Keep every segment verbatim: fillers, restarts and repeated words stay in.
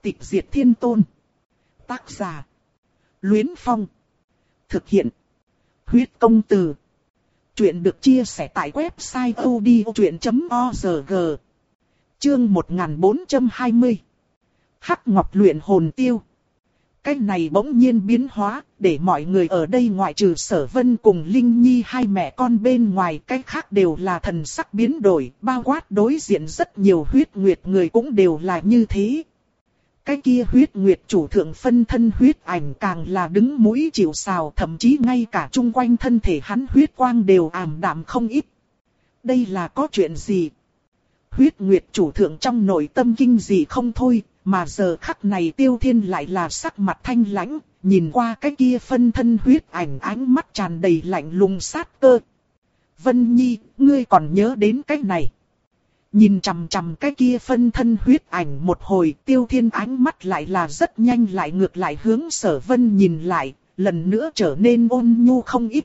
Tịch diệt thiên tôn. Tác giả. Luyến Phong. Thực hiện. Huyết công từ. Chuyện được chia sẻ tại website odchuyện chấm org. Chương một nghìn bốn trăm hai mươi. Hắc Ngọc luyện hồn tiêu. Cái này bỗng nhiên biến hóa, để mọi người ở đây ngoại trừ Sở Vân cùng Linh Nhi hai mẹ con bên ngoài, cái khác đều là thần sắc biến đổi, bao quát đối diện rất nhiều huyết nguyệt người cũng đều là như thế. Cái kia huyết nguyệt chủ thượng phân thân huyết ảnh càng là đứng mũi chịu sào, thậm chí ngay cả chung quanh thân thể hắn huyết quang đều ảm đạm không ít. Đây là có chuyện gì? Huyết nguyệt chủ thượng trong nội tâm kinh dị không thôi, mà giờ khắc này Tiêu Thiên lại là sắc mặt thanh lãnh, nhìn qua cái kia phân thân huyết ảnh, ánh mắt tràn đầy lạnh lùng sát cơ. Vân Nhi, ngươi còn nhớ đến cái này? Nhìn chằm chằm cái kia phân thân huyết ảnh một hồi, Tiêu Thiên ánh mắt lại là rất nhanh lại ngược lại hướng Sở Vân nhìn lại, lần nữa trở nên ôn nhu không ít.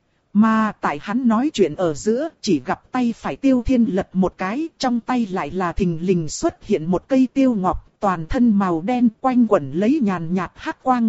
Mà tại hắn nói chuyện ở giữa, chỉ gặp tay phải Tiêu Thiên lật một cái, trong tay lại là thình lình xuất hiện một cây tiêu ngọc, toàn thân màu đen quanh quẩn lấy nhàn nhạt hắc quang.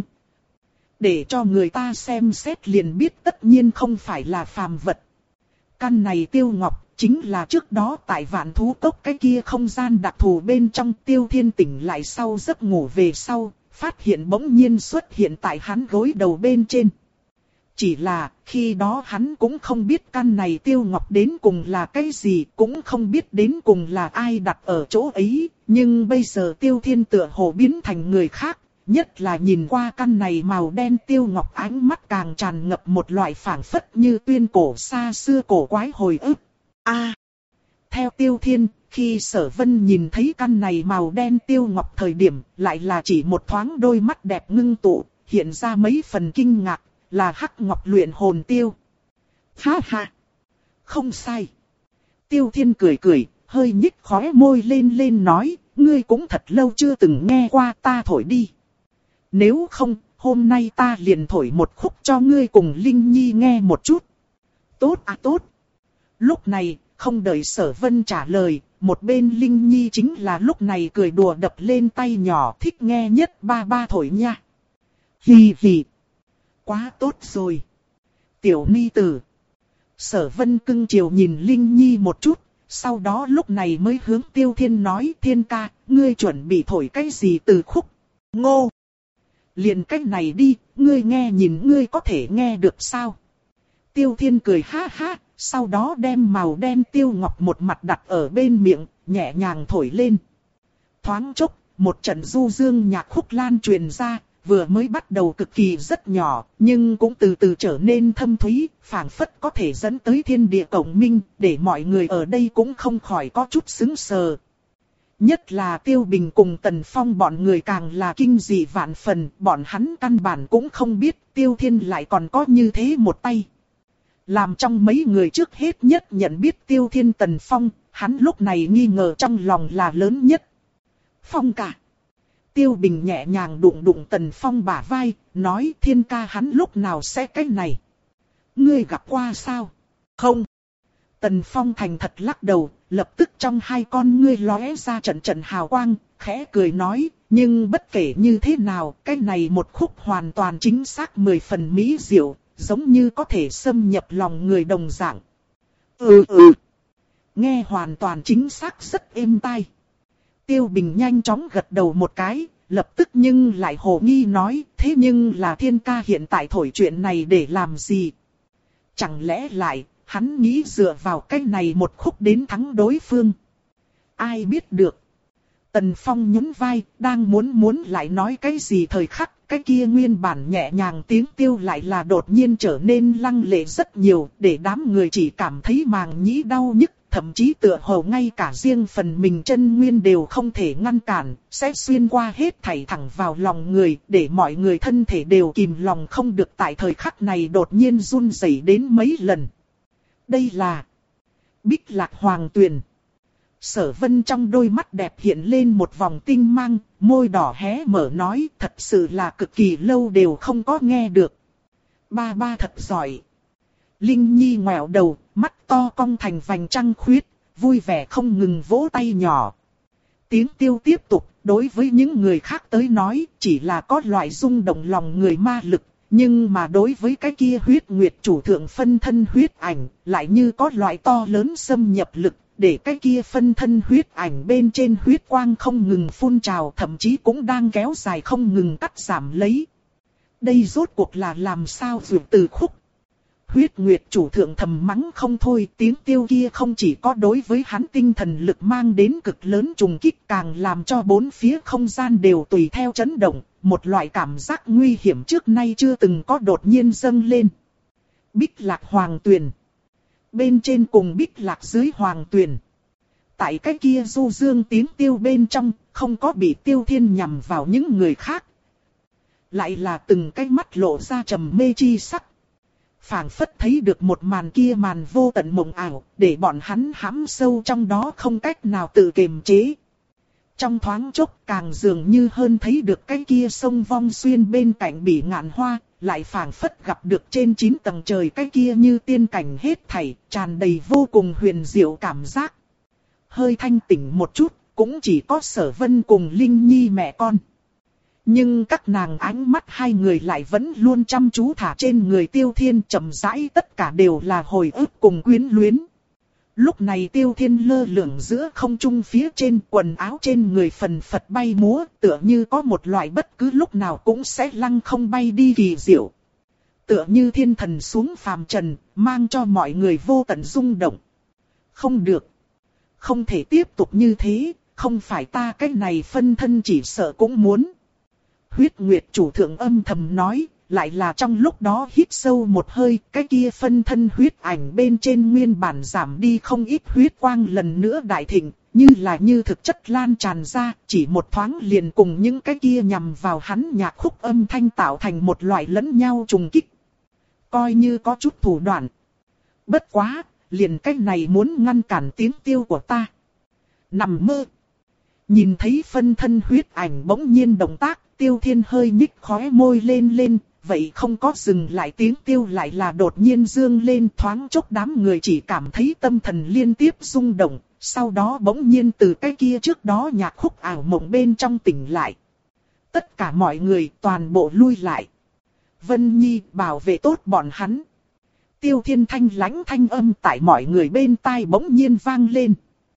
Để cho người ta xem xét liền biết tất nhiên không phải là phàm vật. Căn này tiêu ngọc chính là trước đó tại Vạn Thú Cốc cái kia không gian đặc thù bên trong. Tiêu Thiên tỉnh lại sau giấc ngủ về sau, phát hiện bỗng nhiên xuất hiện tại hắn gối đầu bên trên. Chỉ là, khi đó hắn cũng không biết căn này tiêu ngọc đến cùng là cái gì, cũng không biết đến cùng là ai đặt ở chỗ ấy, nhưng bây giờ Tiêu Thiên tựa hồ biến thành người khác, nhất là nhìn qua căn này màu đen tiêu ngọc, ánh mắt càng tràn ngập một loại phảng phất như tuyên cổ xa xưa cổ quái hồi ức. A, theo Tiêu Thiên, khi Sở Vân nhìn thấy căn này màu đen tiêu ngọc thời điểm, lại là chỉ một thoáng đôi mắt đẹp ngưng tụ, hiện ra mấy phần kinh ngạc. Là Hắc Ngọc luyện hồn tiêu. Ha ha. Không sai. Tiêu Thiên cười cười, hơi nhích khóe môi lên lên nói, ngươi cũng thật lâu chưa từng nghe qua, ta thổi đi. Nếu không, hôm nay ta liền thổi một khúc cho ngươi cùng Linh Nhi nghe một chút. Tốt à tốt. Lúc này, không đợi Sở Vân trả lời, một bên Linh Nhi chính là lúc này cười đùa đập lên tay nhỏ, thích nghe nhất ba ba thổi nha. Hì hì. Quá tốt rồi. Tiểu ni tử. Sở Vân cưng chiều nhìn Linh Nhi một chút, sau đó lúc này mới hướng Tiêu Thiên nói, Thiên ca, ngươi chuẩn bị thổi cái gì từ khúc? Ngô. Liền cách này đi, ngươi nghe nhìn ngươi có thể nghe được sao? Tiêu Thiên cười ha ha, sau đó đem màu đen tiêu ngọc một mặt đặt ở bên miệng, nhẹ nhàng thổi lên. Thoáng chốc, một trận du dương nhạc khúc lan truyền ra. Vừa mới bắt đầu cực kỳ rất nhỏ, nhưng cũng từ từ trở nên thâm thúy, phảng phất có thể dẫn tới thiên địa cộng minh, để mọi người ở đây cũng không khỏi có chút sững sờ. Nhất là Tiêu Bình cùng Tần Phong bọn người càng là kinh dị vạn phần, bọn hắn căn bản cũng không biết Tiêu Thiên lại còn có như thế một tay. Làm trong mấy người trước hết nhất nhận biết Tiêu Thiên Tần Phong, hắn lúc này nghi ngờ trong lòng là lớn nhất. Phong cả. Tiêu Bình nhẹ nhàng đụng đụng Tần Phong bả vai, nói Thiên ca hắn lúc nào sẽ cái này. Ngươi gặp qua sao? Không. Tần Phong thành thật lắc đầu, lập tức trong hai con ngươi lóe ra trận trận hào quang, khẽ cười nói, nhưng bất kể như thế nào, cái này một khúc hoàn toàn chính xác mười phần mỹ diệu, giống như có thể xâm nhập lòng người đồng dạng. Ừ ừ. Nghe hoàn toàn chính xác rất êm tai. Tiêu Bình nhanh chóng gật đầu một cái, lập tức nhưng lại hồ nghi nói, thế nhưng là Thiên ca hiện tại thổi chuyện này để làm gì? Chẳng lẽ lại, hắn nghĩ dựa vào cái này một khúc đến thắng đối phương? Ai biết được? Tần Phong nhún vai, đang muốn muốn lại nói cái gì thời khắc, cái kia nguyên bản nhẹ nhàng tiếng tiêu lại là đột nhiên trở nên lăng lệ rất nhiều, để đám người chỉ cảm thấy màng nhĩ đau nhức. Thậm chí tựa hồ ngay cả riêng phần mình chân nguyên đều không thể ngăn cản, sẽ xuyên qua hết thảy thẳng vào lòng người, để mọi người thân thể đều kìm lòng không được tại thời khắc này đột nhiên run rẩy đến mấy lần. Đây là Bích Lạc Hoàng Tuyền. Sở Vân trong đôi mắt đẹp hiện lên một vòng tinh mang, môi đỏ hé mở nói, thật sự là cực kỳ lâu đều không có nghe được. Ba ba thật giỏi. Linh Nhi ngoẹo đầu, mắt to cong thành vành trăng khuyết, vui vẻ không ngừng vỗ tay nhỏ. Tiếng tiêu tiếp tục, đối với những người khác tới nói chỉ là có loại rung động lòng người ma lực. Nhưng mà đối với cái kia huyết nguyệt chủ thượng phân thân huyết ảnh, lại như có loại to lớn xâm nhập lực, để cái kia phân thân huyết ảnh bên trên huyết quang không ngừng phun trào, thậm chí cũng đang kéo dài không ngừng cắt giảm lấy. Đây rốt cuộc là làm sao vượt từ khúc. Huyết nguyệt chủ thượng thầm mắng không thôi, tiếng tiêu kia không chỉ có đối với hắn tinh thần lực mang đến cực lớn trùng kích, càng làm cho bốn phía không gian đều tùy theo chấn động, một loại cảm giác nguy hiểm trước nay chưa từng có đột nhiên dâng lên. Bích lạc hoàng tuyền. Bên trên cùng bích lạc dưới hoàng tuyền. Tại cái kia du dương tiếng tiêu bên trong, không có bị Tiêu Thiên nhằm vào những người khác. Lại là từng cái mắt lộ ra trầm mê chi sắc. Phảng phất thấy được một màn kia màn vô tận mộng ảo, để bọn hắn hãm sâu trong đó không cách nào tự kiềm chế. Trong thoáng chốc càng dường như hơn thấy được cái kia sông Vong Xuyên bên cạnh bỉ ngạn hoa, lại phảng phất gặp được trên chín tầng trời cái kia như tiên cảnh hết thảy, tràn đầy vô cùng huyền diệu cảm giác. Hơi thanh tỉnh một chút, cũng chỉ có Sở Vân cùng Linh Nhi mẹ con. Nhưng các nàng ánh mắt hai người lại vẫn luôn chăm chú thả trên người Tiêu Thiên, chậm rãi tất cả đều là hồi ức cùng quyến luyến. Lúc này Tiêu Thiên lơ lửng giữa không trung phía trên, quần áo trên người phần phật bay múa, tựa như có một loại bất cứ lúc nào cũng sẽ lăng không bay đi kỳ diệu. Tựa như thiên thần xuống phàm trần, mang cho mọi người vô tận rung động. Không được. Không thể tiếp tục như thế, không phải ta cái này phân thân chỉ sợ cũng muốn. Huyết Nguyệt chủ thượng âm thầm nói, lại là trong lúc đó hít sâu một hơi, cái kia phân thân huyết ảnh bên trên nguyên bản giảm đi không ít huyết quang lần nữa đại thịnh, như là như thực chất lan tràn ra, chỉ một thoáng liền cùng những cái kia nhằm vào hắn nhạc khúc âm thanh tạo thành một loại lẫn nhau trùng kích. Coi như có chút thủ đoạn. Bất quá, liền cái này muốn ngăn cản tiếng tiêu của ta. Nằm mơ. Nhìn thấy phân thân huyết ảnh bỗng nhiên động tác, Tiêu Thiên hơi nhích khóe môi lên lên, vậy không có dừng lại, tiếng tiêu lại là đột nhiên dương lên, thoáng chốc đám người chỉ cảm thấy tâm thần liên tiếp rung động, sau đó bỗng nhiên từ cái kia trước đó nhạc khúc ảo mộng bên trong tỉnh lại. Tất cả mọi người toàn bộ lui lại. Vân Nhi bảo vệ tốt bọn hắn. Tiêu Thiên thanh lãnh thanh âm tại mọi người bên tai bỗng nhiên vang lên.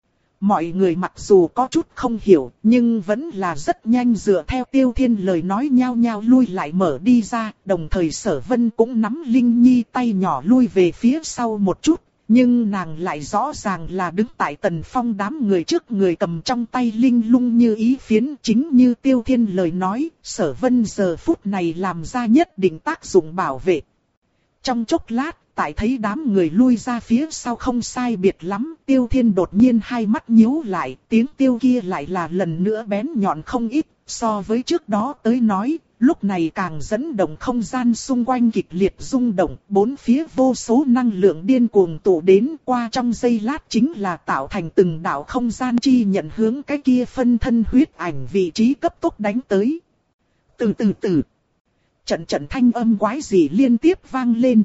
Mọi người mặc dù có chút không hiểu, nhưng vẫn là rất nhanh dựa theo Tiêu Thiên lời nói nhao nhao lui lại mở đi ra, đồng thời Sở Vân cũng nắm Linh Nhi tay nhỏ lui về phía sau một chút, nhưng nàng lại rõ ràng là đứng tại Tần Phong đám người trước người cầm trong tay linh lung như ý phiến, chính như Tiêu Thiên lời nói, Sở Vân giờ phút này làm ra nhất định tác dụng bảo vệ. Trong chốc lát, tại thấy đám người lui ra phía sau không sai biệt lắm, Tiêu Thiên đột nhiên hai mắt nhíu lại, tiếng tiêu kia lại là lần nữa bén nhọn không ít, so với trước đó tới nói, lúc này càng dẫn động không gian xung quanh kịch liệt rung động, bốn phía vô số năng lượng điên cuồng tụ đến, qua trong giây lát chính là tạo thành từng đạo không gian chi nhận hướng cái kia phân thân huyết ảnh vị trí cấp tốc đánh tới. Từ từ từ, trận trận thanh âm quái dị liên tiếp vang lên.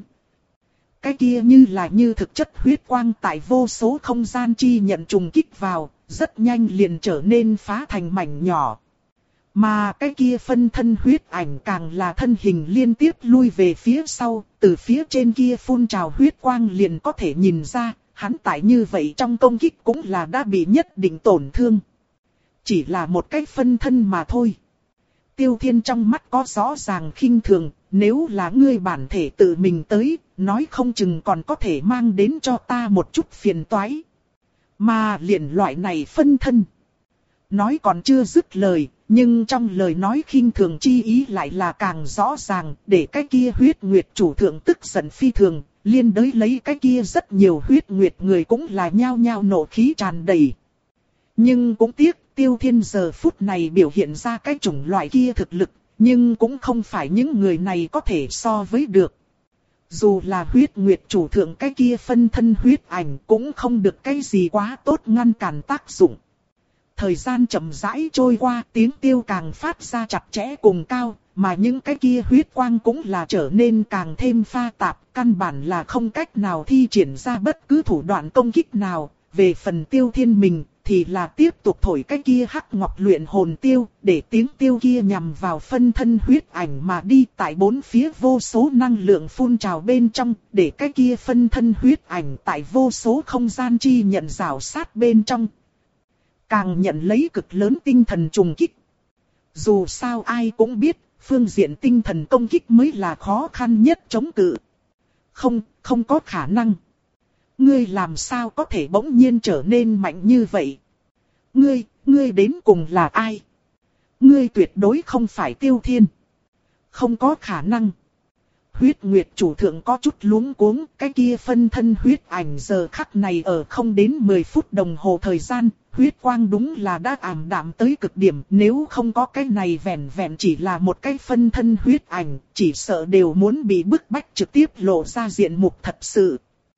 Cái kia như là như thực chất huyết quang tại vô số không gian chi nhận trùng kích vào, rất nhanh liền trở nên phá thành mảnh nhỏ. Mà cái kia phân thân huyết ảnh càng là thân hình liên tiếp lui về phía sau, từ phía trên kia phun trào huyết quang liền có thể nhìn ra, hắn tại như vậy trong công kích cũng là đã bị nhất định tổn thương. Chỉ là một cái phân thân mà thôi. Tiêu Thiên trong mắt có rõ ràng khinh thường, nếu là ngươi bản thể tự mình tới, nói không chừng còn có thể mang đến cho ta một chút phiền toái. Mà liền loại này phân thân. Nói còn chưa dứt lời, nhưng trong lời nói khinh thường chi ý lại là càng rõ ràng, để cái kia huyết nguyệt chủ thượng tức giận phi thường, liên đới lấy cái kia rất nhiều huyết nguyệt người cũng là nhao nhao nộ khí tràn đầy. Nhưng cũng tiếc, Tiêu Thiên giờ phút này biểu hiện ra cái chủng loại kia thực lực, nhưng cũng không phải những người này có thể so với được. Dù là huyết nguyệt chủ thượng cái kia phân thân huyết ảnh cũng không được cái gì quá tốt ngăn cản tác dụng. Thời gian chậm rãi trôi qua, tiếng tiêu càng phát ra chặt chẽ cùng cao, mà những cái kia huyết quang cũng là trở nên càng thêm pha tạp, căn bản là không cách nào thi triển ra bất cứ thủ đoạn công kích nào. Về phần Tiêu Thiên mình, thì là tiếp tục thổi cái kia hắc ngọc luyện hồn tiêu, để tiếng tiêu kia nhằm vào phân thân huyết ảnh mà đi tại bốn phía vô số năng lượng phun trào bên trong, để cái kia phân thân huyết ảnh tại vô số không gian chi nhận rào sát bên trong. Càng nhận lấy cực lớn tinh thần trùng kích. Dù sao ai cũng biết, phương diện tinh thần công kích mới là khó khăn nhất chống cự. Không, không có khả năng. Ngươi làm sao có thể bỗng nhiên trở nên mạnh như vậy? Ngươi, ngươi đến cùng là ai? Ngươi tuyệt đối không phải Tiêu Thiên. Không có khả năng. Huyết Nguyệt chủ thượng có chút luống cuống, cái kia phân thân huyết ảnh giờ khắc này ở không đến mười phút đồng hồ thời gian, huyết quang đúng là đã ảm đạm tới cực điểm, nếu không có cái này vẹn vẹn chỉ là một cái phân thân huyết ảnh, chỉ sợ đều muốn bị bức bách trực tiếp lộ ra diện mục thật sự.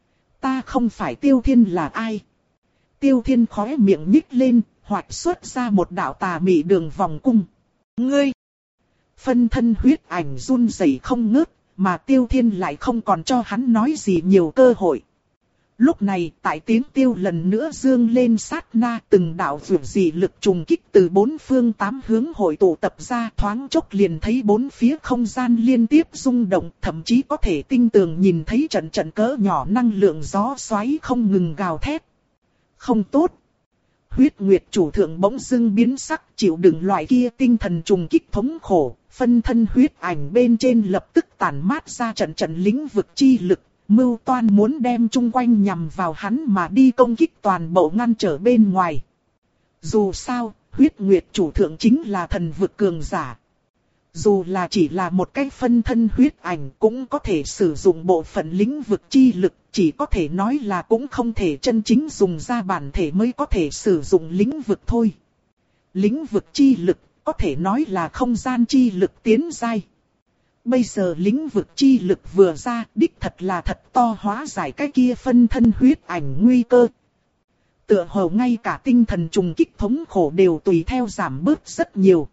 Ta không phải Tiêu Thiên là ai? Tiêu Thiên khóe miệng nhích lên, hoạch xuất ra một đạo tà mị đường vòng cung. Ngươi! Phân thân huyết ảnh run rẩy không ngớt, mà Tiêu Thiên lại không còn cho hắn nói gì nhiều cơ hội. Lúc này, tại tiếng tiêu lần nữa dương lên sát na, từng đạo vượt dị lực trùng kích từ bốn phương tám hướng hội tụ tập ra, thoáng chốc liền thấy bốn phía không gian liên tiếp rung động, thậm chí có thể tinh tường nhìn thấy trận trận cỡ nhỏ năng lượng gió xoáy không ngừng gào thét. Không tốt! Huyết Nguyệt chủ thượng bỗng dưng biến sắc, chịu đựng loại kia tinh thần trùng kích thống khổ, phân thân huyết ảnh bên trên lập tức tản mát ra trận trận lĩnh vực chi lực, mưu toan muốn đem chung quanh nhằm vào hắn mà đi công kích toàn bộ ngăn trở bên ngoài. Dù sao, Huyết Nguyệt chủ thượng chính là thần vực cường giả. Dù là chỉ là một cái phân thân huyết ảnh cũng có thể sử dụng bộ phận lĩnh vực chi lực, chỉ có thể nói là cũng không thể chân chính dùng ra bản thể mới có thể sử dụng lĩnh vực thôi. Lĩnh vực chi lực có thể nói là không gian chi lực tiến giai. Bây giờ lĩnh vực chi lực vừa ra, đích thật là thật to hóa giải cái kia phân thân huyết ảnh nguy cơ. Tựa hồ ngay cả tinh thần trùng kích thống khổ đều tùy theo giảm bớt rất nhiều.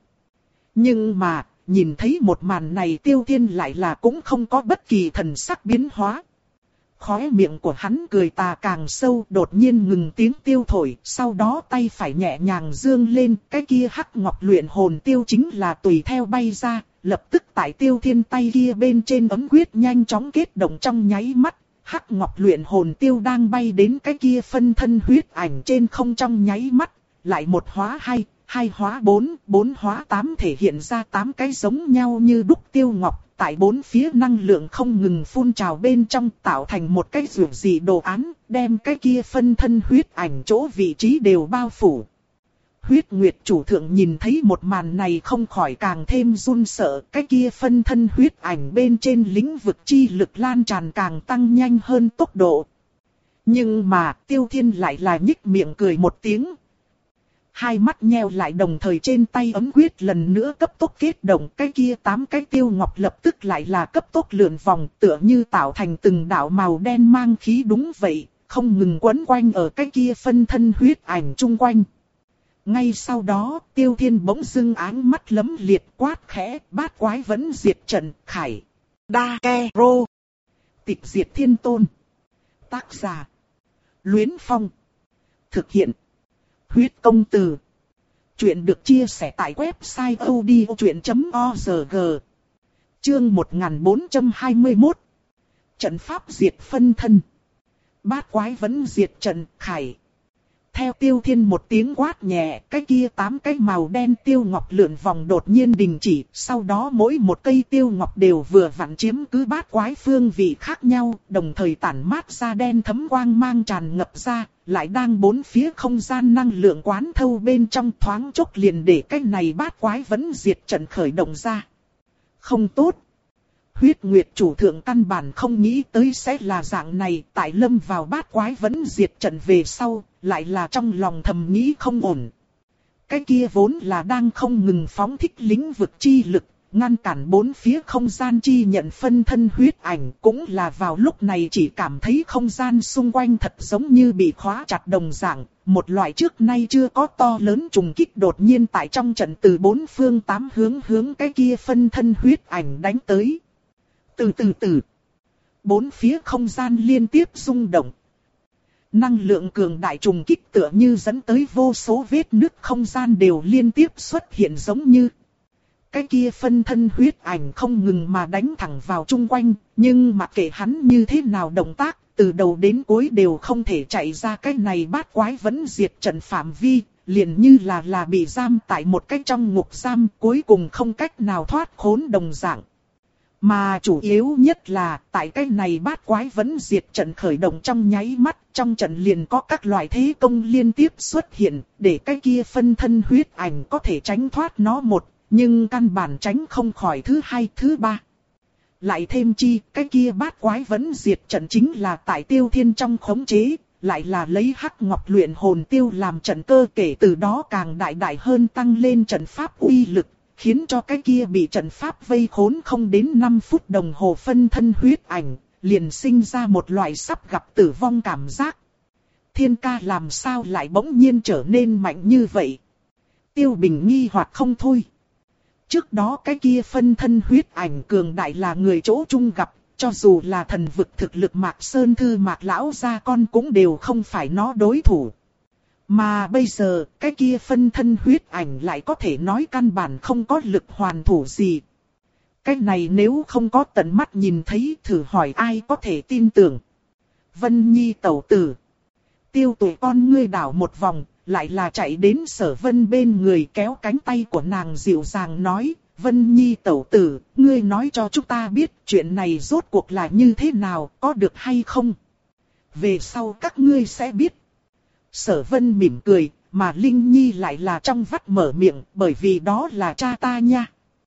Nhưng mà, nhìn thấy một màn này Tiêu Thiên lại là cũng không có bất kỳ thần sắc biến hóa. Khóe miệng của hắn cười tà càng sâu, đột nhiên ngừng tiếng tiêu thổi, sau đó tay phải nhẹ nhàng dương lên, cái kia hắc ngọc luyện hồn tiêu chính là tùy theo bay ra, lập tức tại Tiêu Thiên tay kia bên trên ấm quyết nhanh chóng kết động trong nháy mắt, hắc ngọc luyện hồn tiêu đang bay đến cái kia phân thân huyết ảnh trên không trong nháy mắt, lại một hóa hai, hai hóa bốn, bốn hóa tám thể hiện ra tám cái giống nhau như đúc tiêu ngọc. Tại bốn phía năng lượng không ngừng phun trào bên trong tạo thành một cái rượu dị đồ án, đem cái kia phân thân huyết ảnh chỗ vị trí đều bao phủ. Huyết Nguyệt chủ thượng nhìn thấy một màn này không khỏi càng thêm run sợ, cái kia phân thân huyết ảnh bên trên lĩnh vực chi lực lan tràn càng tăng nhanh hơn tốc độ. Nhưng mà Tiêu Thiên lại là nhích miệng cười một tiếng. Hai mắt nheo lại đồng thời trên tay ấm quyết lần nữa cấp tốc kết động, cái kia tám cái tiêu ngọc lập tức lại là cấp tốc lượn vòng, tựa như tạo thành từng đạo màu đen mang khí. Đúng vậy, không ngừng quấn quanh ở cái kia phân thân huyết ảnh chung quanh. Ngay sau đó, Tiêu Thiên bỗng dưng áng mắt lấm liệt quát khẽ, bát quái vẫn diệt trận, khải, đa, ke, rô. Tịch diệt thiên tôn. Tác giả: Luyến Phong. Thực hiện: Huyết công từ. Chuyện được chia sẻ tại website odchuyện chấm org. Chương một nghìn bốn trăm hai mươi mốt. Trận pháp diệt phân thân. Bát quái vẫn diệt trận, khải. Theo Tiêu Thiên một tiếng quát nhẹ, cái kia tám cái màu đen tiêu ngọc lượn vòng đột nhiên đình chỉ, sau đó mỗi một cây tiêu ngọc đều vừa vặn chiếm cứ bát quái phương vị khác nhau, đồng thời tản mát ra đen thấm quang mang tràn ngập ra, lại đang bốn phía không gian năng lượng quán thâu bên trong, thoáng chốc liền để cái này bát quái vẫn diệt trận khởi động ra. Không tốt. Huyết Nguyệt chủ thượng căn bản không nghĩ tới sẽ là dạng này, tại lâm vào bát quái vẫn diệt trận về sau, lại là trong lòng thầm nghĩ không ổn. Cái kia vốn là đang không ngừng phóng thích lĩnh vực chi lực, ngăn cản bốn phía không gian chi nhận phân thân huyết ảnh, cũng là vào lúc này chỉ cảm thấy không gian xung quanh thật giống như bị khóa chặt đồng dạng, một loại trước nay chưa có to lớn trùng kích đột nhiên tại trong trận từ bốn phương tám hướng hướng cái kia phân thân huyết ảnh đánh tới. Từ từ từ, bốn phía không gian liên tiếp rung động. Năng lượng cường đại trùng kích tựa như dẫn tới vô số vết nứt không gian đều liên tiếp xuất hiện giống như. Cái kia phân thân huyết ảnh không ngừng mà đánh thẳng vào chung quanh, nhưng mặc kệ hắn như thế nào động tác, từ đầu đến cuối đều không thể chạy ra cái này bát quái vẫn diệt trận phạm vi, liền như là là bị giam tại một cái trong ngục giam, cuối cùng không cách nào thoát khốn đồng dạng. Mà chủ yếu nhất là, tại cái này bát quái vẫn diệt trận khởi động trong nháy mắt, trong trận liền có các loại thế công liên tiếp xuất hiện, để cái kia phân thân huyết ảnh có thể tránh thoát nó một, nhưng căn bản tránh không khỏi thứ hai, thứ ba. Lại thêm chi, cái kia bát quái vẫn diệt trận chính là tại Tiêu Thiên trong khống chế, lại là lấy hắc ngọc luyện hồn tiêu làm trận cơ, kể từ đó càng đại đại hơn tăng lên trận pháp uy lực, khiến cho cái kia bị trận pháp vây khốn không đến năm phút đồng hồ phân thân huyết ảnh, liền sinh ra một loại sắp gặp tử vong cảm giác. Thiên ca làm sao lại bỗng nhiên trở nên mạnh như vậy? Tiêu Bình nghi hoặc không thôi. Trước đó cái kia phân thân huyết ảnh cường đại là người chỗ chung gặp, cho dù là thần vực thực lực Mạc Sơn Thư Mạc Lão gia con cũng đều không phải nó đối thủ. Mà bây giờ, cái kia phân thân huyết ảnh lại có thể nói căn bản không có lực hoàn thủ gì. Cái này nếu không có tận mắt nhìn thấy, thử hỏi ai có thể tin tưởng. Vân Nhi tẩu tử. Tiêu Tuệ con ngươi đảo một vòng, lại là chạy đến Sở Vân bên người kéo cánh tay của nàng dịu dàng nói, Vân Nhi tẩu tử, ngươi nói cho chúng ta biết chuyện này rốt cuộc là như thế nào, có được hay không? Về sau các ngươi sẽ biết. Sở Vân mỉm cười, mà Linh Nhi lại là trong vắt mở miệng, bởi vì đó là cha ta nha.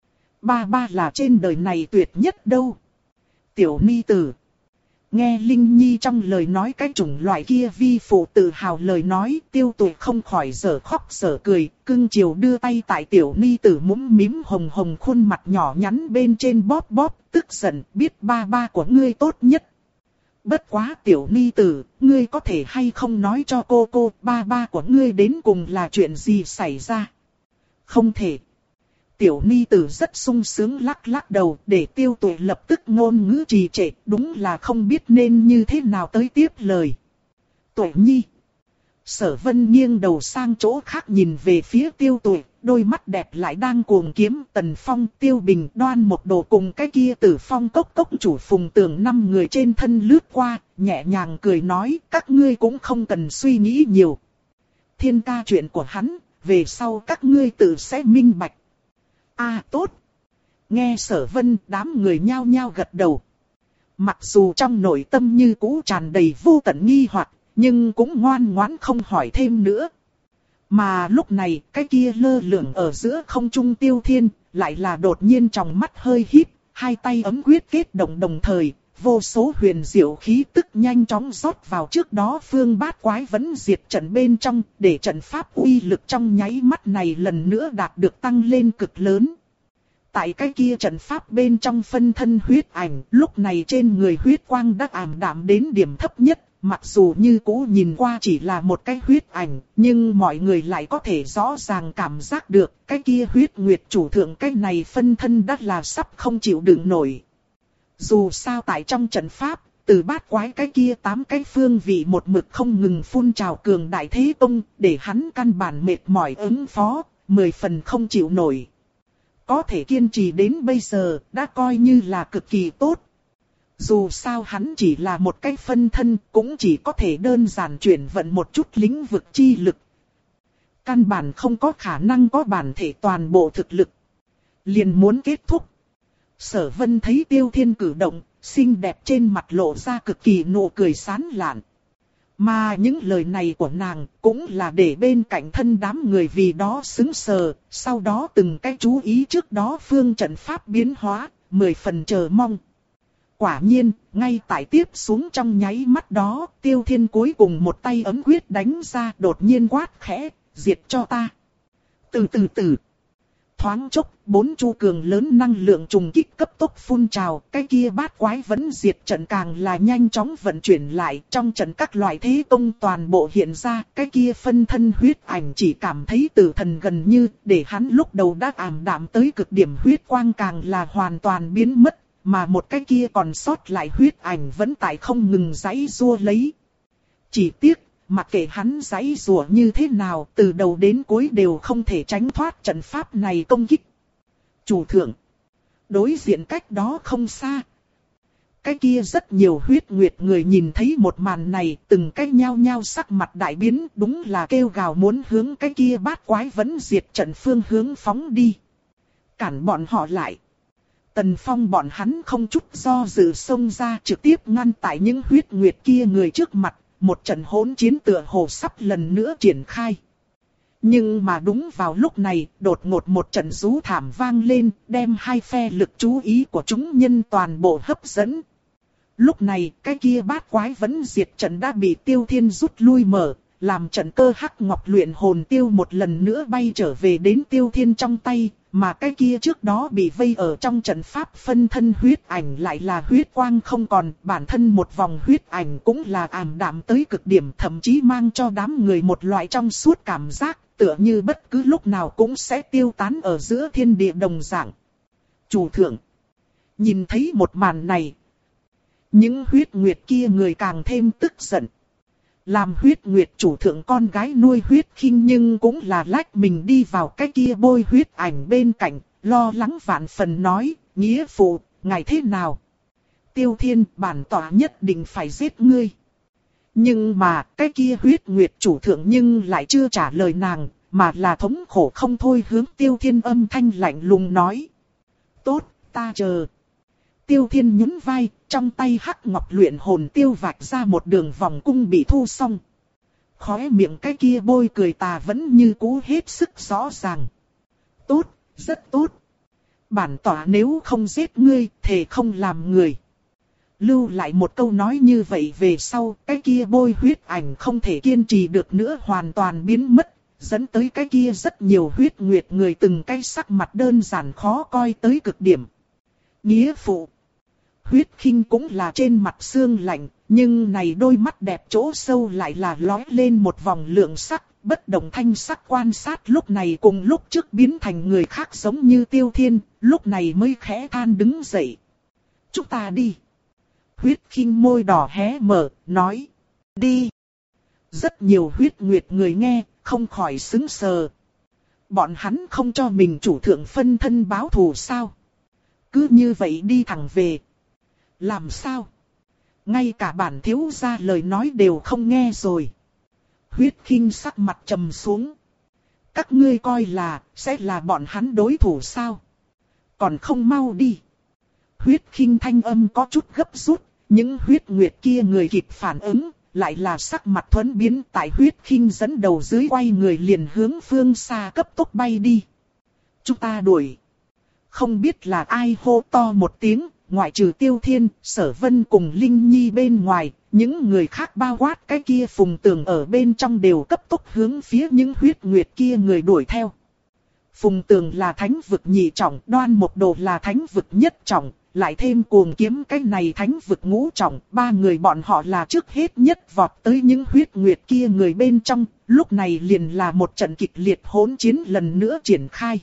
Ba ba là trên đời này tuyệt nhất đâu. Tiểu Ni tử. Nghe Linh Nhi trong lời nói cái chủng loại kia vi phụ tự hào lời nói, Tiêu Tuệ không khỏi dở khóc dở cười, cưng chiều đưa tay tại Tiểu Ni tử mũm mím hồng hồng khuôn mặt nhỏ nhắn bên trên bóp bóp, tức giận, biết ba ba của ngươi tốt nhất. Bất quá Tiểu Ni tử, ngươi có thể hay không nói cho cô cô, ba ba của ngươi đến cùng là chuyện gì xảy ra? Không thể. Tiểu Ni tử rất sung sướng lắc lắc đầu, để Tiêu Tuệ lập tức ngôn ngữ trì trệ, đúng là không biết nên như thế nào tới tiếp lời. Tuệ Nhi. Sở Vân nghiêng đầu sang chỗ khác nhìn về phía Tiêu Tuệ, đôi mắt đẹp lại đang cuồng kiếm Tần Phong, Tiêu Bình, Đoan một đồ cùng cái kia Tử Phong cốc cốc chủ Phùng Tường năm người trên thân lướt qua, nhẹ nhàng cười nói, các ngươi cũng không cần suy nghĩ nhiều. Thiên ca chuyện của hắn, về sau các ngươi tự sẽ minh bạch. À tốt. Nghe Sở Vân, đám người nhao nhao gật đầu. Mặc dù trong nội tâm như cũ tràn đầy vô tận nghi hoặc, nhưng cũng ngoan ngoãn không hỏi thêm nữa. Mà lúc này, cái kia lơ lửng ở giữa không trung Tiêu Thiên, lại là đột nhiên trong mắt hơi híp, hai tay ấm quyết kết động đồng thời, vô số huyền diệu khí tức nhanh chóng rót vào trước đó phương bát quái vẫn diệt trận bên trong, để trận pháp uy lực trong nháy mắt này lần nữa đạt được tăng lên cực lớn. Tại cái kia trận pháp bên trong phân thân huyết ảnh, lúc này trên người huyết quang đã ảm đạm đến điểm thấp nhất, mặc dù như cũ nhìn qua chỉ là một cái huyết ảnh, nhưng mọi người lại có thể rõ ràng cảm giác được, cái kia huyết nguyệt chủ thượng cái này phân thân đã là sắp không chịu đựng nổi. Dù sao tại trong trận pháp, từ bát quái cái kia tám cái phương vị một mực không ngừng phun trào cường đại thế công, để hắn căn bản mệt mỏi ứng phó, mười phần không chịu nổi. Có thể kiên trì đến bây giờ, đã coi như là cực kỳ tốt. Dù sao hắn chỉ là một cái phân thân, cũng chỉ có thể đơn giản chuyển vận một chút lĩnh vực chi lực. Căn bản không có khả năng có bản thể toàn bộ thực lực. Liền muốn kết thúc. Sở Vân thấy Tiêu Thiên cử động, xinh đẹp trên mặt lộ ra cực kỳ nụ cười sán lạn. Mà những lời này của nàng cũng là để bên cạnh thân đám người vì đó sững sờ, sau đó từng cái chú ý trước đó phương trận pháp biến hóa, mười phần chờ mong. Quả nhiên, ngay tại tiếp xuống trong nháy mắt đó, Tiêu Thiên cuối cùng một tay ấm quyết đánh ra, đột nhiên quát khẽ, diệt cho ta. Từ từ từ. Thoáng chốc, bốn chu cường lớn năng lượng trùng kích cấp tốc phun trào, cái kia bát quái vẫn diệt trận càng là nhanh chóng vận chuyển lại, trong trận các loại thế công toàn bộ hiện ra, cái kia phân thân huyết ảnh chỉ cảm thấy tử thần gần như, để hắn lúc đầu đã ảm đạm tới cực điểm huyết quang càng là hoàn toàn biến mất, mà một cái kia còn sót lại huyết ảnh vẫn tại không ngừng giãy giụa lấy. Chỉ tiếc, mặc kệ hắn giãy giụa như thế nào, từ đầu đến cuối đều không thể tránh thoát trận pháp này công kích. Chủ thượng, đối diện cách đó không xa. Cái kia rất nhiều huyết nguyệt người nhìn thấy một màn này, từng cái nhao nhao sắc mặt đại biến, đúng là kêu gào muốn hướng cái kia bát quái vẫn diệt trận phương hướng phóng đi. Cản bọn họ lại. Tần Phong bọn hắn không chút do dự xông ra, trực tiếp ngăn tại những huyết nguyệt kia người trước mặt, một trận hỗn chiến tựa hồ sắp lần nữa triển khai. Nhưng mà đúng vào lúc này, đột ngột một trận rú thảm vang lên, đem hai phe lực chú ý của chúng nhân toàn bộ hấp dẫn. Lúc này, cái kia bát quái vẫn diệt trận đã bị Tiêu Thiên rút lui mở, làm trận cơ hắc ngọc luyện hồn tiêu một lần nữa bay trở về đến Tiêu Thiên trong tay, mà cái kia trước đó bị vây ở trong trận pháp phân thân huyết ảnh lại là huyết quang không còn, bản thân một vòng huyết ảnh cũng là ảm đạm tới cực điểm, thậm chí mang cho đám người một loại trong suốt cảm giác, tựa như bất cứ lúc nào cũng sẽ tiêu tán ở giữa thiên địa đồng dạng. Chủ thượng, nhìn thấy một màn này, những huyết nguyệt kia người càng thêm tức giận. Làm huyết nguyệt chủ thượng con gái nuôi huyết khinh nhưng cũng là lách mình đi vào cái kia bôi huyết ảnh bên cạnh, lo lắng vạn phần nói, nghĩa phụ, ngài thế nào? Tiêu Thiên, bản tỏa nhất định phải giết ngươi. Nhưng mà, cái kia huyết nguyệt chủ thượng nhưng lại chưa trả lời nàng, mà là thống khổ không thôi hướng Tiêu Thiên âm thanh lạnh lùng nói. Tốt, ta chờ. Tiêu Thiên nhún vai, trong tay hắc ngọc luyện hồn tiêu vạch ra một đường vòng cung bị thu xong. Khóe miệng cái kia bôi cười tà vẫn như cũ hết sức rõ ràng. Tốt, rất tốt. Bản tỏa nếu không giết ngươi, thề không làm người. Lưu lại một câu nói như vậy về sau, cái kia bôi huyết ảnh không thể kiên trì được nữa hoàn toàn biến mất, dẫn tới cái kia rất nhiều huyết nguyệt người từng cái sắc mặt đơn giản khó coi tới cực điểm. Nghĩa phụ. Huyết khinh cũng là trên mặt xương lạnh, nhưng này đôi mắt đẹp chỗ sâu lại là lóe lên một vòng lượng sắc, bất động thanh sắc quan sát lúc này cùng lúc trước biến thành người khác giống như Tiêu Thiên, lúc này mới khẽ than đứng dậy. Chúng ta đi. Huyết khinh môi đỏ hé mở, nói. Đi. Rất nhiều huyết nguyệt người nghe, không khỏi sững sờ. Bọn hắn không cho mình chủ thượng phân thân báo thù sao? Cứ như vậy đi thẳng về. Làm sao? Ngay cả bản thiếu gia lời nói đều không nghe rồi. Huyết khinh sắc mặt trầm xuống. Các ngươi coi là, sẽ là bọn hắn đối thủ sao? Còn không mau đi. Huyết khinh thanh âm có chút gấp rút, những huyết nguyệt kia người kịp phản ứng, lại là sắc mặt thuẫn biến tại huyết khinh dẫn đầu dưới quay người liền hướng phương xa cấp tốc bay đi. Chúng ta đuổi. Không biết là ai hô to một tiếng, ngoại trừ Tiêu Thiên, Sở Vân cùng Linh Nhi bên ngoài, những người khác bao quát cái kia Phùng Tường ở bên trong đều cấp tốc hướng phía những huyết nguyệt kia người đuổi theo. Phùng Tường là thánh vực nhị trọng, Đoan Mộc Đồ là thánh vực nhất trọng, lại thêm Cuồng Kiếm cái này thánh vực ngũ trọng, ba người bọn họ là trước hết nhất vọt tới những huyết nguyệt kia người bên trong, lúc này liền là một trận kịch liệt hỗn chiến lần nữa triển khai.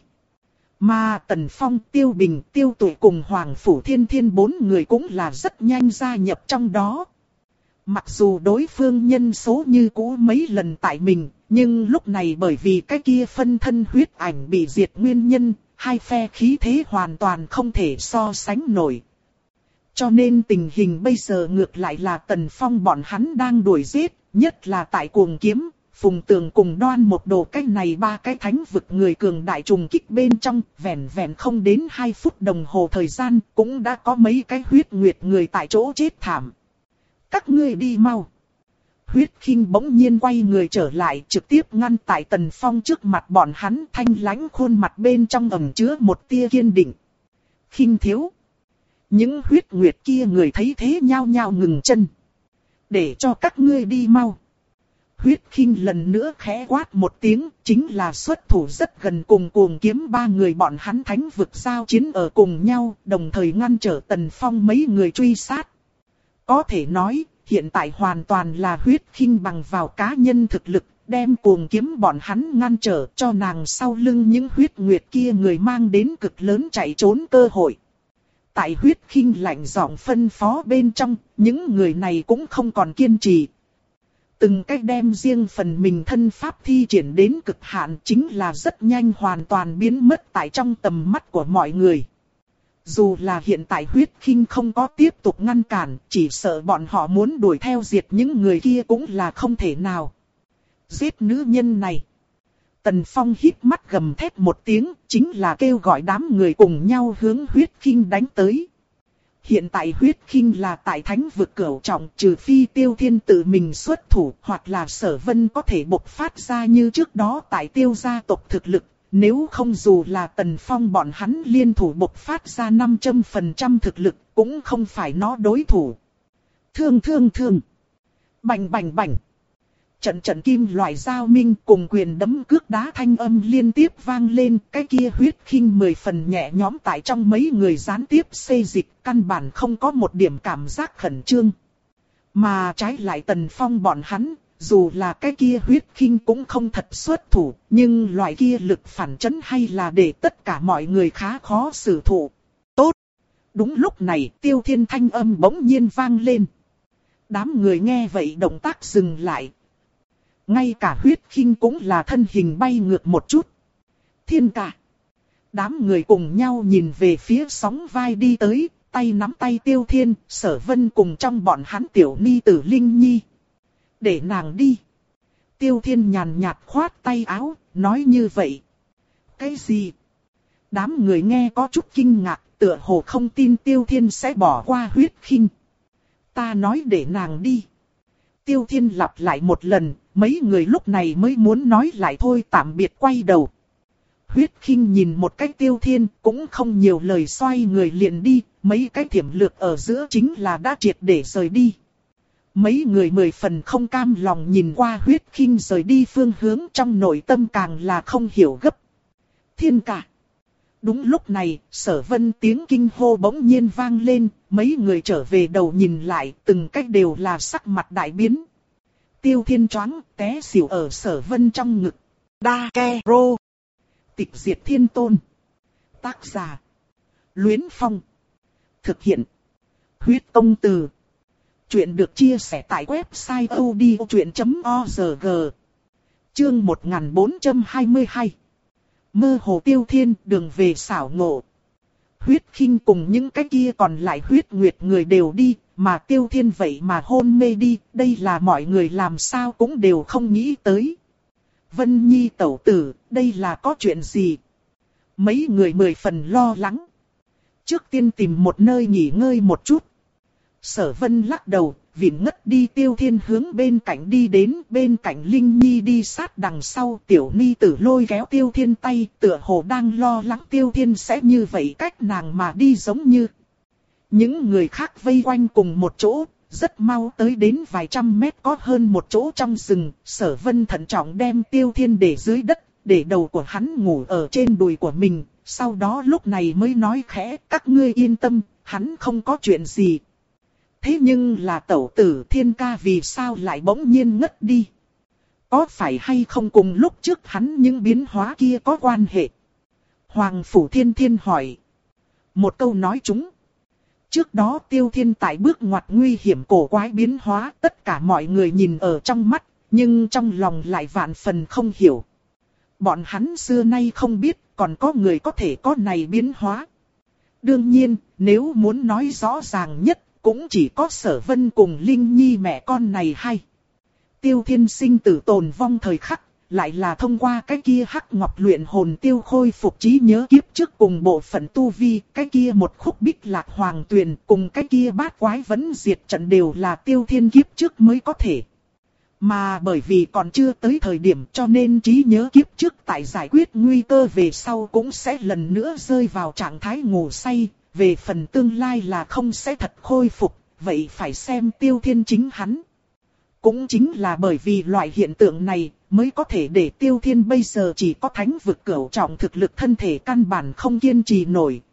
Mà Tần Phong, Tiêu Bình, Tiêu Tụy cùng Hoàng Phủ Thiên Thiên bốn người cũng là rất nhanh gia nhập trong đó. Mặc dù đối phương nhân số như cũ mấy lần tại mình, nhưng lúc này bởi vì cái kia phân thân huyết ảnh bị diệt nguyên nhân, hai phe khí thế hoàn toàn không thể so sánh nổi. Cho nên tình hình bây giờ ngược lại là Tần Phong bọn hắn đang đuổi giết, nhất là tại Cuồng Kiếm, Phùng Tường cùng Đoan Mộc Đồ cái này ba cái thánh vực người cường đại trùng kích bên trong, vẹn vẹn không đến hai phút đồng hồ thời gian, cũng đã có mấy cái huyết nguyệt người tại chỗ chết thảm. Các ngươi đi mau. Huyết khinh bỗng nhiên quay người trở lại, trực tiếp ngăn tại Tần Phong trước mặt bọn hắn, thanh lãnh khuôn mặt bên trong ẩn chứa một tia kiên định. Khinh thiếu. Những huyết nguyệt kia người thấy thế nhao nhao ngừng chân. Để cho các ngươi đi mau. Huyết khinh lần nữa khẽ quát một tiếng, chính là xuất thủ rất gần cùng Cuồng Kiếm ba người bọn hắn thánh vực giao chiến ở cùng nhau, đồng thời ngăn trở Tần Phong mấy người truy sát. Có thể nói, hiện tại hoàn toàn là huyết khinh bằng vào cá nhân thực lực, đem Cuồng Kiếm bọn hắn ngăn trở cho nàng sau lưng những huyết nguyệt kia người mang đến cực lớn chạy trốn cơ hội. Tại huyết khinh lạnh giọng phân phó bên trong, những người này cũng không còn kiên trì. từng cách đem riêng phần mình thân pháp thi triển đến cực hạn, chính là rất nhanh hoàn toàn biến mất tại trong tầm mắt của mọi người. Dù là hiện tại huyết khinh không có tiếp tục ngăn cản, chỉ sợ bọn họ muốn đuổi theo diệt những người kia cũng là không thể nào. Giết nữ nhân này. Tần Phong híp mắt gầm thét một tiếng, chính là kêu gọi đám người cùng nhau hướng huyết khinh đánh tới. Hiện tại huyết khinh là tại thánh vực cửu trọng, trừ phi Tiêu Thiên tự mình xuất thủ, hoặc là Sở Vân có thể bộc phát ra như trước đó tại Tiêu gia tộc thực lực. Nếu không dù là Tần Phong bọn hắn liên thủ bộc phát ra năm trăm phần trăm thực lực, cũng không phải nó đối thủ. Thương thương thương. Bành bành bành. Trận trận kim loại giao minh cùng quyền đấm cước đá thanh âm liên tiếp vang lên, cái kia huyết khinh mười phần nhẹ nhõm tại trong mấy người gián tiếp xê dịch, căn bản không có một điểm cảm giác khẩn trương. Mà trái lại Tần Phong bọn hắn, dù là cái kia huyết khinh cũng không thật xuất thủ, nhưng loại kia lực phản chấn hay là để tất cả mọi người khá khó xử thụ. Tốt! Đúng lúc này Tiêu Thiên thanh âm bỗng nhiên vang lên. Đám người nghe vậy động tác dừng lại. Ngay cả huyết khinh cũng là thân hình bay ngược một chút. Thiên ca! Đám người cùng nhau nhìn về phía sóng vai đi tới, tay nắm tay Tiêu Thiên, Sở Vân cùng trong bọn hắn tiểu ni tử Linh Nhi. Để nàng đi. Tiêu Thiên nhàn nhạt khoát tay áo, nói như vậy. Cái gì? Đám người nghe có chút kinh ngạc, tựa hồ không tin Tiêu Thiên sẽ bỏ qua huyết khinh. Ta nói để nàng đi. Tiêu Thiên lặp lại một lần, mấy người lúc này mới muốn nói lại thôi tạm biệt quay đầu. Huyết khinh nhìn một cách Tiêu Thiên, cũng không nhiều lời xoay người liền đi, mấy cái thiểm lược ở giữa chính là đã triệt để rời đi. Mấy người mười phần không cam lòng nhìn qua huyết khinh rời đi phương hướng, trong nội tâm càng là không hiểu gấp. Thiên ca! Đúng lúc này, Sở Vân tiếng kinh hô bỗng nhiên vang lên, mấy người trở về đầu nhìn lại, từng cách đều là sắc mặt đại biến. Tiêu Thiên choáng, té xỉu ở Sở Vân trong ngực. Đa ke rô. Tịch diệt thiên tôn. Tác giả. Luyến Phong. Thực hiện. Huyết công từ. Chuyện được chia sẻ tại website odchuyện chấm org. Chương một nghìn bốn trăm hai mươi hai. Mơ hồ Tiêu Thiên, đường về xảo ngộ. Huyết khinh cùng những cái kia còn lại huyết nguyệt người đều đi, mà Tiêu Thiên vậy mà hôn mê đi, đây là mọi người làm sao cũng đều không nghĩ tới. Vân Nhi tẩu tử, đây là có chuyện gì? Mấy người mười phần lo lắng. Trước tiên tìm một nơi nghỉ ngơi một chút. Sở Vân lắc đầu, vịn ngất đi Tiêu Thiên hướng bên cạnh đi đến, bên cạnh Linh Nhi đi sát đằng sau, tiểu ni tử lôi kéo Tiêu Thiên tay, tựa hồ đang lo lắng Tiêu Thiên sẽ như vậy cách nàng mà đi giống như. Những người khác vây quanh cùng một chỗ, rất mau tới đến vài trăm mét có hơn một chỗ trong rừng, Sở Vân thận trọng đem Tiêu Thiên để dưới đất, để đầu của hắn ngủ ở trên đùi của mình, sau đó lúc này mới nói khẽ, các ngươi yên tâm, hắn không có chuyện gì. Thế nhưng là tẩu tử Thiên ca vì sao lại bỗng nhiên ngất đi? Có phải hay không cùng lúc trước hắn những biến hóa kia có quan hệ? Hoàng Phủ Thiên Thiên hỏi. Một câu nói chúng. Trước đó Tiêu Thiên tại bước ngoặt nguy hiểm cổ quái biến hóa, tất cả mọi người nhìn ở trong mắt, nhưng trong lòng lại vạn phần không hiểu. Bọn hắn xưa nay không biết, còn có người có thể có này biến hóa. Đương nhiên, nếu muốn nói rõ ràng nhất, cũng chỉ có Sở Vân cùng Linh Nhi mẹ con này hay. Tiêu Thiên sinh tử tồn vong thời khắc, lại là thông qua cái kia hắc ngọc luyện hồn tiêu khôi phục trí nhớ kiếp trước cùng bộ phận tu vi, cái kia một khúc bích lạc hoàng tuyền cùng cái kia bát quái vấn diệt trận đều là Tiêu Thiên kiếp trước mới có thể. Mà bởi vì còn chưa tới thời điểm cho nên trí nhớ kiếp trước tại giải quyết nguy cơ về sau cũng sẽ lần nữa rơi vào trạng thái ngủ say. Về phần tương lai là không sẽ thật khôi phục, vậy phải xem Tiêu Thiên chính hắn. Cũng chính là bởi vì loại hiện tượng này, mới có thể để Tiêu Thiên bây giờ chỉ có thánh vực cửu trọng thực lực thân thể căn bản không kiên trì nổi.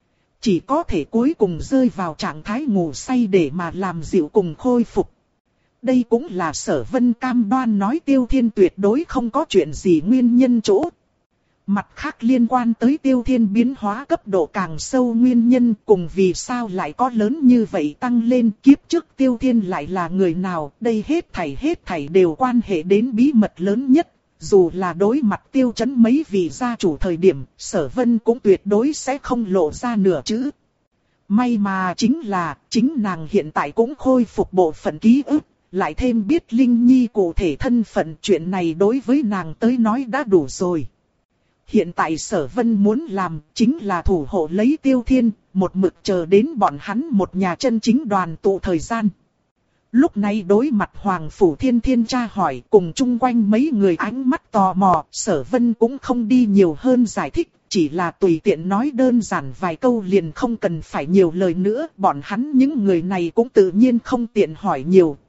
Chỉ có thể cuối cùng rơi vào trạng thái ngủ say để mà làm dịu cùng khôi phục. Đây cũng là Sở Vân cam đoan nói Tiêu Thiên tuyệt đối không có chuyện gì nguyên nhân chỗ. Mặt khác liên quan tới Tiêu Thiên biến hóa cấp độ càng sâu nguyên nhân cùng vì sao lại có lớn như vậy tăng lên, kiếp trước Tiêu Thiên lại là người nào, đây hết thảy hết thảy đều quan hệ đến bí mật lớn nhất. Dù là đối mặt Tiêu Chấn mấy vị gia chủ thời điểm, Sở Vân cũng tuyệt đối sẽ không lộ ra nửa chữ. May mà chính là, chính nàng hiện tại cũng khôi phục bộ phận ký ức, lại thêm biết Linh Nhi cụ thể thân phận, chuyện này đối với nàng tới nói đã đủ rồi. Hiện tại Sở Vân muốn làm chính là thủ hộ lấy Tiêu Thiên, một mực chờ đến bọn hắn một nhà chân chính đoàn tụ thời gian. Lúc này đối mặt Hoàng Phủ Thiên Thiên tra hỏi cùng chung quanh mấy người ánh mắt tò mò, Sở Vân cũng không đi nhiều hơn giải thích, chỉ là tùy tiện nói đơn giản vài câu liền không cần phải nhiều lời nữa, bọn hắn những người này cũng tự nhiên không tiện hỏi nhiều.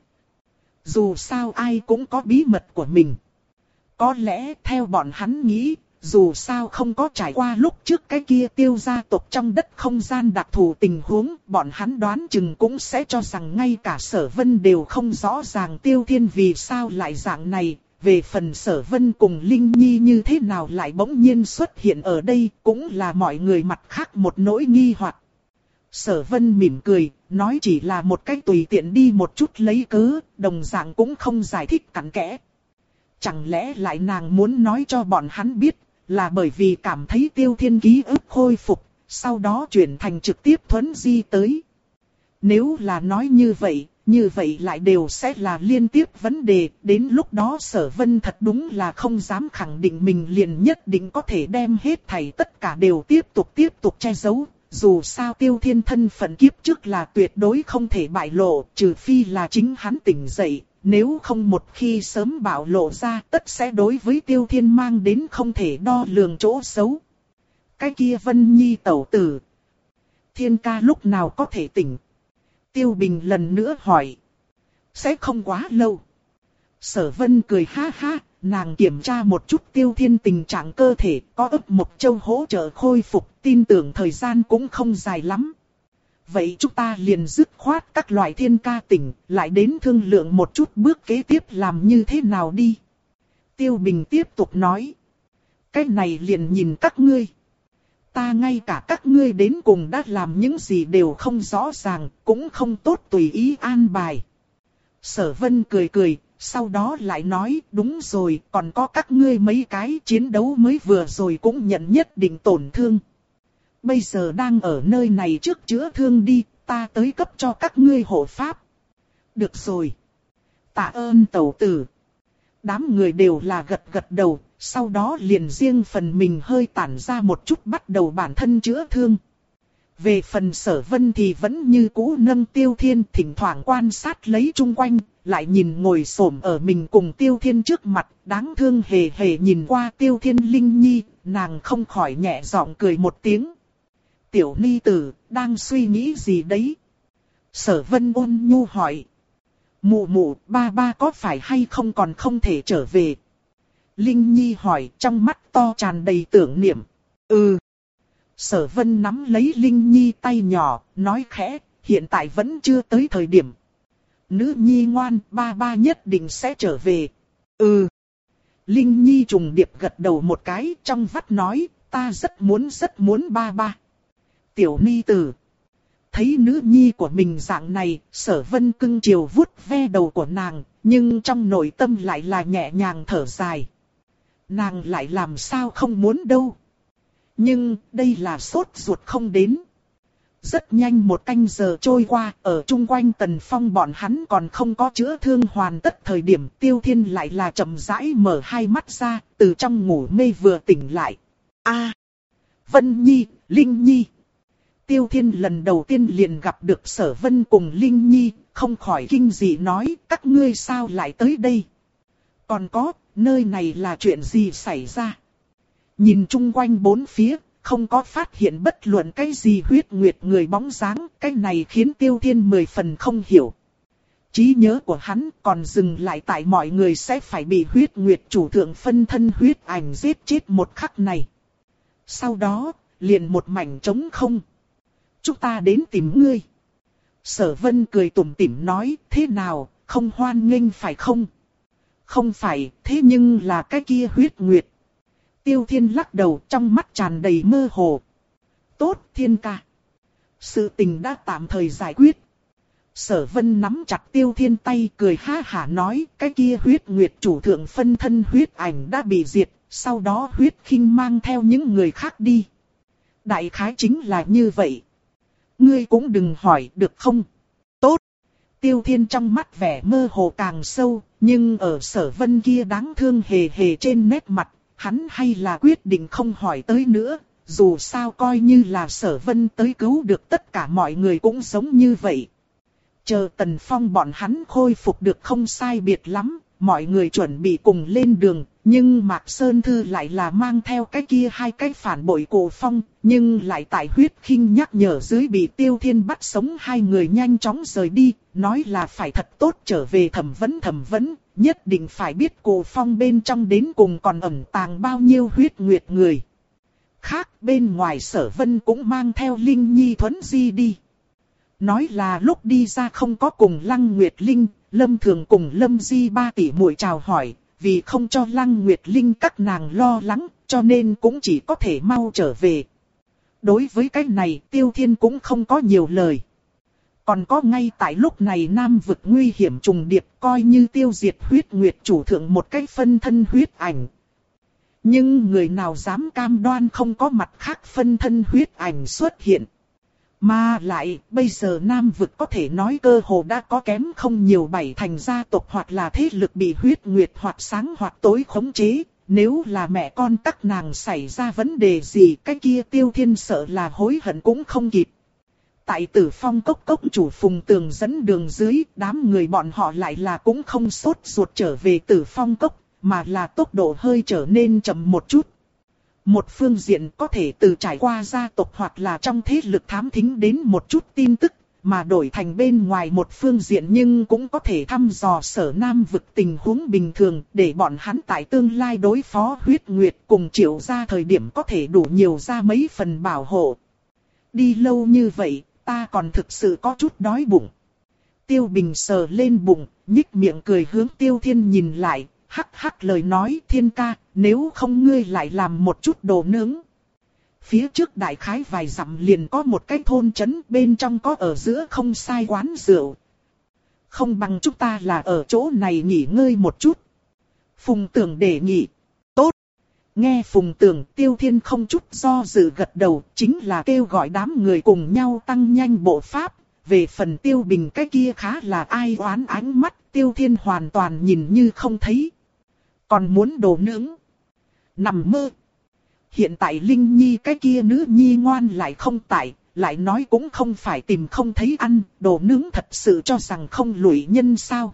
Dù sao ai cũng có bí mật của mình. Có lẽ theo bọn hắn nghĩ, dù sao không có trải qua lúc trước cái kia Tiêu gia tộc trong đất không gian đặc thù tình huống, bọn hắn đoán chừng cũng sẽ cho rằng ngay cả Sở Vân đều không rõ ràng Tiêu Thiên vì sao lại dạng này. Về phần Sở Vân cùng Linh Nhi như thế nào lại bỗng nhiên xuất hiện ở đây, cũng là mọi người mặt khác một nỗi nghi hoặc. Sở Vân mỉm cười, nói chỉ là một cách tùy tiện đi một chút lấy cớ, đồng dạng cũng không giải thích cặn kẽ. Chẳng lẽ lại nàng muốn nói cho bọn hắn biết, là bởi vì cảm thấy Tiêu Thiên ký ức khôi phục, sau đó chuyển thành trực tiếp thuấn di tới. Nếu là nói như vậy, như vậy lại đều sẽ là liên tiếp vấn đề, đến lúc đó Sở Vân thật đúng là không dám khẳng định mình liền nhất định có thể đem hết thảy tất cả đều tiếp tục tiếp tục che giấu. Dù sao Tiêu Thiên thân phận kiếp trước là tuyệt đối không thể bại lộ, trừ phi là chính hắn tỉnh dậy. Nếu không một khi sớm bạo lộ ra, tất sẽ đối với Tiêu Thiên mang đến không thể đo lường chỗ xấu. Cái kia Vân Nhi tẩu tử, Thiên ca lúc nào có thể tỉnh? Tiêu Bình lần nữa hỏi. Sẽ không quá lâu. Sở Vân cười ha ha, nàng kiểm tra một chút Tiêu Thiên tình trạng cơ thể, có ấp một châu hỗ trợ khôi phục, tin tưởng thời gian cũng không dài lắm. Vậy chúng ta liền dứt khoát các loại Thiên ca tỉnh, lại đến thương lượng một chút bước kế tiếp làm như thế nào đi. Tiêu Bình tiếp tục nói. Cái này liền nhìn các ngươi. Ta ngay cả các ngươi đến cùng đã làm những gì đều không rõ ràng, cũng không tốt tùy ý an bài. Sở Vân cười cười, sau đó lại nói, đúng rồi, còn có các ngươi mấy cái chiến đấu mới vừa rồi cũng nhận nhất định tổn thương. Bây giờ đang ở nơi này trước chữa thương đi, ta tới cấp cho các ngươi hộ pháp. Được rồi. Tạ ơn tẩu tử. Đám người đều là gật gật đầu, sau đó liền riêng phần mình hơi tản ra một chút bắt đầu bản thân chữa thương. Về phần Sở Vân thì vẫn như cũ nâng Tiêu Thiên, thỉnh thoảng quan sát lấy chung quanh, lại nhìn ngồi xổm ở mình cùng Tiêu Thiên trước mặt, đáng thương hề hề nhìn qua Tiêu Thiên Linh Nhi, nàng không khỏi nhẹ giọng cười một tiếng. Tiểu ni tử, đang suy nghĩ gì đấy? Sở Vân ôn nhu hỏi. Mụ mụ, ba ba có phải hay không còn không thể trở về? Linh Nhi hỏi, trong mắt to tràn đầy tưởng niệm. Ừ. Sở Vân nắm lấy Linh Nhi tay nhỏ, nói khẽ, hiện tại vẫn chưa tới thời điểm. Nữ nhi ngoan, ba ba nhất định sẽ trở về. Ừ. Linh Nhi trùng điệp gật đầu một cái, trong vắt nói, ta rất muốn rất muốn ba ba. Tiểu ni tử. Thấy nữ nhi của mình dạng này, Sở Vân cưng chiều vuốt ve đầu của nàng, nhưng trong nội tâm lại là nhẹ nhàng thở dài. Nàng lại làm sao không muốn đâu. Nhưng đây là sốt ruột không đến. Rất nhanh một canh giờ trôi qua, ở chung quanh Tần Phong bọn hắn còn không có chữa thương hoàn tất thời điểm, Tiêu Thiên lại là chậm rãi mở hai mắt ra, từ trong ngủ mê vừa tỉnh lại. A, Vân Nhi, Linh Nhi. Tiêu Thiên lần đầu tiên liền gặp được Sở Vân cùng Linh Nhi, không khỏi kinh dị nói, các ngươi sao lại tới đây? Còn có, nơi này là chuyện gì xảy ra? Nhìn chung quanh bốn phía, không có phát hiện bất luận cái gì huyết nguyệt người bóng dáng, cái này khiến Tiêu Thiên mười phần không hiểu. Trí nhớ của hắn còn dừng lại tại mọi người sẽ phải bị huyết nguyệt chủ thượng phân thân huyết ảnh giết chết một khắc này. Sau đó, liền một mảnh trống không. Chúng ta đến tìm ngươi. Sở Vân cười tủm tỉm nói, thế nào, không hoan nghênh phải không? Không phải, thế nhưng là cái kia huyết nguyệt. Tiêu Thiên lắc đầu, trong mắt tràn đầy mơ hồ. Tốt Thiên ca. Sự tình đã tạm thời giải quyết. Sở Vân nắm chặt Tiêu Thiên tay cười ha hả nói, cái kia huyết nguyệt chủ thượng phân thân huyết ảnh đã bị diệt, sau đó huyết khinh mang theo những người khác đi. Đại khái chính là như vậy. Ngươi cũng đừng hỏi được không? Tốt. Tiêu Thiên trong mắt vẻ mơ hồ càng sâu, nhưng ở Sở Vân kia đáng thương hề hề trên nét mặt, hắn hay là quyết định không hỏi tới nữa. Dù sao coi như là Sở Vân tới cứu được tất cả mọi người cũng giống như vậy. Chờ Tần Phong bọn hắn khôi phục được không sai biệt lắm, mọi người chuẩn bị cùng lên đường, nhưng Mạc Sơn Thư lại là mang theo cái kia hai cái phản bội Cổ Phong, nhưng lại tại huyết khinh nhắc nhở dưới bị Tiêu Thiên bắt sống hai người nhanh chóng rời đi, nói là phải thật tốt trở về thẩm vấn thẩm vấn, nhất định phải biết Cổ Phong bên trong đến cùng còn ẩn tàng bao nhiêu huyết nguyệt người. Khác bên ngoài Sở Vân cũng mang theo Linh Nhi Thuấn Di đi. Nói là lúc đi ra không có cùng Lăng Nguyệt Linh, Lâm Thường cùng Lâm Di ba tỷ muội chào hỏi, vì không cho Lăng Nguyệt Linh các nàng lo lắng, cho nên cũng chỉ có thể mau trở về. Đối với cái này Tiêu Thiên cũng không có nhiều lời. Còn có ngay tại lúc này Nam vực nguy hiểm trùng điệp coi như tiêu diệt huyết nguyệt chủ thượng một cái phân thân huyết ảnh. Nhưng người nào dám cam đoan không có mặt khác phân thân huyết ảnh xuất hiện. Mà lại, bây giờ Nam vực có thể nói cơ hồ đã có kém không nhiều bảy thành gia tộc hoặc là thế lực bị huyết nguyệt hoặc sáng hoặc tối khống chế. Nếu là mẹ con các nàng xảy ra vấn đề gì, cái kia Tiêu Thiên sợ là hối hận cũng không kịp. Tại Tử Phong cốc cốc chủ Phùng Tường dẫn đường dưới, đám người bọn họ lại là cũng không sốt ruột trở về Tử Phong cốc, mà là tốc độ hơi trở nên chậm một chút. Một phương diện có thể từ trải qua gia tộc hoặc là trong thế lực thám thính đến một chút tin tức, mà đổi thành bên ngoài một phương diện nhưng cũng có thể thăm dò Sở Nam vực tình huống bình thường để bọn hắn tại tương lai đối phó huyết nguyệt cùng Triệu gia thời điểm có thể đủ nhiều ra mấy phần bảo hộ. Đi lâu như vậy, ta còn thực sự có chút đói bụng. Tiêu Bình sờ lên bụng, nhích miệng cười hướng Tiêu Thiên nhìn lại. Hắc hắc lời nói Thiên ca, nếu không ngươi lại làm một chút đồ nướng. Phía trước đại khái vài dặm liền có một cái thôn trấn bên trong có ở giữa không sai quán rượu. Không bằng chúng ta là ở chỗ này nghỉ ngơi một chút. Phùng Tường đề nghị. Tốt. Nghe Phùng Tường Tiêu Thiên không chút do dự gật đầu, chính là kêu gọi đám người cùng nhau tăng nhanh bộ pháp. Về phần Tiêu Bình cái kia khá là ai oán ánh mắt, Tiêu Thiên hoàn toàn nhìn như không thấy. Còn muốn đồ nướng. Nằm mơ. Hiện tại Linh Nhi cái kia nữ nhi ngoan lại không tại, lại nói cũng không phải tìm không thấy ăn, đồ nướng thật sự cho rằng không lụy nhân sao.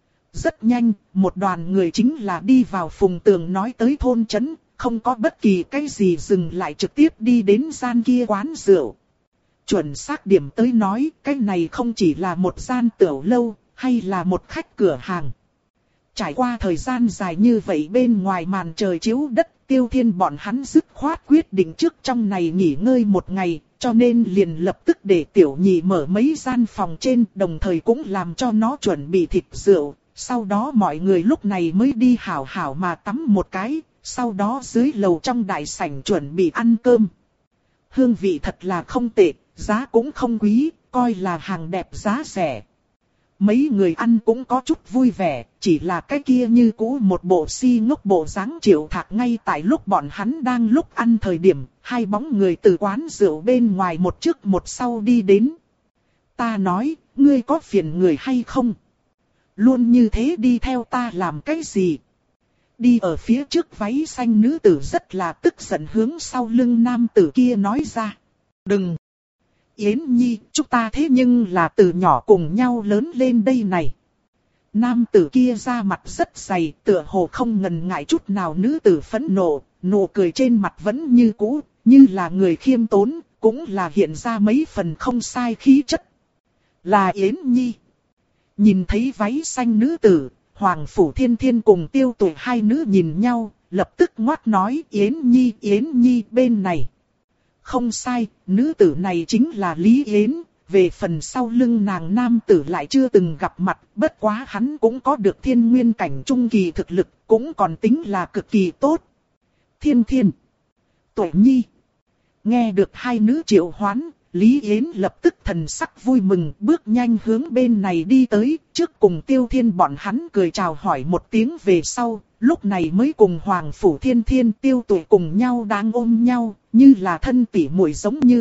Rất nhanh, một đoàn người chính là đi vào Phùng Tường nói tới thôn trấn, không có bất kỳ cái gì dừng lại trực tiếp đi đến gian kia quán rượu. Chuẩn xác điểm tới nói, cái này không chỉ là một gian tiểu lâu, hay là một khách cửa hàng. Trải qua thời gian dài như vậy bên ngoài màn trời chiếu đất, Tiêu Thiên bọn hắn dứt khoát quyết định trước trong này nghỉ ngơi một ngày, cho nên liền lập tức để tiểu nhị mở mấy gian phòng trên, đồng thời cũng làm cho nó chuẩn bị thịt rượu, sau đó mọi người lúc này mới đi hảo hảo mà tắm một cái, sau đó dưới lầu trong đại sảnh chuẩn bị ăn cơm. Hương vị thật là không tệ, giá cũng không quý, coi là hàng đẹp giá rẻ. Mấy người ăn cũng có chút vui vẻ, chỉ là cái kia như cũ một bộ si ngốc bộ dáng Triệu Thạc ngay tại lúc bọn hắn đang lúc ăn thời điểm, hai bóng người từ quán rượu bên ngoài một trước một sau đi đến. Ta nói, ngươi có phiền người hay không? Luôn như thế đi theo ta làm cái gì? Đi ở phía trước váy xanh nữ tử rất là tức giận hướng sau lưng nam tử kia nói ra. Đừng! Yến Nhi, chúng ta thế nhưng là từ nhỏ cùng nhau lớn lên đây này. Nam tử kia ra mặt rất dày, tựa hồ không ngần ngại chút nào nữ tử phẫn nộ, nụ cười trên mặt vẫn như cũ, như là người khiêm tốn, cũng là hiện ra mấy phần không sai khí chất. Là Yến Nhi. Nhìn thấy váy xanh nữ tử, Hoàng Phủ Thiên Thiên cùng Tiêu Tuệ hai nữ nhìn nhau, lập tức ngoác nói Yến Nhi, Yến Nhi bên này. Không sai, nữ tử này chính là Lý Yến, về phần sau lưng nàng nam tử lại chưa từng gặp mặt, bất quá hắn cũng có được thiên nguyên cảnh trung kỳ thực lực, cũng còn tính là cực kỳ tốt. Thiên Thiên, Tuệ Nhi. Nghe được hai nữ triệu hoán, Lý Yến lập tức thần sắc vui mừng, bước nhanh hướng bên này đi tới, trước cùng Tiêu Thiên bọn hắn cười chào hỏi một tiếng về sau, lúc này mới cùng Hoàng Phủ Thiên Thiên Tiêu Tuệ cùng nhau đang ôm nhau, như là thân tỉ muội giống như.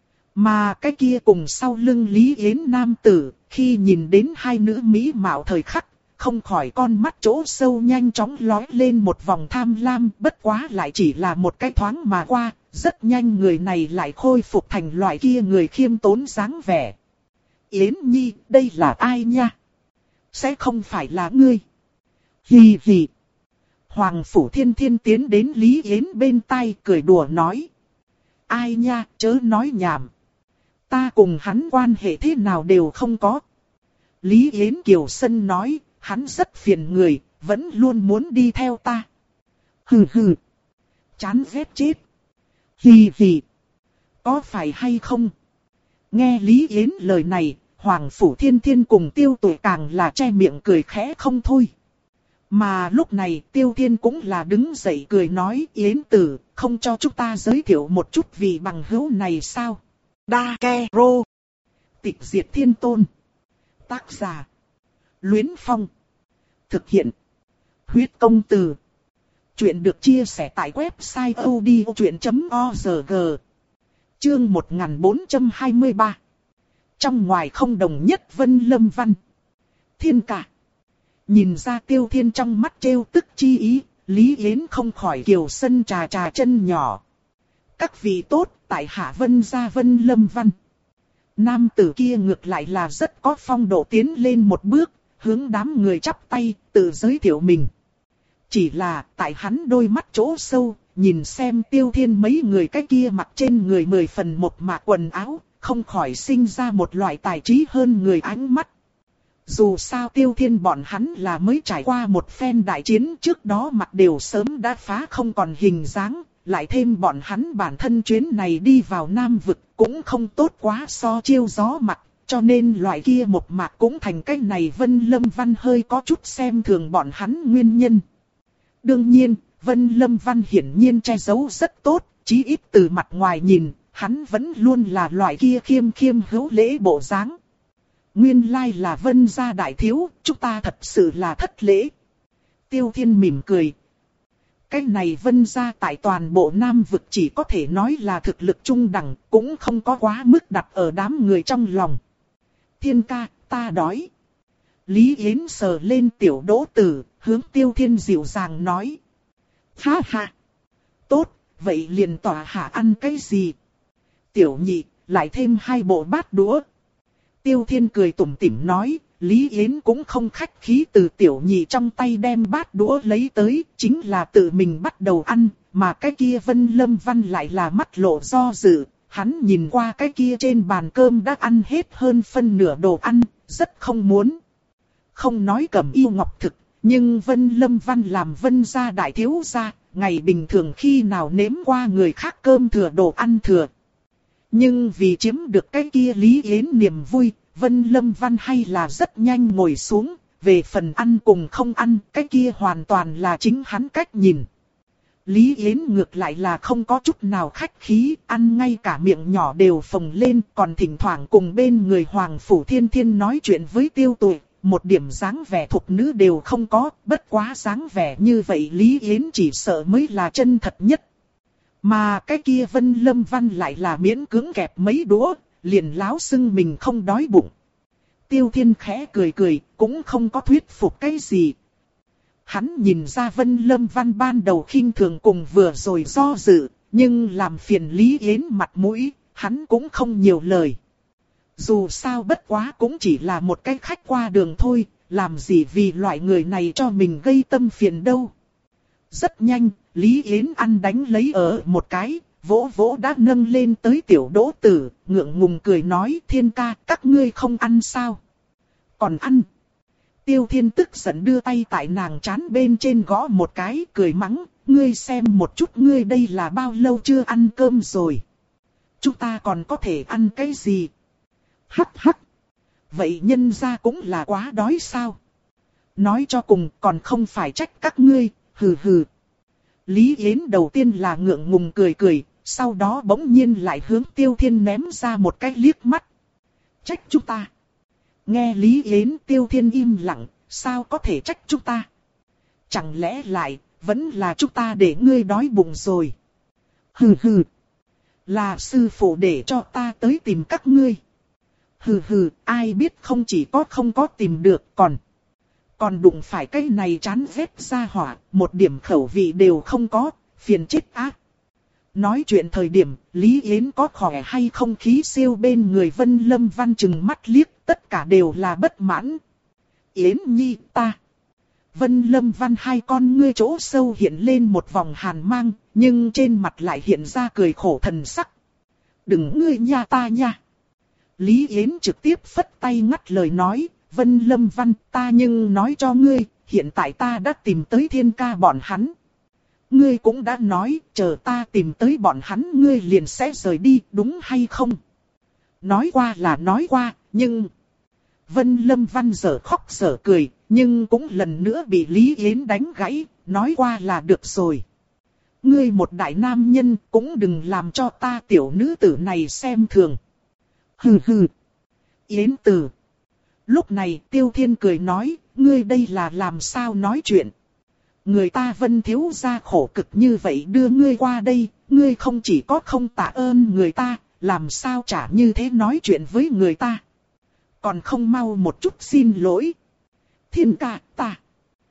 Mà cái kia cùng sau lưng Lý Yến nam tử, khi nhìn đến hai nữ mỹ mạo thời khắc, không khỏi con mắt chỗ sâu nhanh chóng lóe lên một vòng tham lam, bất quá lại chỉ là một cái thoáng mà qua, rất nhanh người này lại khôi phục thành loại kia người khiêm tốn dáng vẻ. Yến Nhi, đây là ai nha? Sẽ không phải là ngươi. Hì hì. Hoàng Phủ Thiên Thiên tiến đến Lý Yến bên tai cười đùa nói. Ai nha, chớ nói nhảm. Ta cùng hắn quan hệ thế nào đều không có. Lý Yến Kiều Sân nói, hắn rất phiền người, vẫn luôn muốn đi theo ta. Hừ hừ. Chán ghét chết. Hì hì. Có phải hay không? Nghe Lý Yến lời này, Hoàng Phủ Thiên Thiên cùng Tiêu Tuệ càng là che miệng cười khẽ không thôi. Mà lúc này Tiêu Thiên cũng là đứng dậy cười nói, Yến tử, không cho chúng ta giới thiệu một chút vị bằng hữu này sao? Đa Ke Rô. Tịch diệt thiên tôn. Tác giả. Luyến Phong. Thực hiện. Huyết công từ. Chuyện được chia sẻ tại website odchuyện chấm org. Chương một nghìn bốn trăm hai mươi ba. Trong ngoài không đồng nhất Vân Lâm Văn. Thiên cả. Nhìn ra Tiêu Thiên trong mắt trêu tức chi ý, Lý Yến không khỏi kiều sân trà trà chân nhỏ. Các vị tốt, tại hạ Vân gia Vân Lâm Văn. Nam tử kia ngược lại là rất có phong độ tiến lên một bước, hướng đám người chắp tay, tự giới thiệu mình. Chỉ là tại hắn đôi mắt chỗ sâu, nhìn xem Tiêu Thiên mấy người cái kia mặc trên người mười phần một mạc quần áo, không khỏi sinh ra một loại tài trí hơn người ánh mắt. Dù sao Tiêu Thiên bọn hắn là mới trải qua một phen đại chiến, trước đó mặt đều sớm đã phá không còn hình dáng, lại thêm bọn hắn bản thân chuyến này đi vào Nam Vực cũng không tốt quá so chiêu gió mặt, cho nên loại kia một mạc cũng thành cái này Vân Lâm Văn hơi có chút xem thường bọn hắn nguyên nhân. Đương nhiên, Vân Lâm Văn hiển nhiên che giấu rất tốt, chí ít từ mặt ngoài nhìn, hắn vẫn luôn là loại kia khiêm khiêm hữu lễ bộ dáng. Nguyên lai là Vân gia đại thiếu, chúng ta thật sự là thất lễ. Tiêu Thiên mỉm cười. Cái này Vân gia tại toàn bộ Nam Vực chỉ có thể nói là thực lực trung đẳng, cũng không có quá mức đặt ở đám người trong lòng. Thiên ca, ta đói. Lý Yến sờ lên tiểu đỗ tử, hướng Tiêu Thiên dịu dàng nói. Ha ha. Tốt, vậy liền tỏa hạ ăn cái gì? Tiểu nhị, lại thêm hai bộ bát đũa. Tiêu Thiên cười tủm tỉm nói, Lý Yến cũng không khách khí từ tiểu nhị trong tay đem bát đũa lấy tới, chính là tự mình bắt đầu ăn, mà cái kia Vân Lâm Văn lại là mắt lộ do dự, hắn nhìn qua cái kia trên bàn cơm đã ăn hết hơn phân nửa đồ ăn, rất không muốn. Không nói Cẩm Yêu Ngọc thực, nhưng Vân Lâm Văn làm Vân gia đại thiếu gia, ngày bình thường khi nào nếm qua người khác cơm thừa đồ ăn thừa. Nhưng vì chiếm được cái kia Lý Yến niềm vui, Vân Lâm Văn hay là rất nhanh ngồi xuống, về phần ăn cùng không ăn, cái kia hoàn toàn là chính hắn cách nhìn. Lý Yến ngược lại là không có chút nào khách khí, ăn ngay cả miệng nhỏ đều phồng lên, còn thỉnh thoảng cùng bên người Hoàng Phủ Thiên Thiên nói chuyện với Tiêu Tuệ, một điểm dáng vẻ thục nữ đều không có, bất quá dáng vẻ như vậy Lý Yến chỉ sợ mới là chân thật nhất. Mà cái kia Vân Lâm Văn lại là miễn cưỡng kẹp mấy đũa, liền láo xưng mình không đói bụng. Tiêu Thiên khẽ cười cười, cũng không có thuyết phục cái gì. Hắn nhìn ra Vân Lâm Văn ban đầu khinh thường cùng vừa rồi do dự, nhưng làm phiền Lý Yến mặt mũi, hắn cũng không nhiều lời. Dù sao bất quá cũng chỉ là một cái khách qua đường thôi, làm gì vì loại người này cho mình gây tâm phiền đâu. Rất nhanh, Lý Yến ăn đánh lấy ở một cái, vỗ vỗ đã nâng lên tới tiểu đỗ tử, ngượng ngùng cười nói Thiên ca, các ngươi không ăn sao? Còn ăn. Tiêu Thiên tức giận đưa tay tại nàng trán bên trên gõ một cái, cười mắng, ngươi xem một chút ngươi đây là bao lâu chưa ăn cơm rồi. Chúng ta còn có thể ăn cái gì? Hắc hắc. Vậy nhân gia cũng là quá đói sao? Nói cho cùng còn không phải trách các ngươi, hừ hừ. Lý Yến đầu tiên là ngượng ngùng cười cười, sau đó bỗng nhiên lại hướng Tiêu Thiên ném ra một cái liếc mắt. Trách chúng ta. Nghe Lý Yến, Tiêu Thiên im lặng, sao có thể trách chúng ta? Chẳng lẽ lại, vẫn là chúng ta để ngươi đói bụng rồi? Hừ hừ. Là sư phụ để cho ta tới tìm các ngươi. Hừ hừ, ai biết không chỉ có không có tìm được còn. Còn đụng phải cái này chán ghét ra hỏa, một điểm khẩu vị đều không có, phiền chết ác. Nói chuyện thời điểm, Lý Yến có khỏe hay không khí siêu bên người Vân Lâm Văn chừng mắt liếc, tất cả đều là bất mãn. Yến Nhi ta. Vân Lâm Văn hai con ngươi chỗ sâu hiện lên một vòng hàn mang, nhưng trên mặt lại hiện ra cười khổ thần sắc. Đừng ngươi nha ta nha. Lý Yến trực tiếp phất tay ngắt lời nói, Vân Lâm Văn ta nhưng nói cho ngươi, hiện tại ta đã tìm tới Thiên Ca bọn hắn. Ngươi cũng đã nói, chờ ta tìm tới bọn hắn ngươi liền sẽ rời đi, đúng hay không? Nói qua là nói qua, nhưng... Vân Lâm Văn dở khóc dở cười, nhưng cũng lần nữa bị Lý Yến đánh gãy, nói qua là được rồi. Ngươi một đại nam nhân cũng đừng làm cho ta tiểu nữ tử này xem thường. Hừ hừ. Yến Tử. Lúc này Tiêu Thiên cười nói, ngươi đây là làm sao nói chuyện. Người ta Vân thiếu gia khổ cực như vậy đưa ngươi qua đây, ngươi không chỉ có không tạ ơn người ta, làm sao trả như thế nói chuyện với người ta. Còn không mau một chút xin lỗi. Thiên ca ta.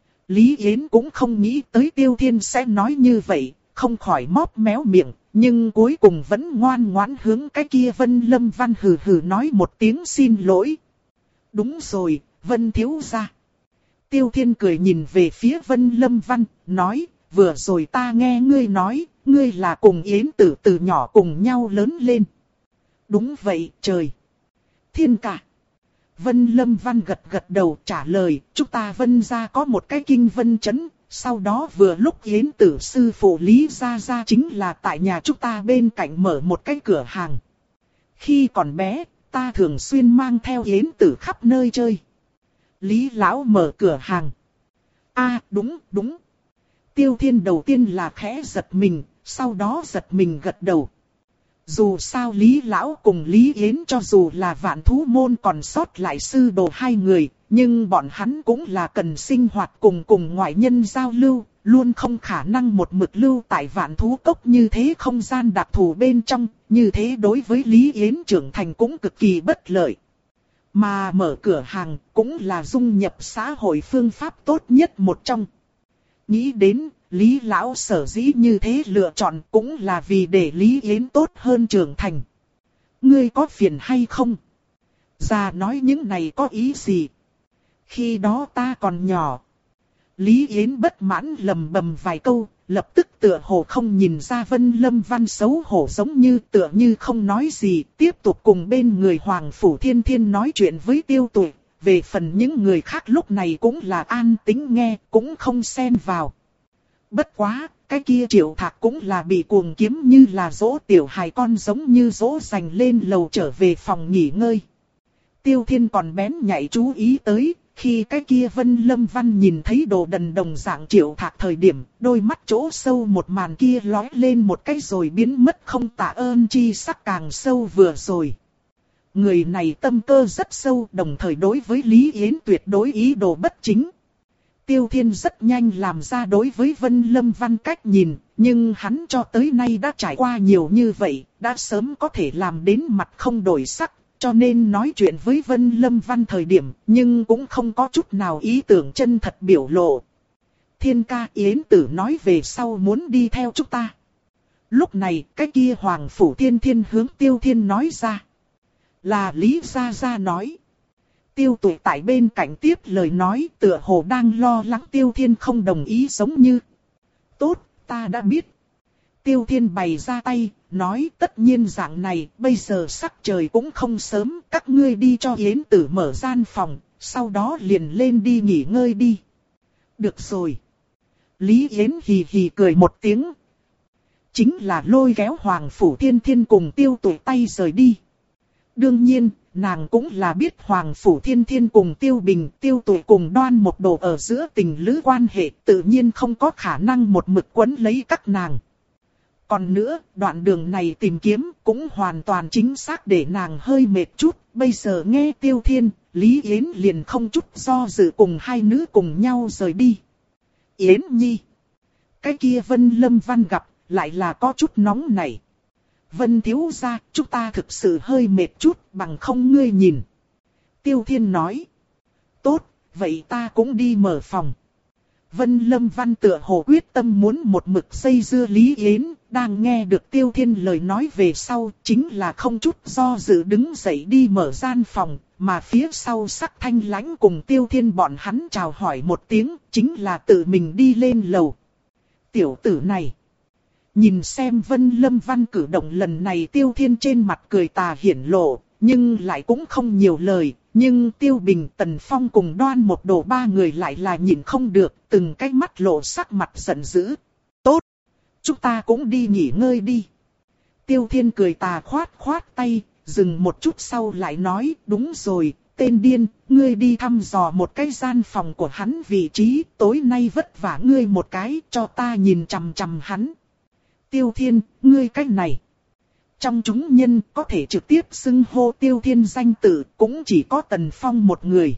Lý Yến cũng không nghĩ tới Tiêu Thiên sẽ nói như vậy, không khỏi móp méo miệng, nhưng cuối cùng vẫn ngoan ngoãn hướng cái kia Vân Lâm Văn hừ hừ nói một tiếng xin lỗi. Đúng rồi, Vân thiếu gia. Tiêu Thiên cười nhìn về phía Vân Lâm Văn, nói, vừa rồi ta nghe ngươi nói, ngươi là cùng Yến Tử từ nhỏ cùng nhau lớn lên. Đúng vậy, trời. Thiên ca. Vân Lâm Văn gật gật đầu trả lời, chúng ta Vân gia có một cái kinh vân trấn, sau đó vừa lúc Yến Tử sư phụ Lý gia gia chính là tại nhà chúng ta bên cạnh mở một cái cửa hàng. Khi còn bé, ta thường xuyên mang theo Yến Tử khắp nơi chơi. Lý lão mở cửa hàng. A à, đúng, đúng. Tiêu Thiên đầu tiên là khẽ giật mình, sau đó giật mình gật đầu. Dù sao Lý lão cùng Lý Yến cho dù là vạn thú môn còn sót lại sư đồ hai người, nhưng bọn hắn cũng là cần sinh hoạt cùng cùng ngoại nhân giao lưu, luôn không khả năng một mực lưu tại vạn thú cốc như thế không gian đặc thù bên trong, như thế đối với Lý Yến trưởng thành cũng cực kỳ bất lợi. Mà mở cửa hàng cũng là dung nhập xã hội phương pháp tốt nhất một trong. Nghĩ đến, Lý lão sở dĩ như thế lựa chọn cũng là vì để Lý Yến tốt hơn trưởng thành. Ngươi có phiền hay không? Già nói những này có ý gì? Khi đó ta còn nhỏ. Lý Yến bất mãn lầm bầm vài câu, lập tức tựa hồ không nhìn ra Vân Lâm Văn xấu hổ giống như tựa như không nói gì, tiếp tục cùng bên người Hoàng Phủ Thiên Thiên nói chuyện với Tiêu Tụy. Về phần những người khác lúc này cũng là an tĩnh nghe, cũng không xen vào. Bất quá, cái kia Triệu Thạc cũng là bị cuồng kiếm như là dỗ tiểu hài con giống như dỗ dành lên lầu trở về phòng nghỉ ngơi. Tiêu Thiên còn bén nhạy chú ý tới, khi cái kia Vân Lâm Văn nhìn thấy đồ đần đồng dạng Triệu Thạc thời điểm, đôi mắt chỗ sâu một màn kia lóe lên một cái rồi biến mất không tạ ơn chi sắc càng sâu vừa rồi. Người này tâm cơ rất sâu, đồng thời đối với Lý Yến tuyệt đối ý đồ bất chính. Tiêu Thiên rất nhanh làm ra đối với Vân Lâm Văn cách nhìn, nhưng hắn cho tới nay đã trải qua nhiều như vậy, đã sớm có thể làm đến mặt không đổi sắc, cho nên nói chuyện với Vân Lâm Văn thời điểm, nhưng cũng không có chút nào ý tưởng chân thật biểu lộ. Thiên ca Yến Tử nói về sau muốn đi theo chúng ta. Lúc này, cái kia Hoàng Phủ Thiên Thiên hướng Tiêu Thiên nói ra. Là Lý Gia Gia nói. Tiêu Tụy tại bên cạnh tiếp lời nói tựa hồ đang lo lắng Tiêu Thiên không đồng ý giống như. Tốt, ta đã biết. Tiêu Thiên bày ra tay, nói tất nhiên dạng này, bây giờ sắc trời cũng không sớm, các ngươi đi cho Yến Tử mở gian phòng, sau đó liền lên đi nghỉ ngơi đi. Được rồi. Lý Yến hì hì cười một tiếng. Chính là lôi kéo Hoàng Phủ Thiên Thiên cùng Tiêu Tụy tay rời đi. Đương nhiên, nàng cũng là biết Hoàng Phủ Thiên Thiên cùng Tiêu Bình, Tiêu Tuệ cùng Đoan Một Đồ ở giữa tình lữ quan hệ, tự nhiên không có khả năng một mực quấn lấy các nàng. Còn nữa, đoạn đường này tìm kiếm cũng hoàn toàn chính xác để nàng hơi mệt chút. Bây giờ nghe Tiêu Thiên, Lý Yến liền không chút do dự cùng hai nữ cùng nhau rời đi. Yến Nhi. Cái kia Vân Lâm Văn gặp, lại là có chút nóng nảy. Vân thiếu gia, chúng ta thực sự hơi mệt chút, bằng không ngươi nhìn. Tiêu Thiên nói. Tốt, vậy ta cũng đi mở phòng. Vân Lâm Văn tựa hồ quyết tâm muốn một mực dây dưa Lý Yến, đang nghe được Tiêu Thiên lời nói về sau, chính là không chút do dự đứng dậy đi mở gian phòng, mà phía sau Sắc Thanh Lãnh cùng Tiêu Thiên bọn hắn chào hỏi một tiếng, chính là tự mình đi lên lầu. Tiểu tử này. Nhìn xem Vân Lâm Văn cử động lần này, Tiêu Thiên trên mặt cười tà hiển lộ, nhưng lại cũng không nhiều lời. Nhưng Tiêu Bình, Tần Phong cùng Đoan Một Đồ ba người lại là nhìn không được, từng cái mắt lộ sắc mặt giận dữ. Tốt, chúng ta cũng đi nghỉ ngơi đi. Tiêu Thiên cười tà khoát khoát tay, dừng một chút sau lại nói, đúng rồi, tên điên, ngươi đi thăm dò một cái gian phòng của hắn vị trí, tối nay vất vả ngươi một cái, cho ta nhìn chằm chằm hắn. Tiêu Thiên, ngươi cái này. Trong chúng nhân có thể trực tiếp xưng hô Tiêu Thiên danh tự cũng chỉ có Tần Phong một người.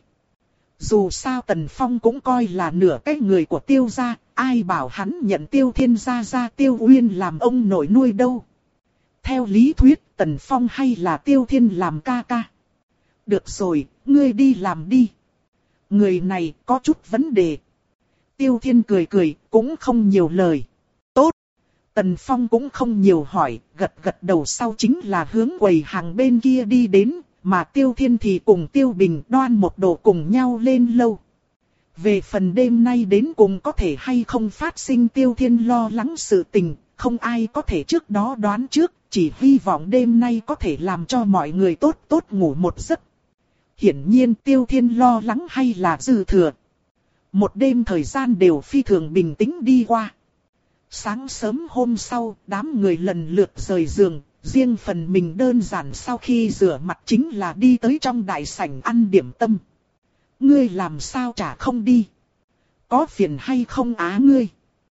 Dù sao Tần Phong cũng coi là nửa cái người của Tiêu gia, ai bảo hắn nhận Tiêu Thiên gia gia Tiêu Uyên làm ông nội nuôi đâu. Theo lý thuyết Tần Phong hay là Tiêu Thiên làm ca ca. Được rồi, ngươi đi làm đi. Người này có chút vấn đề. Tiêu Thiên cười cười, cũng không nhiều lời. Tốt. Tần Phong cũng không nhiều hỏi, gật gật đầu sau chính là hướng quầy hàng bên kia đi đến, mà Tiêu Thiên thì cùng Tiêu Bình Đoan Một Đồ cùng nhau lên lâu. Về phần đêm nay đến cùng có thể hay không phát sinh, Tiêu Thiên lo lắng sự tình, không ai có thể trước đó đoán trước, chỉ hy vọng đêm nay có thể làm cho mọi người tốt tốt ngủ một giấc. Hiển nhiên Tiêu Thiên lo lắng hay là dư thừa. Một đêm thời gian đều phi thường bình tĩnh đi qua. Sáng sớm hôm sau, đám người lần lượt rời giường, riêng phần mình đơn giản sau khi rửa mặt chính là đi tới trong đại sảnh ăn điểm tâm. Ngươi làm sao chả không đi? Có phiền hay không á ngươi?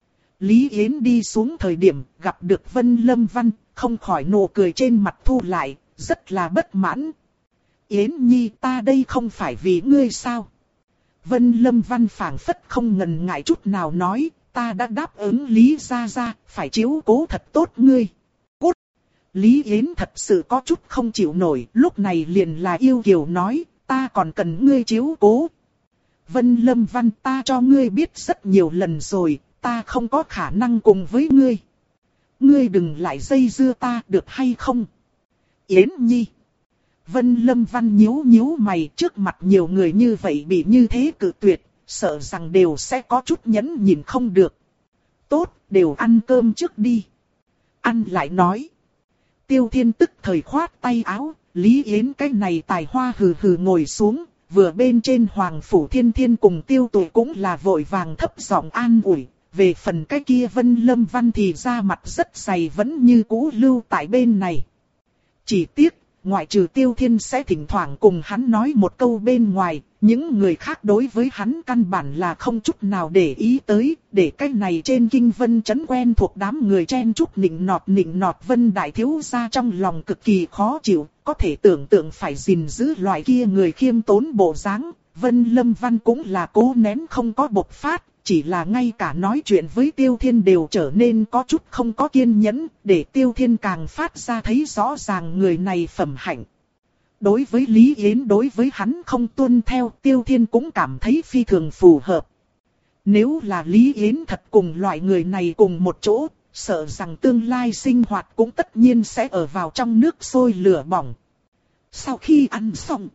Lý Yến đi xuống thời điểm, gặp được Vân Lâm Văn, không khỏi nụ cười trên mặt thu lại, rất là bất mãn. Yến Nhi, ta đây không phải vì ngươi sao? Vân Lâm Văn phảng phất không ngần ngại chút nào nói, ta đã đáp ứng Lý gia gia, phải chiếu cố thật tốt ngươi. Cút! Lý Yến thật sự có chút không chịu nổi, lúc này liền là yêu kiều nói, ta còn cần ngươi chiếu cố. Vân Lâm Văn, ta cho ngươi biết rất nhiều lần rồi, ta không có khả năng cùng với ngươi. Ngươi đừng lại dây dưa ta được hay không? Yến Nhi! Vân Lâm Văn nhíu nhíu mày, trước mặt nhiều người như vậy bị như thế cự tuyệt, sợ rằng đều sẽ có chút nhẫn nhịn không được. Tốt, đều ăn cơm trước đi. Ăn lại nói. Tiêu Thiên tức thời khoát tay áo, Lý Yến cái này tài hoa hừ hừ ngồi xuống, vừa bên trên Hoàng Phủ Thiên Thiên cùng Tiêu Tuệ cũng là vội vàng thấp giọng an ủi. Về phần cái kia Vân Lâm Văn thì ra mặt rất dày, vẫn như cũ lưu tại bên này. Chỉ tiếc, ngoại trừ Tiêu Thiên sẽ thỉnh thoảng cùng hắn nói một câu bên ngoài, những người khác đối với hắn căn bản là không chút nào để ý tới, để cái này trên kinh vân trấn quen thuộc đám người chen chúc nịnh nọt nịnh nọt Vân đại thiếu gia trong lòng cực kỳ khó chịu, có thể tưởng tượng phải gìn giữ loại kia người khiêm tốn bộ dáng. Vân Lâm Văn cũng là cố nén không có bộc phát, chỉ là ngay cả nói chuyện với Tiêu Thiên đều trở nên có chút không có kiên nhẫn, để Tiêu Thiên càng phát ra thấy rõ ràng người này phẩm hạnh. Đối với Lý Yến, đối với hắn không tuân theo, Tiêu Thiên cũng cảm thấy phi thường phù hợp. Nếu là Lý Yến thật cùng loại người này cùng một chỗ, sợ rằng tương lai sinh hoạt cũng tất nhiên sẽ ở vào trong nước sôi lửa bỏng. Sau khi ăn xong,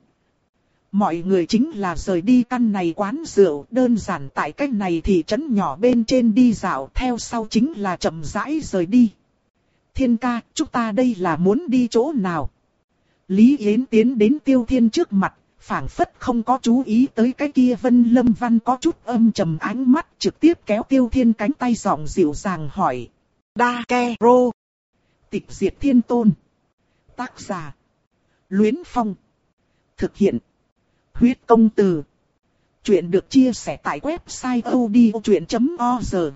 mọi người chính là rời đi căn này quán rượu, đơn giản tại cách này thị trấn nhỏ bên trên đi dạo, theo sau chính là chậm rãi rời đi. Thiên ca, chúng ta đây là muốn đi chỗ nào? Lý Yến tiến đến Tiêu Thiên trước mặt, phảng phất không có chú ý tới cái kia Vân Lâm Văn có chút âm trầm ánh mắt, trực tiếp kéo Tiêu Thiên cánh tay giọng dịu dàng hỏi. Đa Ke Rô. Tịch diệt thiên tôn. Tác giả. Luyến Phong. Thực hiện. Huyết công từ. Chuyện được chia sẻ tại website odchuyện chấm org.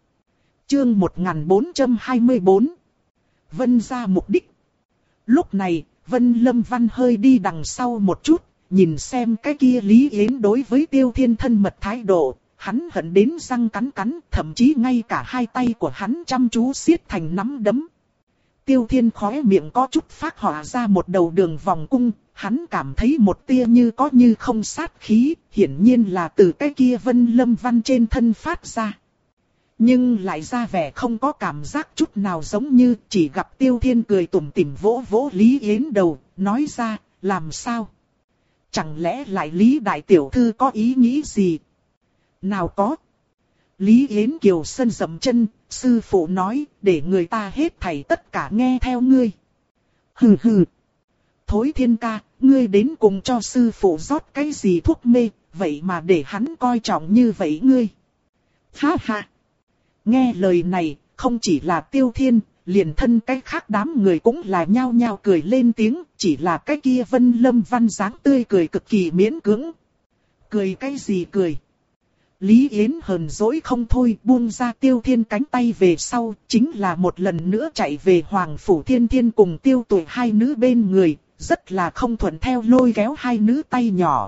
Chương một nghìn bốn trăm hai mươi bốn. Vân ra mục đích. Lúc này, Vân Lâm Văn hơi đi đằng sau một chút, nhìn xem cái kia Lý Yến đối với Tiêu Thiên thân mật thái độ, hắn hận đến răng cắn cắn, thậm chí ngay cả hai tay của hắn chăm chú siết thành nắm đấm. Tiêu Thiên khóe miệng có chút phát họa ra một đầu đường vòng cung, hắn cảm thấy một tia như có như không sát khí, hiển nhiên là từ cái kia Vân Lâm Văn trên thân phát ra. Nhưng lại ra vẻ không có cảm giác chút nào, giống như chỉ gặp Tiêu Thiên cười tủm tỉm vỗ vỗ Lý Yến đầu, nói ra, làm sao? Chẳng lẽ lại Lý Đại Tiểu Thư có ý nghĩ gì? Nào có. Lý Yến Kiều sân dậm chân, sư phụ nói, để người ta hết thảy tất cả nghe theo ngươi. Hừ hừ. Thối Thiên ca, ngươi đến cùng cho sư phụ rót cái gì thuốc mê, vậy mà để hắn coi trọng như vậy ngươi. Ha ha. Nghe lời này, không chỉ là Tiêu Thiên, liền thân cái khác đám người cũng là nhao nhao cười lên tiếng, chỉ là cái kia Vân Lâm Văn dáng tươi cười cực kỳ miễn cưỡng. Cười cái gì cười? Lý Yến hờn dỗi không thôi, buông ra Tiêu Thiên cánh tay về sau, chính là một lần nữa chạy về Hoàng Phủ Thiên Thiên cùng Tiêu Tuổi hai nữ bên người, rất là không thuận theo lôi kéo hai nữ tay nhỏ.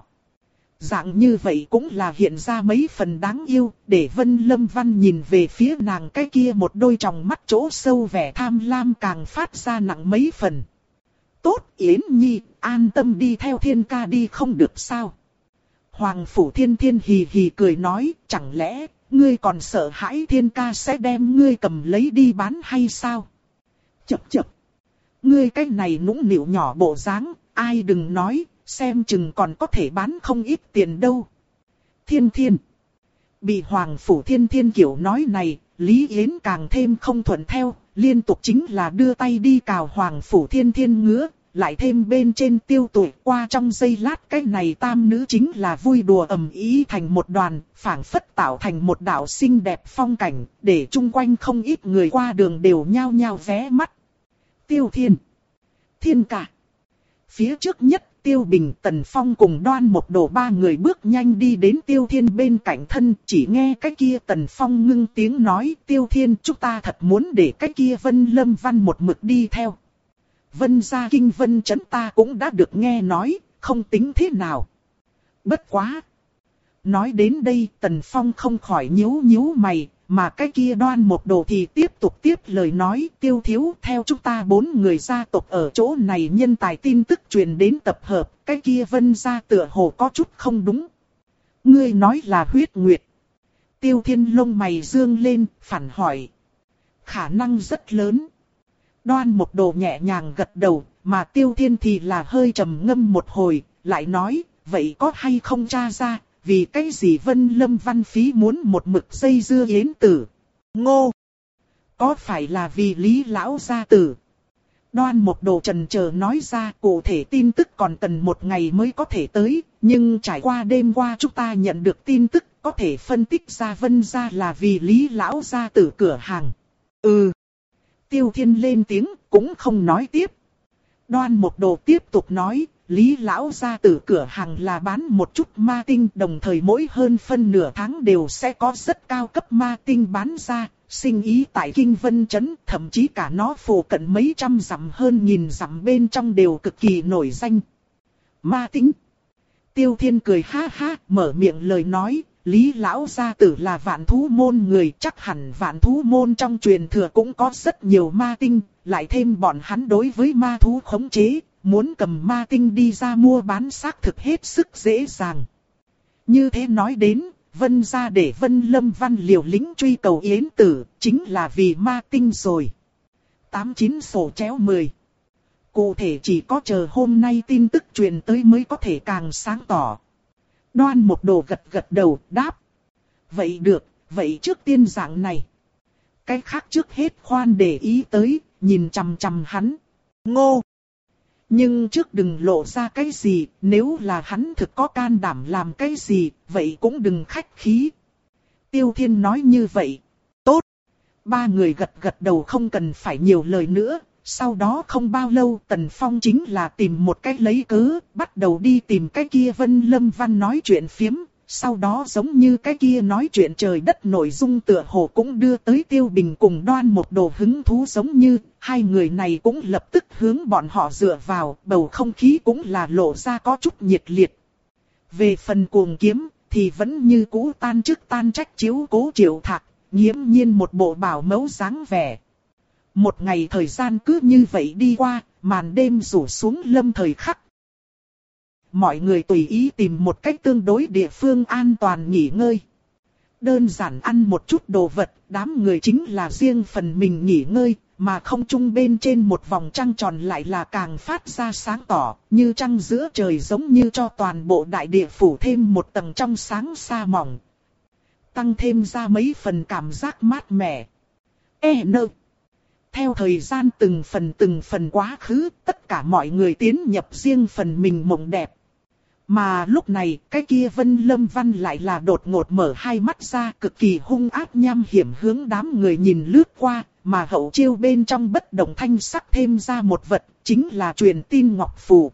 Dạng như vậy cũng là hiện ra mấy phần đáng yêu, để Vân Lâm Văn nhìn về phía nàng cái kia một đôi tròng mắt chỗ sâu vẻ tham lam càng phát ra nặng mấy phần. Tốt Yến Nhi, an tâm đi theo Thiên ca đi không được sao? Hoàng Phủ Thiên Thiên hì hì cười nói, chẳng lẽ, ngươi còn sợ hãi Thiên ca sẽ đem ngươi cầm lấy đi bán hay sao? Chập chập. Ngươi cái này nũng nịu nhỏ bộ dáng, ai đừng nói, xem chừng còn có thể bán không ít tiền đâu. Thiên Thiên. Bị Hoàng Phủ Thiên Thiên kiểu nói này, Lý Yến càng thêm không thuận theo, liên tục chính là đưa tay đi cào Hoàng Phủ Thiên Thiên ngứa. Lại thêm bên trên Tiêu Tuổi, qua trong giây lát cái này tam nữ chính là vui đùa ầm ĩ thành một đoàn, phảng phất tạo thành một đạo xinh đẹp phong cảnh, để chung quanh không ít người qua đường đều nhao nhao vé mắt. Tiêu Thiên. Thiên ca. Phía trước nhất Tiêu Bình, Tần Phong cùng Đoan Một Đồ ba người bước nhanh đi đến Tiêu Thiên bên cạnh thân, chỉ nghe cái kia Tần Phong ngưng tiếng nói, Tiêu Thiên, chúng ta thật muốn để cái kia Vân Lâm Văn một mực đi theo. Vân gia kinh vân trấn ta cũng đã được nghe nói, không tính thế nào. Bất quá. Nói đến đây Tần Phong không khỏi nhíu nhíu mày, mà cái kia Đoan Một Đồ thì tiếp tục tiếp lời nói, Tiêu thiếu, theo chúng ta bốn người gia tộc ở chỗ này nhân tài tin tức truyền đến tập hợp, cái kia Vân gia tựa hồ có chút không đúng. Ngươi nói là huyết nguyệt. Tiêu Thiên lông mày dương lên, phản hỏi. Khả năng rất lớn. Đoan Một Đồ nhẹ nhàng gật đầu, mà Tiêu Thiên thì là hơi trầm ngâm một hồi, lại nói, vậy có hay không tra ra, vì cái gì Vân Lâm Văn phí muốn một mực dây dưa Yến tử? Ngô! Có phải là vì Lý Lão gia tử? Đoan Một Đồ trần chờ nói ra, cụ thể tin tức còn cần một ngày mới có thể tới, nhưng trải qua đêm qua chúng ta nhận được tin tức, có thể phân tích ra Vân gia là vì Lý Lão gia tử cửa hàng. Ừ! Tiêu Thiên lên tiếng, cũng không nói tiếp. Đoan Một Đồ tiếp tục nói, Lý Lão gia tử cửa hàng là bán một chút ma tinh, đồng thời mỗi hơn phân nửa tháng đều sẽ có rất cao cấp ma tinh bán ra, sinh ý tại Kinh Vân Trấn, thậm chí cả nó phổ cận mấy trăm dặm hơn nghìn dặm bên trong đều cực kỳ nổi danh. Ma tinh. Tiêu Thiên cười ha ha, mở miệng lời nói. Lý Lão gia tử là Vạn Thú môn người, chắc hẳn Vạn Thú môn trong truyền thừa cũng có rất nhiều ma tinh, lại thêm bọn hắn đối với ma thú khống chế, muốn cầm ma tinh đi ra mua bán xác thực hết sức dễ dàng. Như thế nói đến, Vân gia để Vân Lâm Văn liều lĩnh truy cầu Yến tử, chính là vì ma tinh rồi. tám chín sổ chéo mười. Cụ thể chỉ có chờ hôm nay tin tức truyền tới mới có thể càng sáng tỏ. Đoan Một Đồ gật gật đầu, đáp. Vậy được, vậy trước tiên dạng này. Cái khác trước hết khoan để ý tới, nhìn chằm chằm hắn. Ngô! Nhưng trước đừng lộ ra cái gì, nếu là hắn thực có can đảm làm cái gì, vậy cũng đừng khách khí. Tiêu Thiên nói như vậy. Tốt! Ba người gật gật đầu không cần phải nhiều lời nữa, Sau đó không bao lâu Tần Phong chính là tìm một cách lấy cớ, bắt đầu đi tìm cái kia Vân Lâm Văn nói chuyện phiếm. Sau đó giống như cái kia nói chuyện trời đất nội dung tựa hồ cũng đưa tới Tiêu Bình cùng Đoan một đồ hứng thú giống như, hai người này cũng lập tức hướng bọn họ dựa vào, bầu không khí cũng là lộ ra có chút nhiệt liệt. Về phần Cuồng Kiếm thì vẫn như cũ tan chức tan trách chiếu cố Triệu Thạc, nghiễm nhiên một bộ bảo mẫu dáng vẻ. Một ngày thời gian cứ như vậy đi qua, màn đêm rủ xuống lâm thời khắc. Mọi người tùy ý tìm một cách tương đối địa phương an toàn nghỉ ngơi. Đơn giản ăn một chút đồ vật, đám người chính là riêng phần mình nghỉ ngơi, mà không trung bên trên một vòng trăng tròn lại là càng phát ra sáng tỏ, như trăng giữa trời giống như cho toàn bộ đại địa phủ thêm một tầng trong sáng xa mỏng. Tăng thêm ra mấy phần cảm giác mát mẻ. E nơ. Theo thời gian từng phần từng phần quá khứ, tất cả mọi người tiến nhập riêng phần mình mộng đẹp. Mà lúc này, cái kia Vân Lâm Văn lại là đột ngột mở hai mắt ra, cực kỳ hung ác nham hiểm hướng đám người nhìn lướt qua, mà hậu chiêu bên trong bất động thanh sắc thêm ra một vật, chính là truyền tin ngọc phù.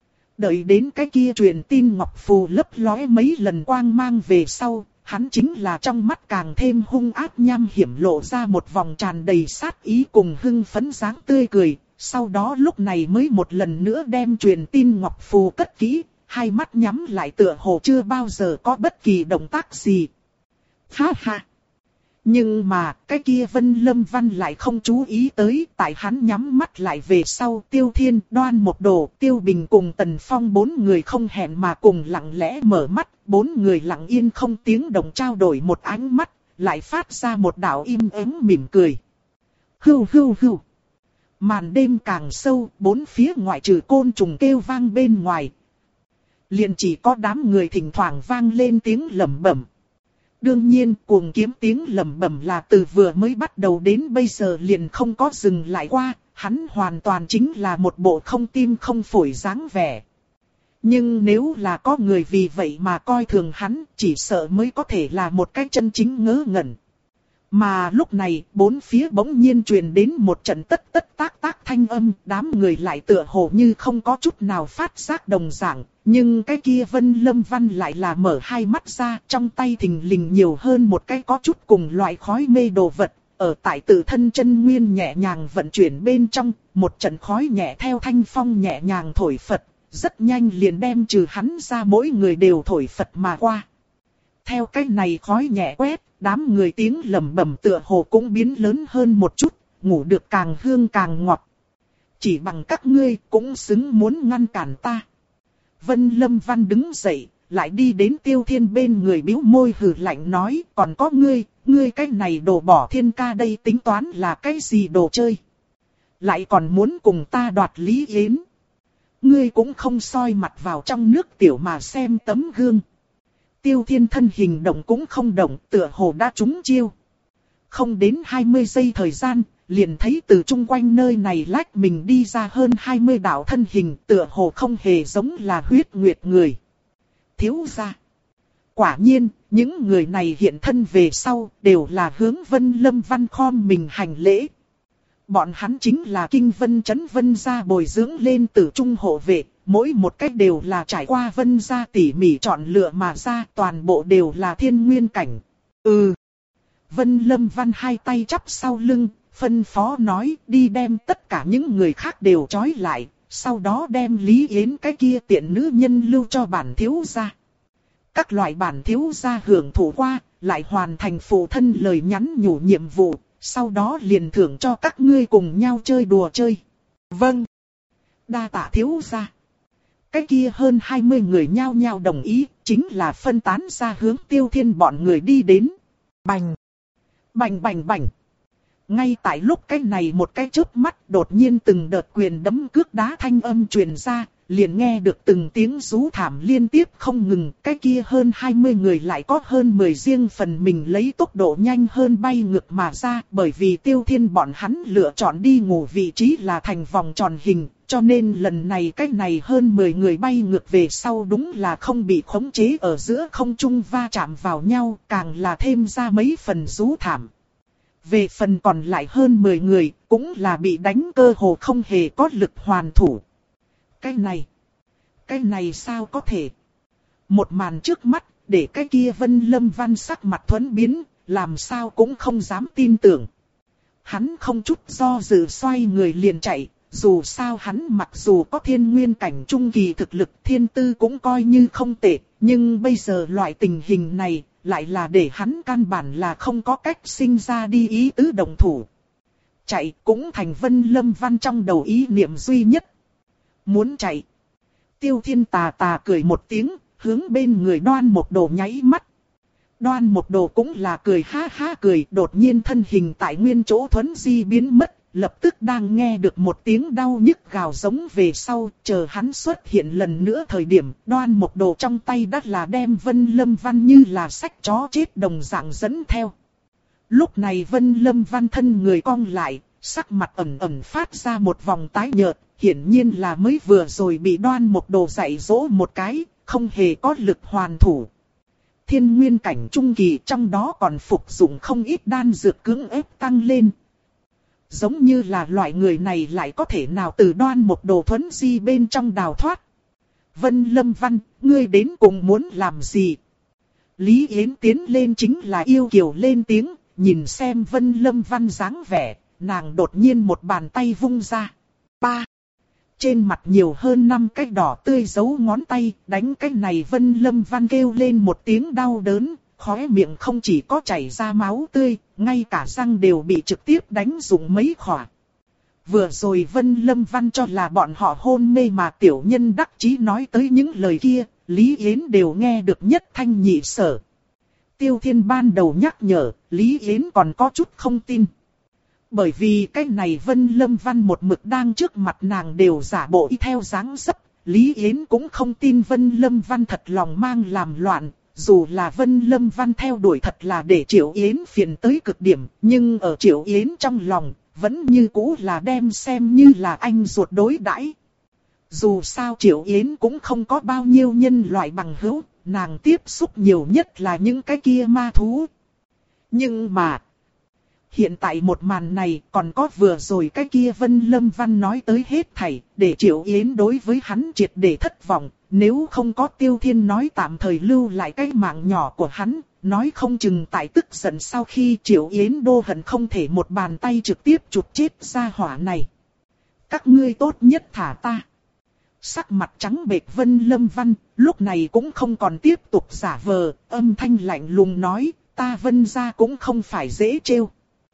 Đợi đến cái kia truyền tin ngọc phù lấp lóe mấy lần quang mang về sau, hắn chính là trong mắt càng thêm hung ác nham hiểm lộ ra một vòng tràn đầy sát ý cùng hưng phấn dáng tươi cười, sau đó lúc này mới một lần nữa đem truyền tin ngọc phù cất kỹ. Hai mắt nhắm lại tựa hồ chưa bao giờ có bất kỳ động tác gì. Ha ha! Nhưng mà, cái kia Vân Lâm Văn lại không chú ý tới, tại hắn nhắm mắt lại về sau Tiêu Thiên, Đoan một đồ, Tiêu Bình cùng Tần Phong bốn người không hẹn mà cùng lặng lẽ mở mắt, bốn người lặng yên không tiếng động trao đổi một ánh mắt, lại phát ra một đạo im ắng mỉm cười. Hưu hưu hưu! Màn đêm càng sâu, bốn phía ngoại trừ côn trùng kêu vang bên ngoài. Liền chỉ có đám người thỉnh thoảng vang lên tiếng lẩm bẩm. Đương nhiên, Cuồng Kiếm tiếng lẩm bẩm là từ vừa mới bắt đầu đến bây giờ liền không có dừng lại qua, hắn hoàn toàn chính là một bộ không tim không phổi dáng vẻ. Nhưng nếu là có người vì vậy mà coi thường hắn, chỉ sợ mới có thể là một cái chân chính ngớ ngẩn. Mà lúc này, bốn phía bỗng nhiên truyền đến một trận tất tất tác tác thanh âm, đám người lại tựa hồ như không có chút nào phát giác đồng dạng. Nhưng cái kia Vân Lâm Văn lại là mở hai mắt ra, trong tay thình lình nhiều hơn một cái có chút cùng loại khói mê đồ vật. Ở tại tự thân chân nguyên nhẹ nhàng vận chuyển bên trong, một trận khói nhẹ theo thanh phong nhẹ nhàng thổi phật, rất nhanh liền đem trừ hắn ra mỗi người đều thổi phật mà qua. Theo cái này khói nhẹ quét, đám người tiếng lẩm bẩm tựa hồ cũng biến lớn hơn một chút, ngủ được càng hương càng ngọt. Chỉ bằng các ngươi cũng xứng muốn ngăn cản ta. Vân Lâm Văn đứng dậy, lại đi đến Tiêu Thiên bên người bĩu môi hừ lạnh nói, còn có ngươi, ngươi cái này đồ bỏ thiên ca đây tính toán là cái gì đồ chơi. Lại còn muốn cùng ta đoạt Lý Yến. Ngươi cũng không soi mặt vào trong nước tiểu mà xem tấm gương. Tiêu Thiên thân hình động cũng không động, tựa hồ đã trúng chiêu. Không đến hai mươi giây thời gian, liền thấy từ chung quanh nơi này lách mình đi ra hơn hai mươi đạo thân hình, tựa hồ không hề giống là huyết nguyệt người. Thiếu gia. Quả nhiên, những người này hiện thân về sau, đều là hướng Vân Lâm Văn khom mình hành lễ. Bọn hắn chính là Kinh Vân Trấn Vân gia bồi dưỡng lên từ trung hộ vệ, mỗi một cách đều là trải qua Vân gia tỉ mỉ chọn lựa mà ra, toàn bộ đều là thiên nguyên cảnh. Ừ. Vân Lâm Văn hai tay chắp sau lưng, phân phó nói đi đem tất cả những người khác đều trói lại, sau đó đem Lý Yến cái kia tiện nữ nhân lưu cho bản thiếu gia. Các loại bản thiếu gia hưởng thụ qua, lại hoàn thành phụ thân lời nhắn nhủ nhiệm vụ, sau đó liền thưởng cho các ngươi cùng nhau chơi đùa chơi. Vâng. Đa tạ thiếu gia. Cái kia hơn hai mươi người nhao nhao đồng ý, chính là phân tán ra hướng Tiêu Thiên bọn người đi đến. Bành. Bành bành bành. Ngay tại lúc cái này một cái chớp mắt đột nhiên từng đợt quyền đấm cước đá thanh âm truyền ra, liền nghe được từng tiếng rú thảm liên tiếp không ngừng. Cái kia hơn hai mươi người lại có hơn mười riêng phần mình lấy tốc độ nhanh hơn bay ngược mà ra, bởi vì Tiêu Thiên bọn hắn lựa chọn đi ngủ vị trí là thành vòng tròn hình, cho nên lần này cái này hơn mười người bay ngược về sau đúng là không bị khống chế ở giữa không trung va chạm vào nhau, càng là thêm ra mấy phần rú thảm. Về phần còn lại hơn mười người, cũng là bị đánh cơ hồ không hề có lực hoàn thủ. Cái này, cái này sao có thể? Một màn trước mắt, để cái kia Vân Lâm Văn sắc mặt thuẫn biến, làm sao cũng không dám tin tưởng. Hắn không chút do dự xoay người liền chạy, dù sao hắn mặc dù có thiên nguyên cảnh trung kỳ thực lực, thiên tư cũng coi như không tệ, nhưng bây giờ loại tình hình này, lại là để hắn căn bản là không có cách sinh ra đi ý tứ đồng thủ. Chạy cũng thành Vân Lâm Văn trong đầu ý niệm duy nhất. Muốn chạy. Tiêu Thiên tà tà cười một tiếng, hướng bên người Đoan Mộc Đồ nháy mắt. Đoan Mộc Đồ cũng là cười ha ha cười, đột nhiên thân hình tại nguyên chỗ thuấn di biến mất, lập tức đang nghe được một tiếng đau nhức gào giống về sau, chờ hắn xuất hiện lần nữa thời điểm, Đoan Mộc Đồ trong tay đã là đem Vân Lâm Văn như là sách chó chết đồng dạng dẫn theo. Lúc này Vân Lâm Văn thân người cong lại, sắc mặt ẩn ẩn phát ra một vòng tái nhợt, hiển nhiên là mới vừa rồi bị Đoan Mộc Đồ dạy dỗ một cái, không hề có lực hoàn thủ. Thiên nguyên cảnh trung kỳ trong đó còn phục dụng không ít đan dược cưỡng ép tăng lên. Giống như là loại người này lại có thể nào từ Đoan Mộc Đồ thuấn di bên trong đào thoát. Vân Lâm Văn, ngươi đến cùng muốn làm gì? Lý Yến tiến lên chính là yêu kiều lên tiếng, nhìn xem Vân Lâm Văn dáng vẻ, nàng đột nhiên một bàn tay vung ra. Pa! Trên mặt nhiều hơn năm cái đỏ tươi dấu ngón tay, đánh cái này Vân Lâm Văn kêu lên một tiếng đau đớn, khóe miệng không chỉ có chảy ra máu tươi, ngay cả răng đều bị trực tiếp đánh rụng mấy khỏa. Vừa rồi Vân Lâm Văn cho là bọn họ hôn mê mà tiểu nhân đắc chí nói tới những lời kia, Lý Yến đều nghe được nhất thanh nhị sở. Tiêu Thiên ban đầu nhắc nhở, Lý Yến còn có chút không tin. Bởi vì cái này Vân Lâm Văn một mực đang trước mặt nàng đều giả bộ y theo dáng dấp, Lý Yến cũng không tin Vân Lâm Văn thật lòng mang làm loạn, dù là Vân Lâm Văn theo đuổi thật là để Triệu Yến phiền tới cực điểm, nhưng ở Triệu Yến trong lòng, vẫn như cũ là đem xem như là anh ruột đối đãi. Dù sao Triệu Yến cũng không có bao nhiêu nhân loại bằng hữu, nàng tiếp xúc nhiều nhất là những cái kia ma thú. Nhưng mà... hiện tại một màn này còn có vừa rồi cái kia Vân Lâm Văn nói tới hết thảy, để Triệu Yến đối với hắn triệt để thất vọng, nếu không có Tiêu Thiên nói tạm thời lưu lại cái mạng nhỏ của hắn, nói không chừng tại tức giận sau khi Triệu Yến đô hận không thể một bàn tay trực tiếp chụp chết gia hỏa này. Các ngươi tốt nhất thả ta. Sắc mặt trắng bệch Vân Lâm Văn, lúc này cũng không còn tiếp tục giả vờ, âm thanh lạnh lùng nói, ta Vân gia cũng không phải dễ trêu.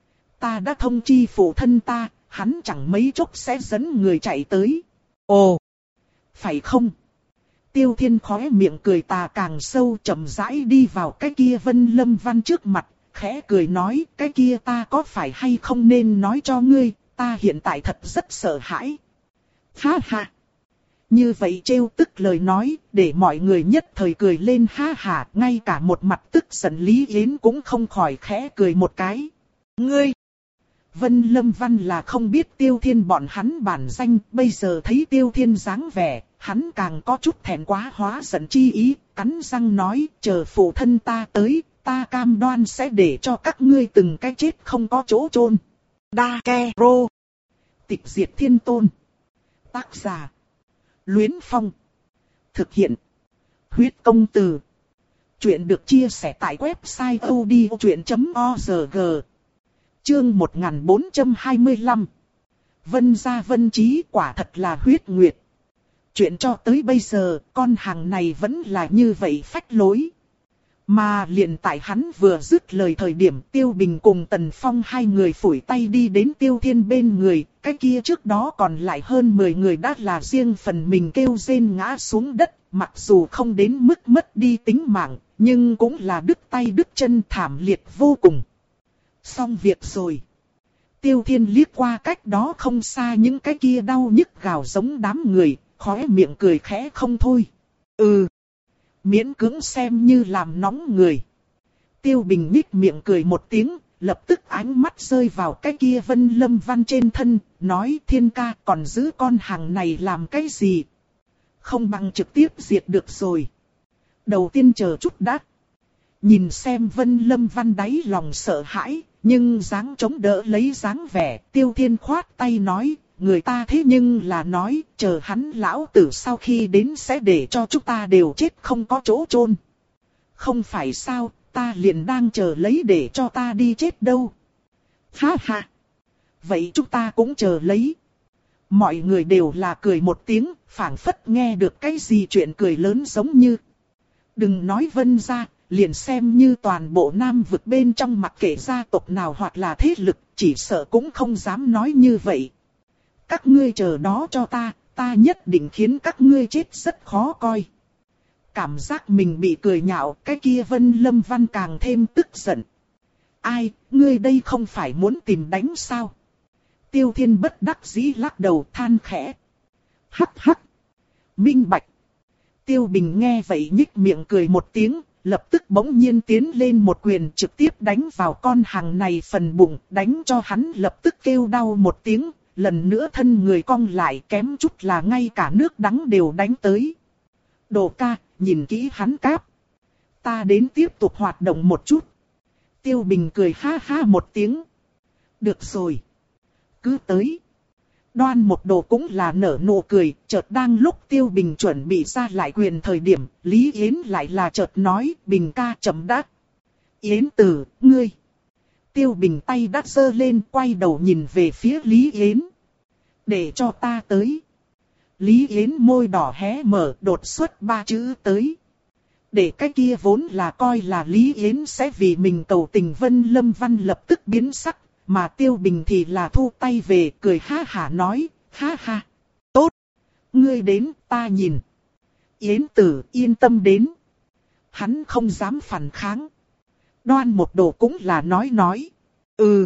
Ta đã thông chi phụ thân ta, hắn chẳng mấy chốc sẽ dẫn người chạy tới. Ồ, phải không? Tiêu Thiên khóe miệng cười tà càng sâu, chậm rãi đi vào cái kia Vân Lâm Văn trước mặt, khẽ cười nói, cái kia ta có phải hay không nên nói cho ngươi, ta hiện tại thật rất sợ hãi. Ha ha! Như vậy trêu tức lời nói, để mọi người nhất thời cười lên ha ha, ngay cả một mặt tức giận Lý Yến cũng không khỏi khẽ cười một cái. Ngươi! Vân Lâm Văn là không biết Tiêu Thiên bọn hắn bản danh, bây giờ thấy Tiêu Thiên dáng vẻ, hắn càng có chút thẹn quá hóa giận chi ý, cắn răng nói, chờ phụ thân ta tới, ta cam đoan sẽ để cho các ngươi từng cái chết không có chỗ chôn. Đa Ke Rô. Tịch diệt thiên tôn. Tác giả. Luyến Phong. Thực hiện. Huyết công từ. Chuyện được chia sẻ tại website odchuyện chấm org. Chương một nghìn bốn trăm hai mươi lăm. Vân gia Vân Chí quả thật là huyết nguyệt. Chuyện cho tới bây giờ, con hàng này vẫn là như vậy phách lối. Mà liền tại hắn vừa dứt lời thời điểm Tiêu Bình cùng Tần Phong hai người phủi tay đi đến Tiêu Thiên bên người, cái kia trước đó còn lại hơn mười người đã là riêng phần mình kêu rên ngã xuống đất, mặc dù không đến mức mất đi tính mạng, nhưng cũng là đứt tay đứt chân thảm liệt vô cùng. Xong việc rồi. Tiêu Thiên liếc qua cách đó không xa những cái kia đau nhức gào giống đám người, khóe miệng cười khẽ không thôi. Ừ. Miễn cưỡng xem như làm nóng người. Tiêu Bình nhích miệng cười một tiếng, lập tức ánh mắt rơi vào cái kia Vân Lâm Văn trên thân, nói Thiên ca còn giữ con hàng này làm cái gì? Không bằng trực tiếp diệt được rồi. Đầu tiên chờ chút đã. Nhìn xem Vân Lâm Văn đáy lòng sợ hãi, nhưng dáng chống đỡ lấy dáng vẻ, Tiêu Thiên khoát tay nói, người ta thế nhưng là nói, chờ hắn lão tử sau khi đến sẽ để cho chúng ta đều chết không có chỗ chôn. Không phải sao, ta liền đang chờ lấy để cho ta đi chết đâu. Ha ha. Vậy chúng ta cũng chờ lấy. Mọi người đều là cười một tiếng, phảng phất nghe được cái gì chuyện cười lớn giống như. Đừng nói Vân gia, liền xem như toàn bộ Nam vực bên trong mặc kệ gia tộc nào hoặc là thế lực, chỉ sợ cũng không dám nói như vậy. Các ngươi chờ đó cho ta, ta nhất định khiến các ngươi chết rất khó coi. Cảm giác mình bị cười nhạo, cái kia Vân Lâm Văn càng thêm tức giận. Ai, ngươi đây không phải muốn tìm đánh sao? Tiêu Thiên bất đắc dĩ lắc đầu than khẽ. Hắc hắc. Minh bạch. Tiêu Bình nghe vậy nhích miệng cười một tiếng, lập tức bỗng nhiên tiến lên một quyền trực tiếp đánh vào con hàng này phần bụng, đánh cho hắn lập tức kêu đau một tiếng, lần nữa thân người cong lại kém chút là ngay cả nước đắng đều đánh tới. Đồ ca, nhìn kỹ hắn cáp. Ta đến tiếp tục hoạt động một chút. Tiêu Bình cười ha ha một tiếng. Được rồi. Cứ tới. Đoan một đồ cũng là nở nụ cười, chợt đang lúc Tiêu Bình chuẩn bị ra lại quyền thời điểm, Lý Yến lại là chợt nói, Bình ca chậm đã. Yến tử, ngươi. Tiêu Bình tay đắt giơ lên, quay đầu nhìn về phía Lý Yến. Để cho ta tới. Lý Yến môi đỏ hé mở, đột xuất ba chữ tới. Để cái kia vốn là coi là Lý Yến sẽ vì mình cầu tình Vân Lâm Văn lập tức biến sắc. Mà Tiêu Bình thì là thu tay về, cười ha hả nói, ha ha, tốt, ngươi đến, ta nhìn. Yến tử yên tâm đến. Hắn không dám phản kháng. Đoan một đồ cũng là nói nói, ừ.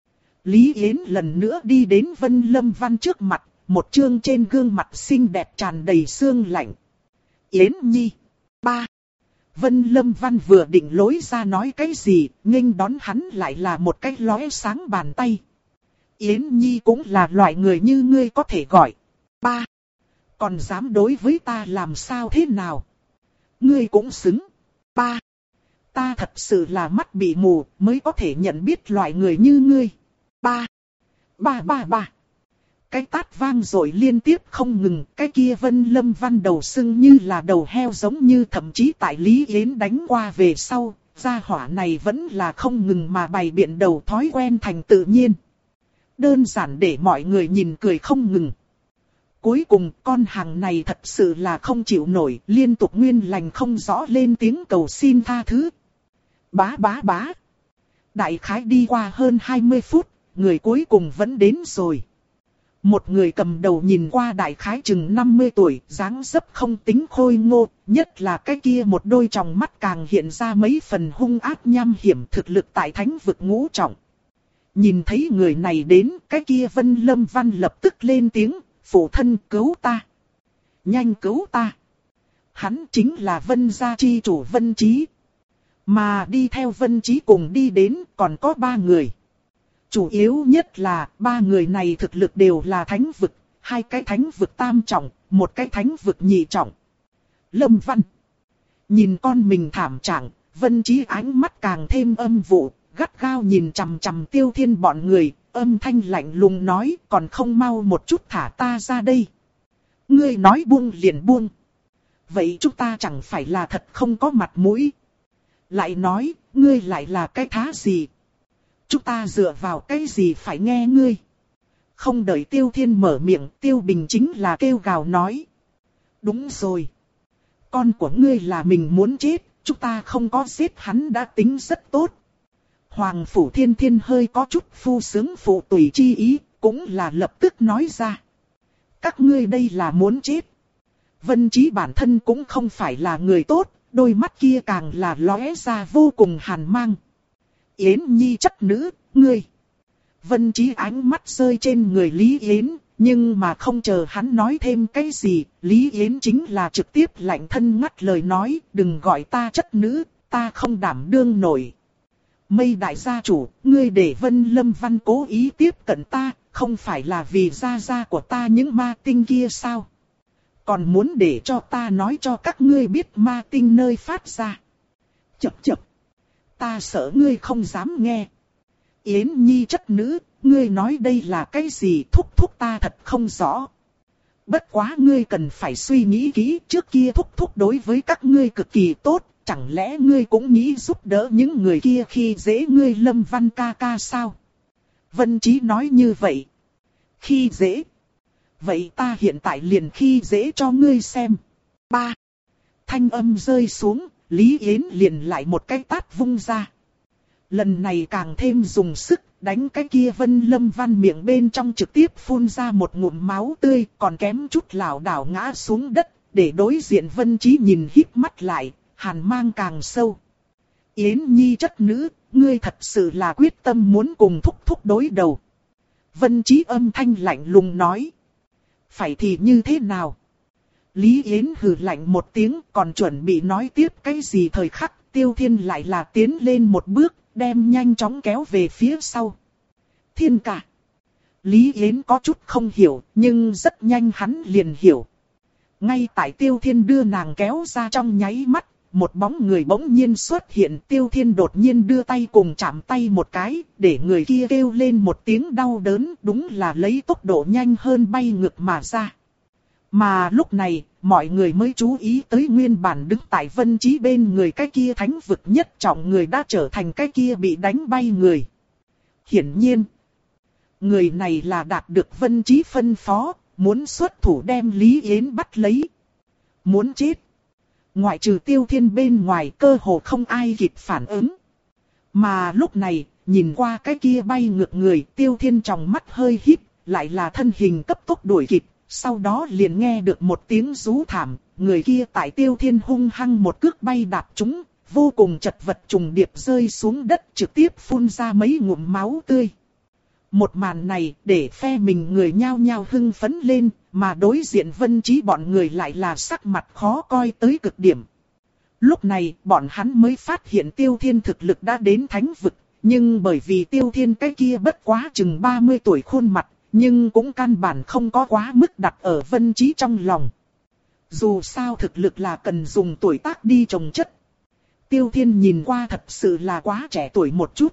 Lý Yến lần nữa đi đến Vân Lâm Văn trước mặt, một chương trên gương mặt xinh đẹp tràn đầy sương lạnh. Yến Nhi, ba. Vân Lâm Văn vừa định lối ra nói cái gì, nghênh đón hắn lại là một cái lóe sáng bàn tay. Yến Nhi cũng là loại người như ngươi có thể gọi. Ba. Còn dám đối với ta làm sao thế nào? Ngươi cũng xứng. Ba. Ta thật sự là mắt bị mù mới có thể nhận biết loại người như ngươi. Ba. Ba ba ba. Cái tát vang rồi liên tiếp không ngừng, cái kia Vân Lâm Văn đầu sưng như là đầu heo giống như thậm chí tại Lý Yến đánh qua về sau, gia hỏa này vẫn là không ngừng mà bày biện đầu thói quen thành tự nhiên. Đơn giản để mọi người nhìn cười không ngừng. Cuối cùng con hàng này thật sự là không chịu nổi, liên tục nguyên lành không rõ lên tiếng cầu xin tha thứ. Bá bá bá. Đại khái đi qua hơn hai mươi phút, người cuối cùng vẫn đến rồi. Một người cầm đầu nhìn qua đại khái chừng năm mươi tuổi, dáng dấp không tính khôi ngô, nhất là cái kia một đôi tròng mắt càng hiện ra mấy phần hung ác nham hiểm, thực lực tại thánh vực ngũ trọng. Nhìn thấy người này đến, cái kia Vân Lâm Văn lập tức lên tiếng, phụ thân cứu ta. Nhanh cứu ta. Hắn chính là Vân gia chi chủ Vân Chí. Mà đi theo Vân Chí cùng đi đến còn có ba người. Chủ yếu nhất là ba người này thực lực đều là thánh vực, hai cái thánh vực tam trọng, một cái thánh vực nhị trọng. Lâm Văn. Nhìn con mình thảm trạng, Vân Chí ánh mắt càng thêm âm vụ, gắt gao nhìn chằm chằm Tiêu Thiên bọn người, âm thanh lạnh lùng nói còn không mau một chút thả ta ra đây. Ngươi nói buông liền buông. Vậy chúng ta chẳng phải là thật không có mặt mũi. Lại nói, ngươi lại là cái thá gì? Chúng ta dựa vào cái gì phải nghe ngươi? Không đợi Tiêu Thiên mở miệng, Tiêu Bình chính là kêu gào nói. Đúng rồi. Con của ngươi là mình muốn chết, chúng ta không có giết hắn đã tính rất tốt. Hoàng Phủ Thiên Thiên hơi có chút phu sướng phụ tùy chi ý, cũng là lập tức nói ra. Các ngươi đây là muốn chết. Vân Chí bản thân cũng không phải là người tốt, đôi mắt kia càng là lóe ra vô cùng hàn mang. Yến Nhi chất nữ, ngươi. Vân Chí ánh mắt rơi trên người Lý Yến, nhưng mà không chờ hắn nói thêm cái gì, Lý Yến chính là trực tiếp lạnh thân ngắt lời nói, đừng gọi ta chất nữ, ta không đảm đương nổi. Mây đại gia chủ, ngươi để Vân Lâm Văn cố ý tiếp cận ta, không phải là vì gia gia của ta những ma tinh kia sao? Còn muốn để cho ta nói cho các ngươi biết ma tinh nơi phát ra. Chập chập. Ta sợ ngươi không dám nghe. Yến Nhi chất nữ, ngươi nói đây là cái gì? Thúc thúc ta thật không rõ. Bất quá ngươi cần phải suy nghĩ kỹ, trước kia thúc thúc đối với các ngươi cực kỳ tốt, chẳng lẽ ngươi cũng nghĩ giúp đỡ những người kia khi dễ ngươi Lâm Văn ca ca sao? Vân Chí nói như vậy. Khi dễ? Vậy ta hiện tại liền khi dễ cho ngươi xem. Ba. Thanh âm rơi xuống, Lý Yến liền lại một cái tát vung ra. Lần này càng thêm dùng sức, đánh cái kia Vân Lâm Văn miệng bên trong trực tiếp phun ra một ngụm máu tươi, còn kém chút lảo đảo ngã xuống đất, để đối diện Vân Chí nhìn híp mắt lại, hàn mang càng sâu. Yến Nhi chất nữ, ngươi thật sự là quyết tâm muốn cùng thúc thúc đối đầu. Vân Chí âm thanh lạnh lùng nói. Phải thì như thế nào? Lý Yến hừ lạnh một tiếng, còn chuẩn bị nói tiếp cái gì thời khắc, Tiêu Thiên lại là tiến lên một bước, đem nhanh chóng kéo về phía sau. Thiên ca. Lý Yến có chút không hiểu, nhưng rất nhanh hắn liền hiểu. Ngay tại Tiêu Thiên đưa nàng kéo ra trong nháy mắt, một bóng người bỗng nhiên xuất hiện. Tiêu Thiên đột nhiên đưa tay cùng chạm tay một cái, để người kia kêu lên một tiếng đau đớn, đúng là lấy tốc độ nhanh hơn bay ngược mà ra. Mà lúc này, mọi người mới chú ý tới nguyên bản đứng tại Vân Chí bên người cái kia thánh vực nhất trọng người đã trở thành cái kia bị đánh bay người. Hiển nhiên, người này là đạt được Vân Chí phân phó, muốn xuất thủ đem Lý Yến bắt lấy. Muốn chết. Ngoại trừ Tiêu Thiên bên ngoài cơ hồ không ai kịp phản ứng. Mà lúc này, nhìn qua cái kia bay ngược người, Tiêu Thiên trong mắt hơi híp, lại là thân hình cấp tốc đuổi kịp. Sau đó liền nghe được một tiếng rú thảm, người kia tại Tiêu Thiên hung hăng một cước bay đạp trúng, vô cùng chật vật trùng điệp rơi xuống đất, trực tiếp phun ra mấy ngụm máu tươi. Một màn này để phe mình người nhao nhao hưng phấn lên, mà đối diện Vân Chí bọn người lại là sắc mặt khó coi tới cực điểm. Lúc này bọn hắn mới phát hiện Tiêu Thiên thực lực đã đến thánh vực, nhưng bởi vì Tiêu Thiên cái kia bất quá chừng ba mươi tuổi khuôn mặt, nhưng cũng căn bản không có quá mức đặt ở Vân Chí trong lòng. Dù sao thực lực là cần dùng tuổi tác đi trồng chất. Tiêu Thiên nhìn qua thật sự là quá trẻ tuổi một chút.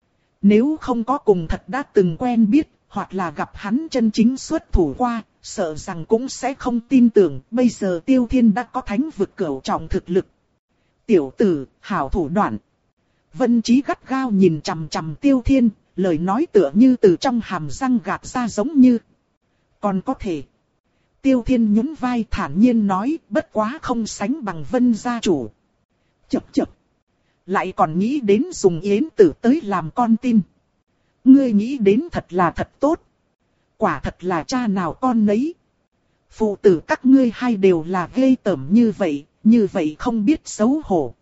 Nếu không có cùng thật đã từng quen biết, hoặc là gặp hắn chân chính xuất thủ qua, sợ rằng cũng sẽ không tin tưởng bây giờ Tiêu Thiên đã có thánh vực cửu trọng thực lực. Tiểu tử, hảo thủ đoạn. Vân Chí gắt gao nhìn chằm chằm Tiêu Thiên, lời nói tựa như từ trong hàm răng gạt ra giống như. Còn có thể. Tiêu Thiên nhún vai thản nhiên nói, bất quá không sánh bằng Vân gia chủ. Chập chập. Lại còn nghĩ đến dùng Yến Tử tới làm con tin. Ngươi nghĩ đến thật là thật tốt. Quả thật là cha nào con nấy. Phụ tử các ngươi hai đều là ghê tởm như vậy, như vậy không biết xấu hổ.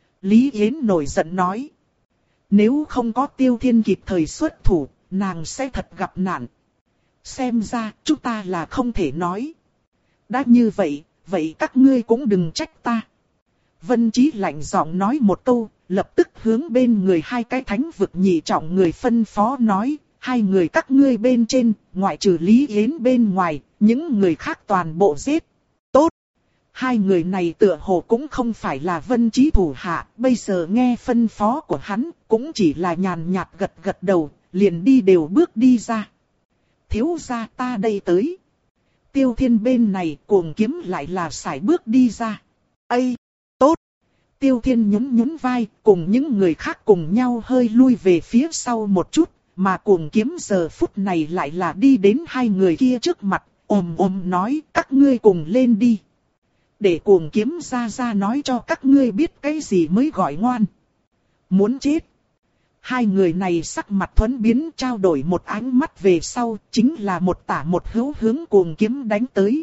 Lý Yến nổi giận nói. Nếu không có Tiêu Thiên kịp thời xuất thủ, nàng sẽ thật gặp nạn. Xem ra chúng ta là không thể nói. Đã như vậy, vậy các ngươi cũng đừng trách ta. Vân Chí lạnh giọng nói một câu, lập tức hướng bên người hai cái thánh vực nhị trọng người phân phó nói, hai người các ngươi bên trên, ngoại trừ Lý Yến bên ngoài, những người khác toàn bộ giết. Tốt! Hai người này tựa hồ cũng không phải là Vân Chí thủ hạ, bây giờ nghe phân phó của hắn, cũng chỉ là nhàn nhạt gật gật đầu, liền đi đều bước đi ra. Thiếu gia ta đây tới. Tiêu Thiên bên này cuồng kiếm lại là sải bước đi ra. Ây! Tốt! Tiêu Thiên nhún nhún vai, cùng những người khác cùng nhau hơi lui về phía sau một chút, mà cuồng kiếm giờ phút này lại là đi đến hai người kia trước mặt, ồm ồm nói, các ngươi cùng lên đi. Để cuồng kiếm ra ra nói cho các ngươi biết cái gì mới gọi ngoan. Muốn chết. Hai người này sắc mặt thuẫn biến trao đổi một ánh mắt về sau, chính là một tả một hữu hướng cuồng kiếm đánh tới.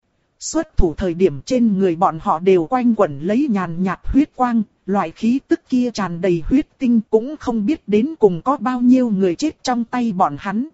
Xuất thủ thời điểm trên người bọn họ đều quanh quẩn lấy nhàn nhạt huyết quang, loại khí tức kia tràn đầy huyết tinh cũng không biết đến cùng có bao nhiêu người chết trong tay bọn hắn.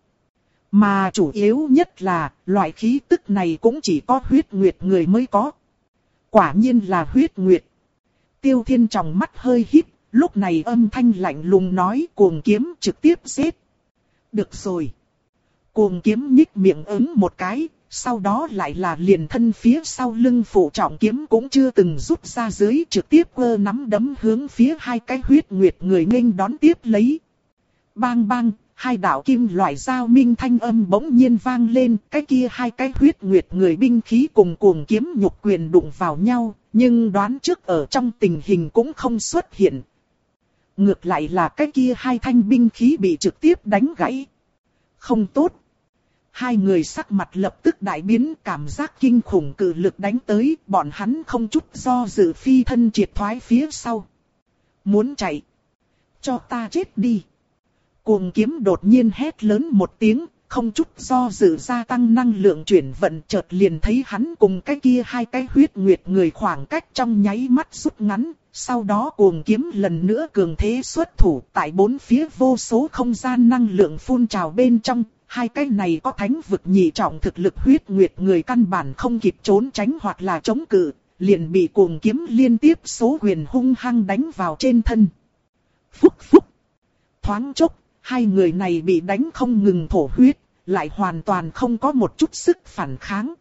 Mà chủ yếu nhất là, loại khí tức này cũng chỉ có huyết nguyệt người mới có. Quả nhiên là huyết nguyệt. Tiêu Thiên trong mắt hơi híp, lúc này âm thanh lạnh lùng nói cuồng kiếm trực tiếp giết. Được rồi. Cuồng kiếm nhích miệng ứng một cái, sau đó lại là liền thân phía sau lưng phụ trọng kiếm cũng chưa từng rút ra dưới, trực tiếp quơ nắm đấm hướng phía hai cái huyết nguyệt người nghênh đón tiếp lấy. Bang bang, hai đạo kim loại giao minh thanh âm bỗng nhiên vang lên, cái kia hai cái huyết nguyệt người binh khí cùng cuồng kiếm nhục quyền đụng vào nhau, nhưng đoán trước ở trong tình hình cũng không xuất hiện. Ngược lại là cái kia hai thanh binh khí bị trực tiếp đánh gãy. Không tốt. Hai người sắc mặt lập tức đại biến, cảm giác kinh khủng cự lực đánh tới, bọn hắn không chút do dự phi thân triệt thoái phía sau. Muốn chạy. Cho ta chết đi. Cuồng kiếm đột nhiên hét lớn một tiếng, không chút do dự gia tăng năng lượng chuyển vận, chợt liền thấy hắn cùng cái kia hai cái huyết nguyệt người khoảng cách trong nháy mắt rút ngắn. Sau đó cuồng kiếm lần nữa cường thế xuất thủ, tại bốn phía vô số không gian năng lượng phun trào bên trong. Hai cái này có thánh vực nhị trọng thực lực huyết nguyệt người căn bản không kịp trốn tránh hoặc là chống cự, liền bị cuồng kiếm liên tiếp số quyền hung hăng đánh vào trên thân. Phúc phúc. Thoáng chốc, hai người này bị đánh không ngừng thổ huyết, lại hoàn toàn không có một chút sức phản kháng.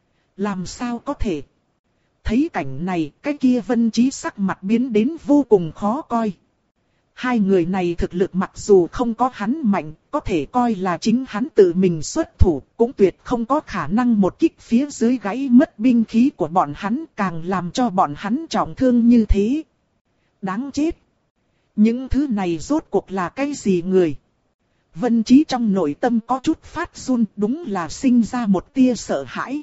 Làm sao có thể? Thấy cảnh này, cái kia Vân Chí sắc mặt biến đến vô cùng khó coi. Hai người này thực lực mặc dù không có hắn mạnh, có thể coi là chính hắn tự mình xuất thủ, cũng tuyệt không có khả năng một kích phía dưới gãy mất binh khí của bọn hắn, càng làm cho bọn hắn trọng thương như thế. Đáng chết! Những thứ này rốt cuộc là cái gì người? Vân Chí trong nội tâm có chút phát run, đúng là sinh ra một tia sợ hãi.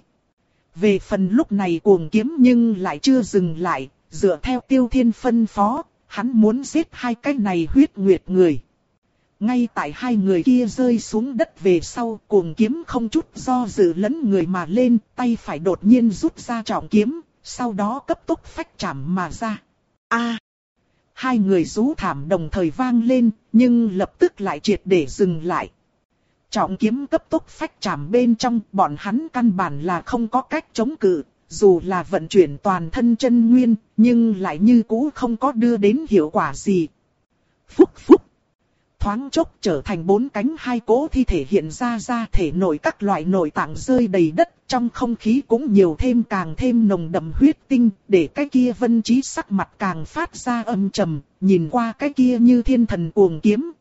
Về phần lúc này cuồng kiếm nhưng lại chưa dừng lại, dựa theo Tiêu Thiên phân phó, hắn muốn giết hai cái này huyết nguyệt người. Ngay tại hai người kia rơi xuống đất về sau, cuồng kiếm không chút do dự lấn người mà lên, tay phải đột nhiên rút ra trọng kiếm, sau đó cấp tốc phách chạm mà ra. A! Hai người rú thảm đồng thời vang lên, nhưng lập tức lại triệt để dừng lại. Trọng kiếm cấp tốc phách chạm bên trong, bọn hắn căn bản là không có cách chống cự, dù là vận chuyển toàn thân chân nguyên, nhưng lại như cũ không có đưa đến hiệu quả gì. Phúc phúc. Thoáng chốc trở thành bốn cánh hai cỗ thi thể hiện ra ra thể nội các loại nội tạng rơi đầy đất, trong không khí cũng nhiều thêm càng thêm nồng đậm huyết tinh, để cái kia Vân Chí sắc mặt càng phát ra âm trầm, nhìn qua cái kia như thiên thần cuồng kiếm.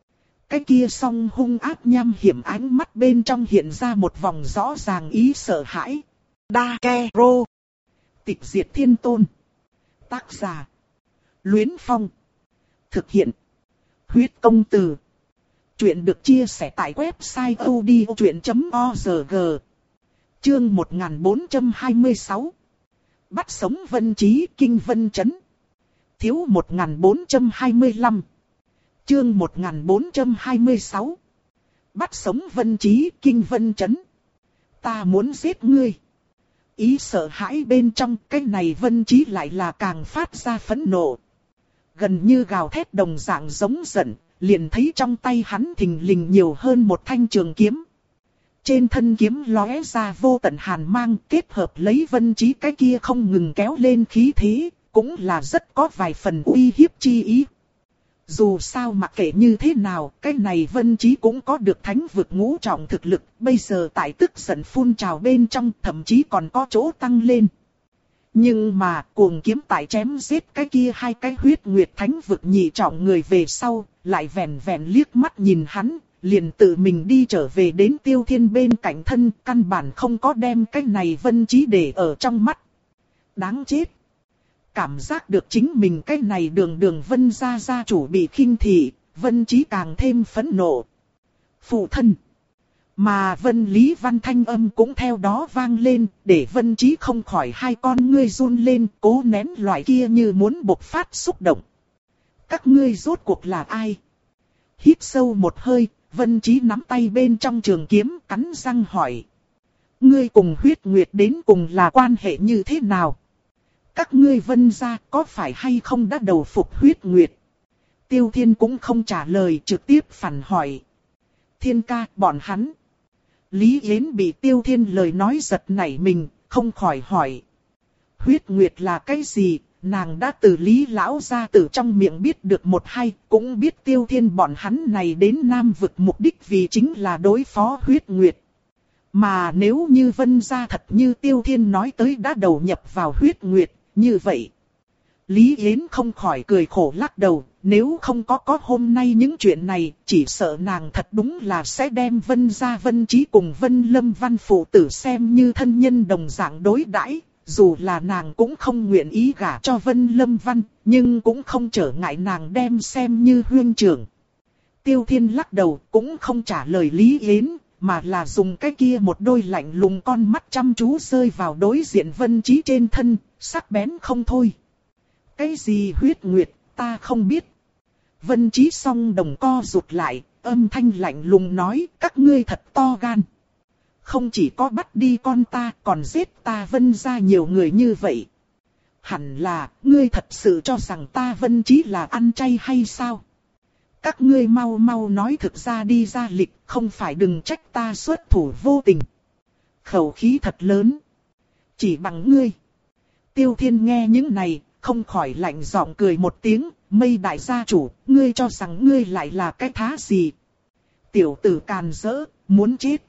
Cái kia song hung ác nham hiểm ánh mắt bên trong hiện ra một vòng rõ ràng ý sợ hãi. Dakero. Tịch diệt thiên tôn. Tác giả. Luyến Phong. Thực hiện. Huyết công từ. Chuyện được chia sẻ tại website odchuyện chấm org. Chương một nghìn bốn trăm hai mươi sáu. Bắt sống Vân Chí kinh Vân Chấn. Thiếu một nghìn bốn trăm hai mươi lăm. Chương một nghìn bốn trăm hai mươi sáu. Bắt sống Vân Chí kinh Vân Chấn. Ta muốn giết ngươi. Ý sợ hãi bên trong cái này Vân Chí lại là càng phát ra phẫn nộ. Gần như gào thét đồng dạng giống giận, liền thấy trong tay hắn thình lình nhiều hơn một thanh trường kiếm. Trên thân kiếm lóe ra vô tận hàn mang, kết hợp lấy Vân Chí cái kia không ngừng kéo lên khí thế, cũng là rất có vài phần uy hiếp chi ý. Dù sao mặc kệ như thế nào, cái này Vân Chí cũng có được thánh vực ngũ trọng thực lực, bây giờ tại tức giận phun trào bên trong, thậm chí còn có chỗ tăng lên. Nhưng mà cuồng kiếm tại chém giết cái kia hai cái huyết nguyệt thánh vực nhị trọng người về sau, lại vẹn vẹn liếc mắt nhìn hắn, liền tự mình đi trở về đến Tiêu Thiên bên cạnh thân, căn bản không có đem cái này Vân Chí để ở trong mắt. Đáng chết! Cảm giác được chính mình cái này đường đường Vân gia gia chủ bị khinh thị, Vân Chí càng thêm phẫn nộ. Phụ thân! Mà Vân Lý Văn thanh âm cũng theo đó vang lên, để Vân Chí không khỏi hai con ngươi run lên, cố nén loại kia như muốn bộc phát xúc động. Các ngươi rốt cuộc là ai? Hít sâu một hơi, Vân Chí nắm tay bên trong trường kiếm, cắn răng hỏi. Ngươi cùng huyết nguyệt đến cùng là quan hệ như thế nào? Các ngươi Vân gia có phải hay không đã đầu phục huyết nguyệt? Tiêu Thiên cũng không trả lời, trực tiếp phản hỏi. Thiên ca, bọn hắn. Lý Yến bị Tiêu Thiên lời nói giật nảy mình, không khỏi hỏi. Huyết nguyệt là cái gì? Nàng đã từ Lý lão gia tử trong miệng biết được một hai, cũng biết Tiêu Thiên bọn hắn này đến Nam vực mục đích vì chính là đối phó huyết nguyệt. Mà nếu như Vân gia thật như Tiêu Thiên nói tới đã đầu nhập vào huyết nguyệt, như vậy, Lý Yến không khỏi cười khổ lắc đầu, nếu không có có hôm nay những chuyện này, chỉ sợ nàng thật đúng là sẽ đem Vân gia Vân Trí cùng Vân Lâm Văn phụ tử xem như thân nhân đồng dạng đối đãi. Dù là nàng cũng không nguyện ý gả cho Vân Lâm Văn, nhưng cũng không trở ngại nàng đem xem như huynh trưởng. Tiêu Thiên lắc đầu cũng không trả lời Lý Yến, mà là dùng cái kia một đôi lạnh lùng con mắt chăm chú rơi vào đối diện Vân Trí trên thân, sắc bén không thôi. Cái gì huyết nguyệt, ta không biết. Vân Trí song đồng co rụt lại, âm thanh lạnh lùng nói, các ngươi thật to gan. Không chỉ có bắt đi con ta, còn giết ta Vân gia nhiều người như vậy. Hẳn là, ngươi thật sự cho rằng ta Vân Trí là ăn chay hay sao? Các ngươi mau mau nói thực ra đi ra lịch, không phải đừng trách ta xuất thủ vô tình. Khẩu khí thật lớn. Chỉ bằng ngươi. Tiêu Thiên nghe những này, không khỏi lạnh giọng cười một tiếng, Mây đại gia chủ, ngươi cho rằng ngươi lại là cái thá gì? Tiểu tử càn rỡ, muốn chết.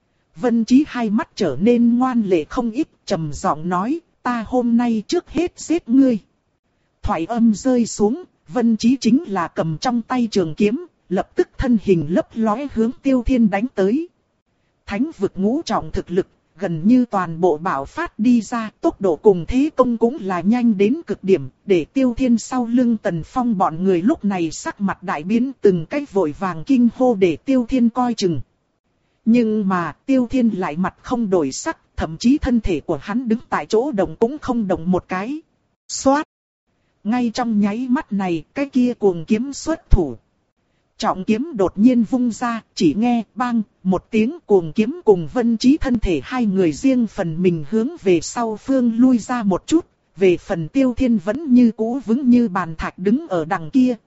Vân Trí hai mắt trở nên ngoan lệ không ít, trầm giọng nói, ta hôm nay trước hết giết ngươi. Thoại âm rơi xuống, Vân Trí chính là cầm trong tay trường kiếm, lập tức thân hình lấp lóe hướng Tiêu Thiên đánh tới. Thánh vực ngũ trọng thực lực, gần như toàn bộ bạo phát đi ra, tốc độ cùng thế công cũng là nhanh đến cực điểm, để Tiêu Thiên sau lưng Tần Phong bọn người lúc này sắc mặt đại biến, từng cái vội vàng kinh hô để Tiêu Thiên coi chừng. Nhưng mà Tiêu Thiên lại mặt không đổi sắc, thậm chí thân thể của hắn đứng tại chỗ động cũng không động một cái. Xoát! Ngay trong nháy mắt này, cái kia cuồng kiếm xuất thủ. Trọng kiếm đột nhiên vung ra, chỉ nghe bang, một tiếng cuồng kiếm cùng Vân Trí thân thể hai người riêng phần mình hướng về sau phương lui ra một chút, về phần Tiêu Thiên vẫn như cũ vững như bàn thạch đứng ở đằng kia.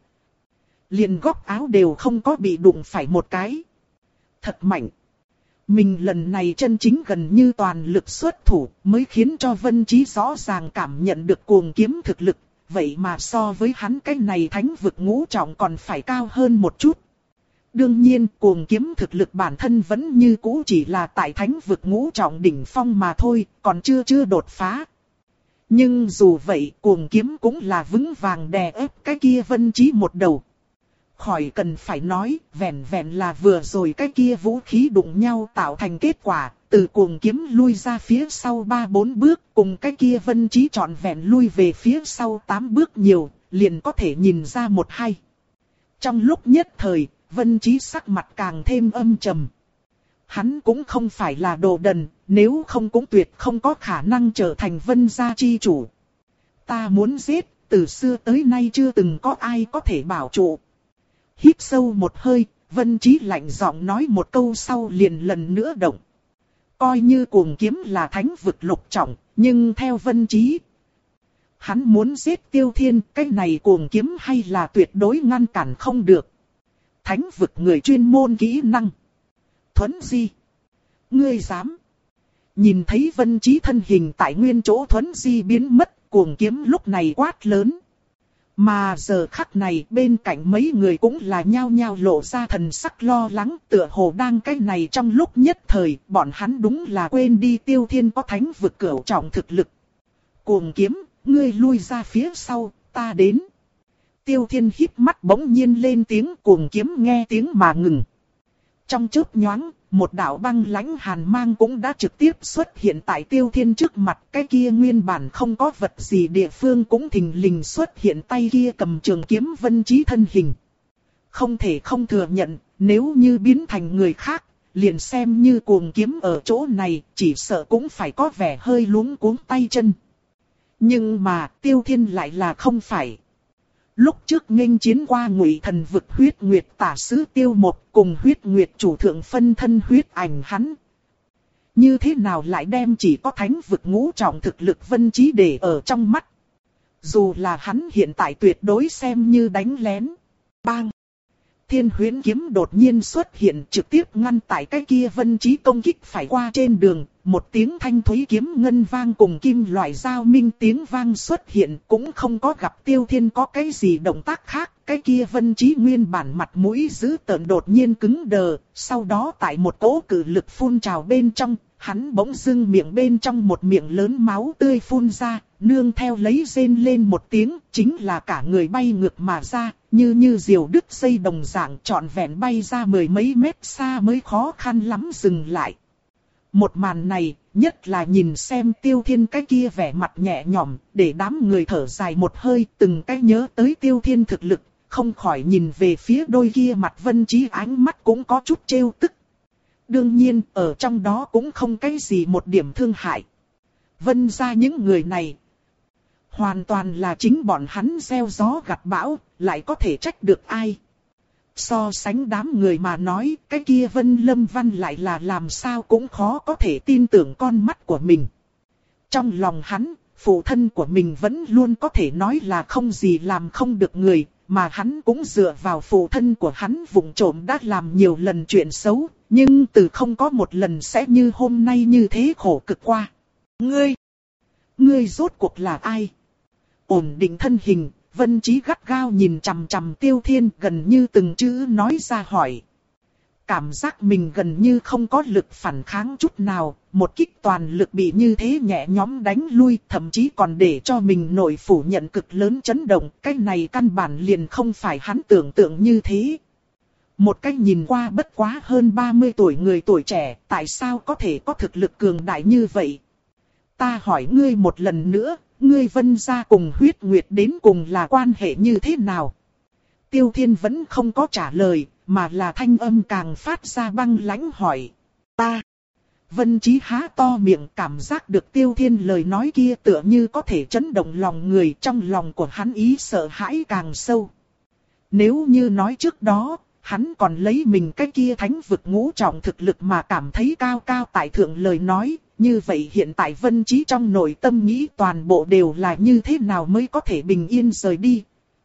Liền góc áo đều không có bị đụng phải một cái. Thật mạnh. Mình lần này chân chính gần như toàn lực xuất thủ mới khiến cho Vân Trí rõ ràng cảm nhận được cuồng kiếm thực lực. Vậy mà so với hắn cái này thánh vực ngũ trọng còn phải cao hơn một chút. Đương nhiên cuồng kiếm thực lực bản thân vẫn như cũ chỉ là tại thánh vực ngũ trọng đỉnh phong mà thôi, còn chưa chưa đột phá. Nhưng dù vậy cuồng kiếm cũng là vững vàng đè ép cái kia Vân Trí một đầu. Khỏi cần phải nói, vẹn vẹn là vừa rồi cái kia vũ khí đụng nhau tạo thành kết quả, từ cuồng kiếm lui ra phía sau ba bốn bước, cùng cái kia Vân Trí trọn vẹn lui về phía sau tám bước nhiều, liền có thể nhìn ra một hai. Trong lúc nhất thời, Vân Trí sắc mặt càng thêm âm trầm. Hắn cũng không phải là đồ đần, nếu không cũng tuyệt không có khả năng trở thành Vân gia chi chủ. Ta muốn giết, từ xưa tới nay chưa từng có ai có thể bảo trụ. Hít sâu một hơi, Vân Trí lạnh giọng nói một câu sau liền lần nữa động. Coi như cuồng kiếm là thánh vực lục trọng, nhưng theo Vân Trí, hắn muốn giết Tiêu Thiên, cái này cuồng kiếm hay là tuyệt đối ngăn cản không được. Thánh vực người chuyên môn kỹ năng. Thuấn di. Ngươi dám. Nhìn thấy Vân Trí thân hình tại nguyên chỗ thuấn di biến mất, cuồng kiếm lúc này quát lớn. Mà giờ khắc này bên cạnh mấy người cũng là nhao nhao lộ ra thần sắc lo lắng, tựa hồ đang cái này trong lúc nhất thời, bọn hắn đúng là quên đi Tiêu Thiên có thánh vực cửu trọng thực lực. Cuồng kiếm, ngươi lui ra phía sau, ta đến. Tiêu Thiên híp mắt bỗng nhiên lên tiếng, cuồng kiếm nghe tiếng mà ngừng. Trong chớp nhoáng, một đạo băng lãnh hàn mang cũng đã trực tiếp xuất hiện tại Tiêu Thiên trước mặt, cái kia nguyên bản không có vật gì địa phương cũng thình lình xuất hiện tay kia cầm trường kiếm Vân Trí thân hình. Không thể không thừa nhận, nếu như biến thành người khác, liền xem như cuồng kiếm ở chỗ này, chỉ sợ cũng phải có vẻ hơi luống cuống tay chân. Nhưng mà Tiêu Thiên lại là không phải. Lúc trước nghênh chiến qua Ngụy Thần vực huyết nguyệt tả sứ Tiêu Một cùng huyết nguyệt chủ thượng phân thân huyết ảnh hắn. Như thế nào lại đem chỉ có thánh vực ngũ trọng thực lực Vân Trí để ở trong mắt. Dù là hắn hiện tại tuyệt đối xem như đánh lén. Bang! Thiên huyễn kiếm đột nhiên xuất hiện trực tiếp ngăn tại cái kia Vân Trí công kích phải qua trên đường. Một tiếng thanh thúy kiếm ngân vang cùng kim loại giao minh tiếng vang xuất hiện, cũng không có gặp Tiêu Thiên có cái gì động tác khác. Cái kia Vân Trí nguyên bản mặt mũi dữ tợn đột nhiên cứng đờ, sau đó tại một cỗ cử lực phun trào bên trong, hắn bỗng dưng miệng bên trong một miệng lớn máu tươi phun ra, nương theo lấy rên lên một tiếng, chính là cả người bay ngược mà ra, như như diều đứt dây đồng dạng trọn vẹn bay ra mười mấy mét xa mới khó khăn lắm dừng lại. Một màn này, nhất là nhìn xem Tiêu Thiên cái kia vẻ mặt nhẹ nhõm, để đám người thở dài một hơi, từng cái nhớ tới Tiêu Thiên thực lực, không khỏi nhìn về phía đôi kia mặt Vân Chí, ánh mắt cũng có chút trêu tức. Đương nhiên, ở trong đó cũng không cái gì một điểm thương hại. Vân gia những người này, hoàn toàn là chính bọn hắn gieo gió gặt bão, lại có thể trách được ai. So sánh đám người mà nói, cái kia Vân Lâm Văn lại là làm sao cũng khó có thể tin tưởng con mắt của mình. Trong lòng hắn, phụ thân của mình vẫn luôn có thể nói là không gì làm không được người, mà hắn cũng dựa vào phụ thân của hắn vụng trộm đã làm nhiều lần chuyện xấu, nhưng từ không có một lần sẽ như hôm nay như thế khổ cực qua. Ngươi, ngươi rốt cuộc là ai? Ổn định thân hình, Vân Chí gắt gao nhìn chằm chằm Tiêu Thiên, gần như từng chữ nói ra hỏi. Cảm giác mình gần như không có lực phản kháng chút nào, một kích toàn lực bị như thế nhẹ nhõm đánh lui, thậm chí còn để cho mình nội phủ nhận cực lớn chấn động, cái này căn bản liền không phải hắn tưởng tượng như thế. Một cách nhìn qua bất quá hơn ba mươi tuổi người tuổi trẻ, tại sao có thể có thực lực cường đại như vậy? Ta hỏi ngươi một lần nữa, ngươi Vân gia cùng Huyết Nguyệt đến cùng là quan hệ như thế nào? Tiêu Thiên vẫn không có trả lời, mà là thanh âm càng phát ra băng lãnh hỏi. Ta. Vân Chí há to miệng, cảm giác được Tiêu Thiên lời nói kia tựa như có thể chấn động lòng người, trong lòng của hắn ý sợ hãi càng sâu. Nếu như nói trước đó, hắn còn lấy mình cái kia thánh vực ngũ trọng thực lực mà cảm thấy cao cao tại thượng lời nói, như vậy hiện tại Vân Chí trong nội tâm nghĩ toàn bộ đều là như thế nào mới có thể bình yên rời đi.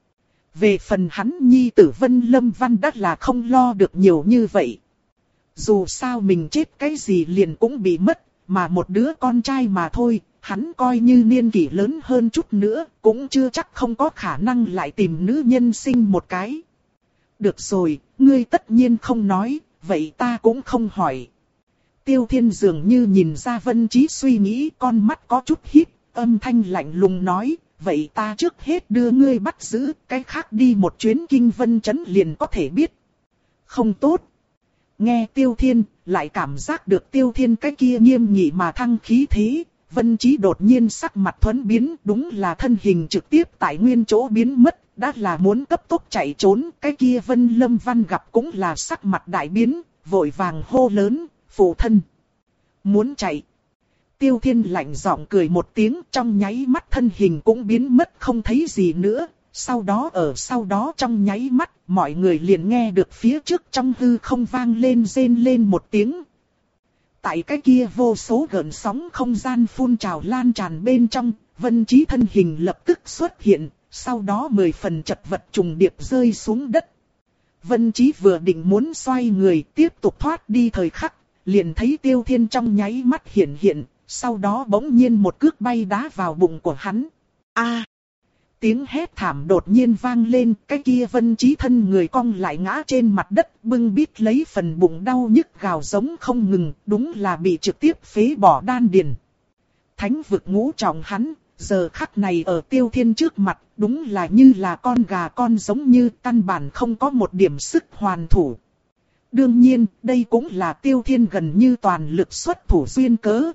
Về phần hắn nhi tử Vân Lâm Văn đã là không lo được nhiều như vậy. Dù sao mình chết cái gì liền cũng bị mất, mà một đứa con trai mà thôi, hắn coi như niên kỷ lớn hơn chút nữa, cũng chưa chắc không có khả năng lại tìm nữ nhân sinh một cái. Được rồi, ngươi tất nhiên không nói, vậy ta cũng không hỏi. Tiêu Thiên dường như nhìn ra Vân Chí suy nghĩ, con mắt có chút híp, âm thanh lạnh lùng nói, vậy ta trước hết đưa ngươi bắt giữ, cái khác đi một chuyến Kinh Vân Trấn liền có thể biết. Không tốt. Nghe Tiêu Thiên, lại cảm giác được Tiêu Thiên cái kia nghiêm nghị mà thăng khí thế, Vân Chí đột nhiên sắc mặt thuẫn biến, đúng là thân hình trực tiếp tại nguyên chỗ biến mất, đã là muốn cấp tốc chạy trốn, cái kia Vân Lâm Văn gặp cũng là sắc mặt đại biến, vội vàng hô lớn, phụ thân. Muốn chạy. Tiêu Thiên lạnh giọng cười một tiếng, trong nháy mắt thân hình cũng biến mất không thấy gì nữa. Sau đó ở sau đó trong nháy mắt, mọi người liền nghe được phía trước trong hư không vang lên rên lên một tiếng. Tại cái kia vô số gợn sóng không gian phun trào lan tràn bên trong, Vân Chí thân hình lập tức xuất hiện, sau đó mười phần chật vật trùng điệp rơi xuống đất. Vân Chí vừa định muốn xoay người tiếp tục thoát đi thời khắc, liền thấy Tiêu Thiên trong nháy mắt hiện hiện, sau đó bỗng nhiên một cước bay đá vào bụng của hắn. A! Tiếng hét thảm đột nhiên vang lên, cái kia Vân Chí thân người cong lại ngã trên mặt đất, bưng bít lấy phần bụng đau nhức gào giống không ngừng, đúng là bị trực tiếp phế bỏ đan điền. Thánh vực ngũ trọng hắn, giờ khắc này ở Tiêu Thiên trước mặt, đúng là như là con gà con giống như căn bản không có một điểm sức hoàn thủ. Đương nhiên, đây cũng là Tiêu Thiên gần như toàn lực xuất thủ duyên cớ.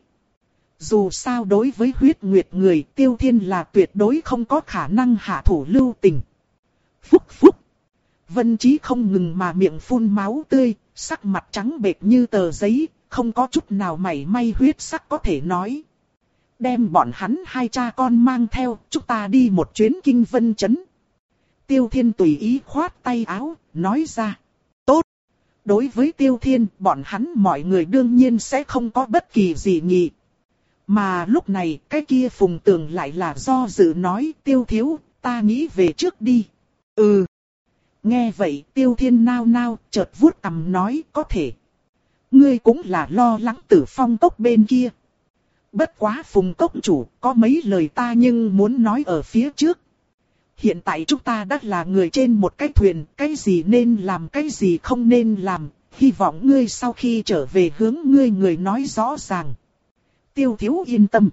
Dù sao đối với Huyết Nguyệt người, Tiêu Thiên là tuyệt đối không có khả năng hạ thủ lưu tình. Phúc phúc. Vân Chí không ngừng mà miệng phun máu tươi, sắc mặt trắng bệch như tờ giấy, không có chút nào mảy may huyết sắc có thể nói. Đem bọn hắn hai cha con mang theo, chúng ta đi một chuyến Kinh Vân Trấn. Tiêu Thiên tùy ý khoát tay áo, nói ra. Tốt. Đối với Tiêu Thiên, bọn hắn mọi người đương nhiên sẽ không có bất kỳ gì nghị. Mà lúc này, cái kia Phùng Tường lại là do dự nói, Tiêu thiếu, ta nghĩ về trước đi. Ừ. Nghe vậy, Tiêu Thiên nao nao, chợt vuốt cằm nói, có thể. Ngươi cũng là lo lắng Tử Phong cốc bên kia. Bất quá Phùng cốc chủ, có mấy lời ta nhưng muốn nói ở phía trước. Hiện tại chúng ta đã là người trên một cái thuyền, cái gì nên làm cái gì không nên làm, hy vọng ngươi sau khi trở về hướng ngươi người nói rõ ràng. Tiêu Thiếu yên tâm.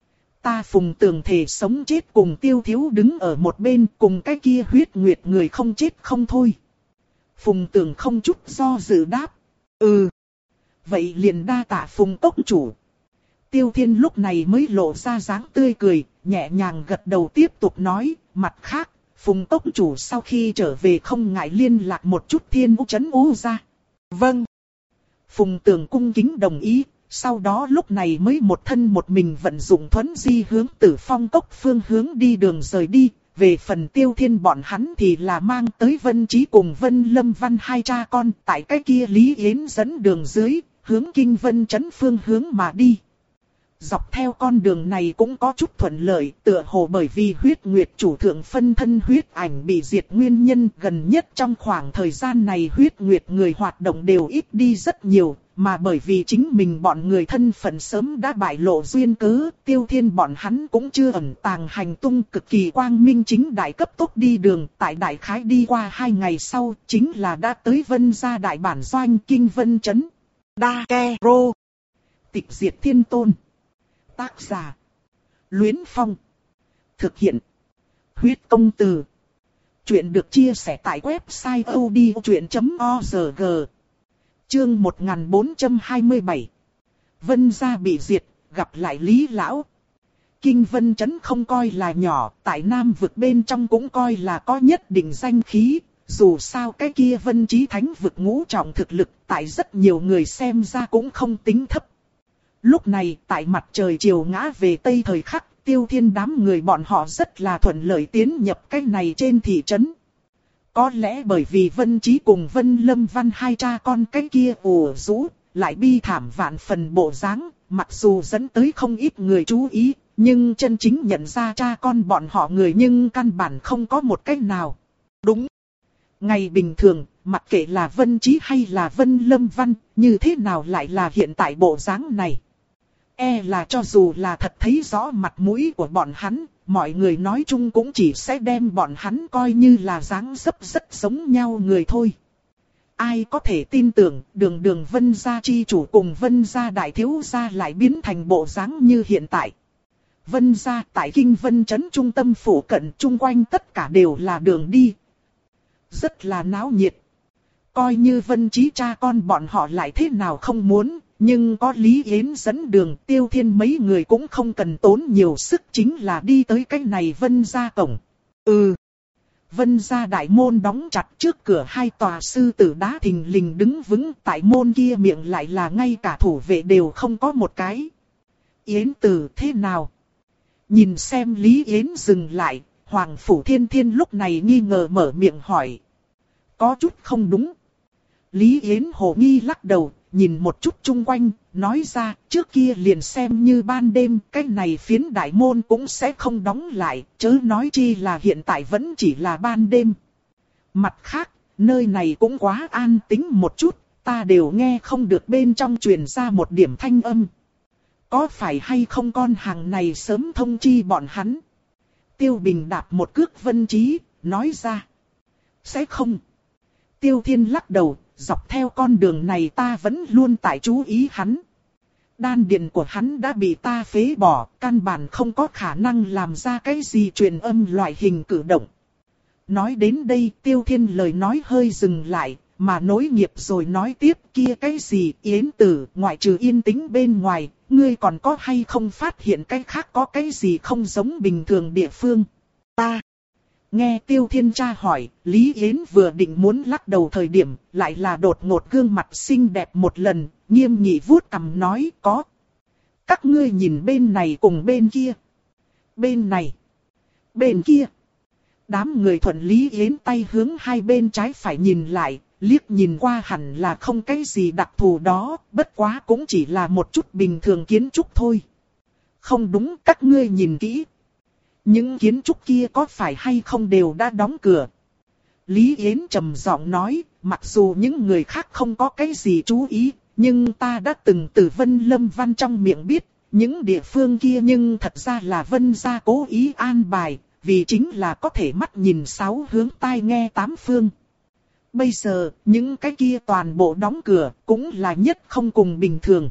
Ta Phùng Tường thề sống chết cùng Tiêu Thiếu đứng ở một bên, cùng cái kia huyết nguyệt người không chết không thôi. Phùng Tường không chút do dự đáp. Ừ. Vậy liền đa tạ Phùng tốc chủ. Tiêu Thiên lúc này mới lộ ra dáng tươi cười, nhẹ nhàng gật đầu tiếp tục nói, mặt khác, Phùng tốc chủ sau khi trở về không ngại liên lạc một chút Thiên U Trấn U ra. Vâng. Phùng Tường cung kính đồng ý, sau đó lúc này mới một thân một mình vận dụng thuấn di hướng Tử Phong cốc phương hướng đi đường rời đi. Về phần Tiêu Thiên bọn hắn thì là mang tới Vân Chí cùng Vân Lâm Văn hai cha con, tại cái kia Lý Yến dẫn đường dưới, hướng Kinh Vân Trấn phương hướng mà đi. Dọc theo con đường này cũng có chút thuận lợi, tựa hồ bởi vì huyết nguyệt chủ thượng phân thân huyết ảnh bị diệt nguyên nhân, gần nhất trong khoảng thời gian này huyết nguyệt người hoạt động đều ít đi rất nhiều, mà bởi vì chính mình bọn người thân phận sớm đã bại lộ duyên cớ, Tiêu Thiên bọn hắn cũng chưa ẩn tàng hành tung, cực kỳ quang minh chính đại cấp tốc đi đường, tại đại khái đi qua hai ngày sau, chính là đã tới Vân gia đại bản doanh Kinh Vân Trấn. Đa Ke Rô. Tịch diệt thiên tôn. Tác giả. Luyến Phong. Thực hiện. Huyết công từ. Chuyện được chia sẻ tại website odchuyện chấm org. Chương một nghìn bốn trăm hai mươi bảy. Vân gia bị diệt, gặp lại Lý Lão. Kinh Vân Trấn không coi là nhỏ, tại Nam vực bên trong cũng coi là có nhất định danh khí. Dù sao cái kia Vân Chí Thánh vực ngũ trọng thực lực, tại rất nhiều người xem ra cũng không tính thấp. Lúc này, tại mặt trời chiều ngã về Tây thời khắc, Tiêu Thiên đám người bọn họ rất là thuận lợi tiến nhập cái này trên thị trấn. Có lẽ bởi vì Vân Chí cùng Vân Lâm Văn hai cha con cái kia ủ rũ, lại bi thảm vạn phần bộ dáng, mặc dù dẫn tới không ít người chú ý, nhưng chân chính nhận ra cha con bọn họ người nhưng căn bản không có một cách nào. Đúng. Ngày bình thường, mặc kệ là Vân Chí hay là Vân Lâm Văn, như thế nào lại là hiện tại bộ dáng này. E là cho dù là thật thấy rõ mặt mũi của bọn hắn, mọi người nói chung cũng chỉ sẽ đem bọn hắn coi như là dáng dấp rất giống nhau người thôi. Ai có thể tin tưởng đường đường Vân gia chi chủ cùng Vân gia đại thiếu gia lại biến thành bộ dáng như hiện tại. Vân gia tại Kinh Vân Trấn trung tâm phủ cận chung quanh tất cả đều là đường đi. Rất là náo nhiệt. Coi như Vân Chí cha con bọn họ lại thế nào không muốn, nhưng có Lý Yến dẫn đường, Tiêu Thiên mấy người cũng không cần tốn nhiều sức, chính là đi tới cái này Vân gia cổng. Ừ. Vân gia đại môn đóng chặt, trước cửa hai tòa sư tử đá thình lình đứng vững, tại môn kia miệng lại là ngay cả thủ vệ đều không có một cái. Yến Tử thế nào? Nhìn xem Lý Yến dừng lại, Hoàng Phủ Thiên Thiên lúc này nghi ngờ mở miệng hỏi. Có chút không đúng. Lý Yến hồ nghi lắc đầu, nhìn một chút chung quanh, nói ra, trước kia liền xem như ban đêm, cái này phiến đại môn cũng sẽ không đóng lại, chớ nói chi là hiện tại vẫn chỉ là ban đêm. Mặt khác, nơi này cũng quá an tĩnh một chút, ta đều nghe không được bên trong truyền ra một điểm thanh âm. Có phải hay không con hàng này sớm thông chi bọn hắn? Tiêu Bình đạp một cước Vân Chí, nói ra. Sẽ không. Tiêu Thiên lắc đầu, dọc theo con đường này ta vẫn luôn tại chú ý hắn. Đan điền của hắn đã bị ta phế bỏ, căn bản không có khả năng làm ra cái gì truyền âm loại hình cử động. Nói đến đây Tiêu Thiên lời nói hơi dừng lại, mà nối nghiệp rồi nói tiếp kia cái gì Yến Tử, ngoại trừ yên tĩnh bên ngoài, ngươi còn có hay không phát hiện cái khác có cái gì không giống bình thường địa phương? Ta. Nghe Tiêu Thiên tra hỏi, Lý Yến vừa định muốn lắc đầu thời điểm, lại là đột ngột gương mặt xinh đẹp một lần, nghiêm nghị vuốt cằm nói có. Các ngươi nhìn bên này cùng bên kia. Bên này. Bên kia. Đám người thuận Lý Yến tay hướng hai bên trái phải nhìn lại, liếc nhìn qua hẳn là không cái gì đặc thù đó, bất quá cũng chỉ là một chút bình thường kiến trúc thôi. Không đúng, các ngươi nhìn kỹ. Những kiến trúc kia có phải hay không đều đã đóng cửa? Lý Yến trầm giọng nói, mặc dù những người khác không có cái gì chú ý, nhưng ta đã từng từ Vân Lâm Văn trong miệng biết, những địa phương kia nhưng thật ra là Vân gia cố ý an bài, vì chính là có thể mắt nhìn sáu hướng tai nghe tám phương. Bây giờ, những cái kia toàn bộ đóng cửa, cũng là nhất không cùng bình thường.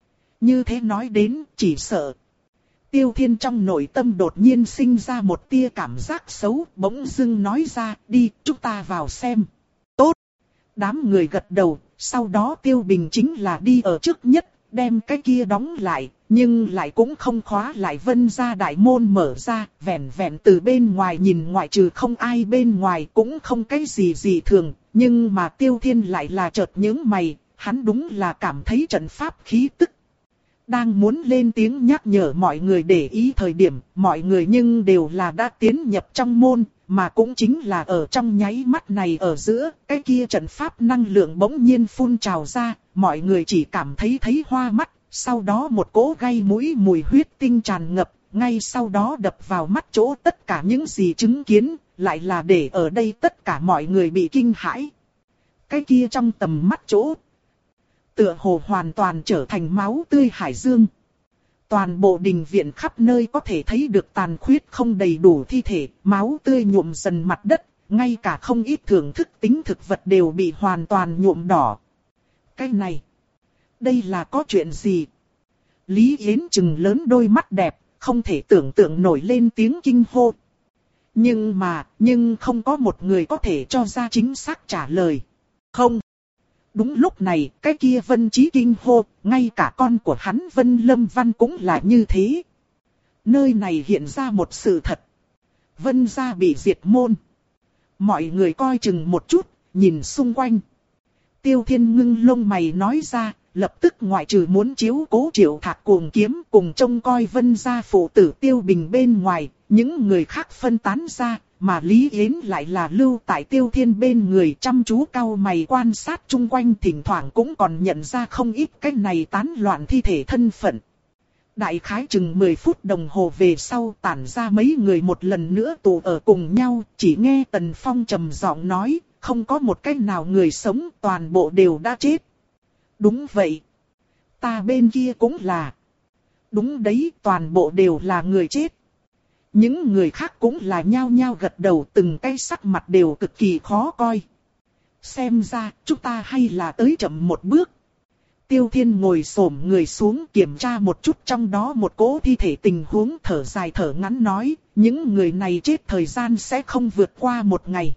Như thế nói đến, chỉ sợ. Tiêu Thiên trong nội tâm đột nhiên sinh ra một tia cảm giác xấu, bỗng dưng nói ra, đi, chúng ta vào xem. Tốt. Đám người gật đầu, sau đó Tiêu Bình chính là đi ở trước nhất, đem cái kia đóng lại, nhưng lại cũng không khóa lại Vân gia đại môn mở ra, vẹn vẹn từ bên ngoài nhìn ngoại trừ không ai bên ngoài cũng không cái gì gì thường, nhưng mà Tiêu Thiên lại là chợt nhướng mày, hắn đúng là cảm thấy trận pháp khí tức. Đang muốn lên tiếng nhắc nhở mọi người để ý thời điểm, mọi người nhưng đều là đã tiến nhập trong môn, mà cũng chính là ở trong nháy mắt này ở giữa, cái kia trận pháp năng lượng bỗng nhiên phun trào ra, mọi người chỉ cảm thấy thấy hoa mắt, sau đó một cỗ gây mũi mùi huyết tinh tràn ngập, ngay sau đó đập vào mắt chỗ tất cả những gì chứng kiến, lại là để ở đây tất cả mọi người bị kinh hãi. Cái kia trong tầm mắt chỗ, tựa hồ hoàn toàn trở thành máu tươi hải dương. Toàn bộ đình viện khắp nơi có thể thấy được tàn khuyết không đầy đủ thi thể, máu tươi nhuộm dần mặt đất, ngay cả không ít thưởng thức tính thực vật đều bị hoàn toàn nhuộm đỏ. Cái này, đây là có chuyện gì? Lý Yến trừng lớn đôi mắt đẹp, không thể tưởng tượng nổi lên tiếng kinh hô. Nhưng mà, nhưng không có một người có thể cho ra chính xác trả lời. Không. Đúng lúc này, cái kia Vân Chí kinh hô, ngay cả con của hắn Vân Lâm Văn cũng là như thế. Nơi này hiện ra một sự thật. Vân gia bị diệt môn. Mọi người coi chừng một chút, nhìn xung quanh. Tiêu Thiên ngưng lông mày nói ra, lập tức ngoại trừ muốn chiếu cố Triệu Thạc cuồng kiếm cùng trông coi Vân gia phụ tử Tiêu Bình bên ngoài, những người khác phân tán ra. Mà Lý Yến lại là lưu tại Tiêu Thiên bên người chăm chú cau mày quan sát chung quanh, thỉnh thoảng cũng còn nhận ra không ít cái này tán loạn thi thể thân phận. Đại khái chừng mười phút đồng hồ về sau tản ra mấy người một lần nữa tụ ở cùng nhau, chỉ nghe Tần Phong trầm giọng nói, không có một cái nào người sống, toàn bộ đều đã chết. Đúng vậy. Ta bên kia cũng là. Đúng đấy, toàn bộ đều là người chết. Những người khác cũng là nhao nhao gật đầu, từng cái sắc mặt đều cực kỳ khó coi. Xem ra, chúng ta hay là tới chậm một bước. Tiêu Thiên ngồi xổm người xuống kiểm tra một chút trong đó một cỗ thi thể tình huống, thở dài thở ngắn nói, những người này chết thời gian sẽ không vượt qua một ngày.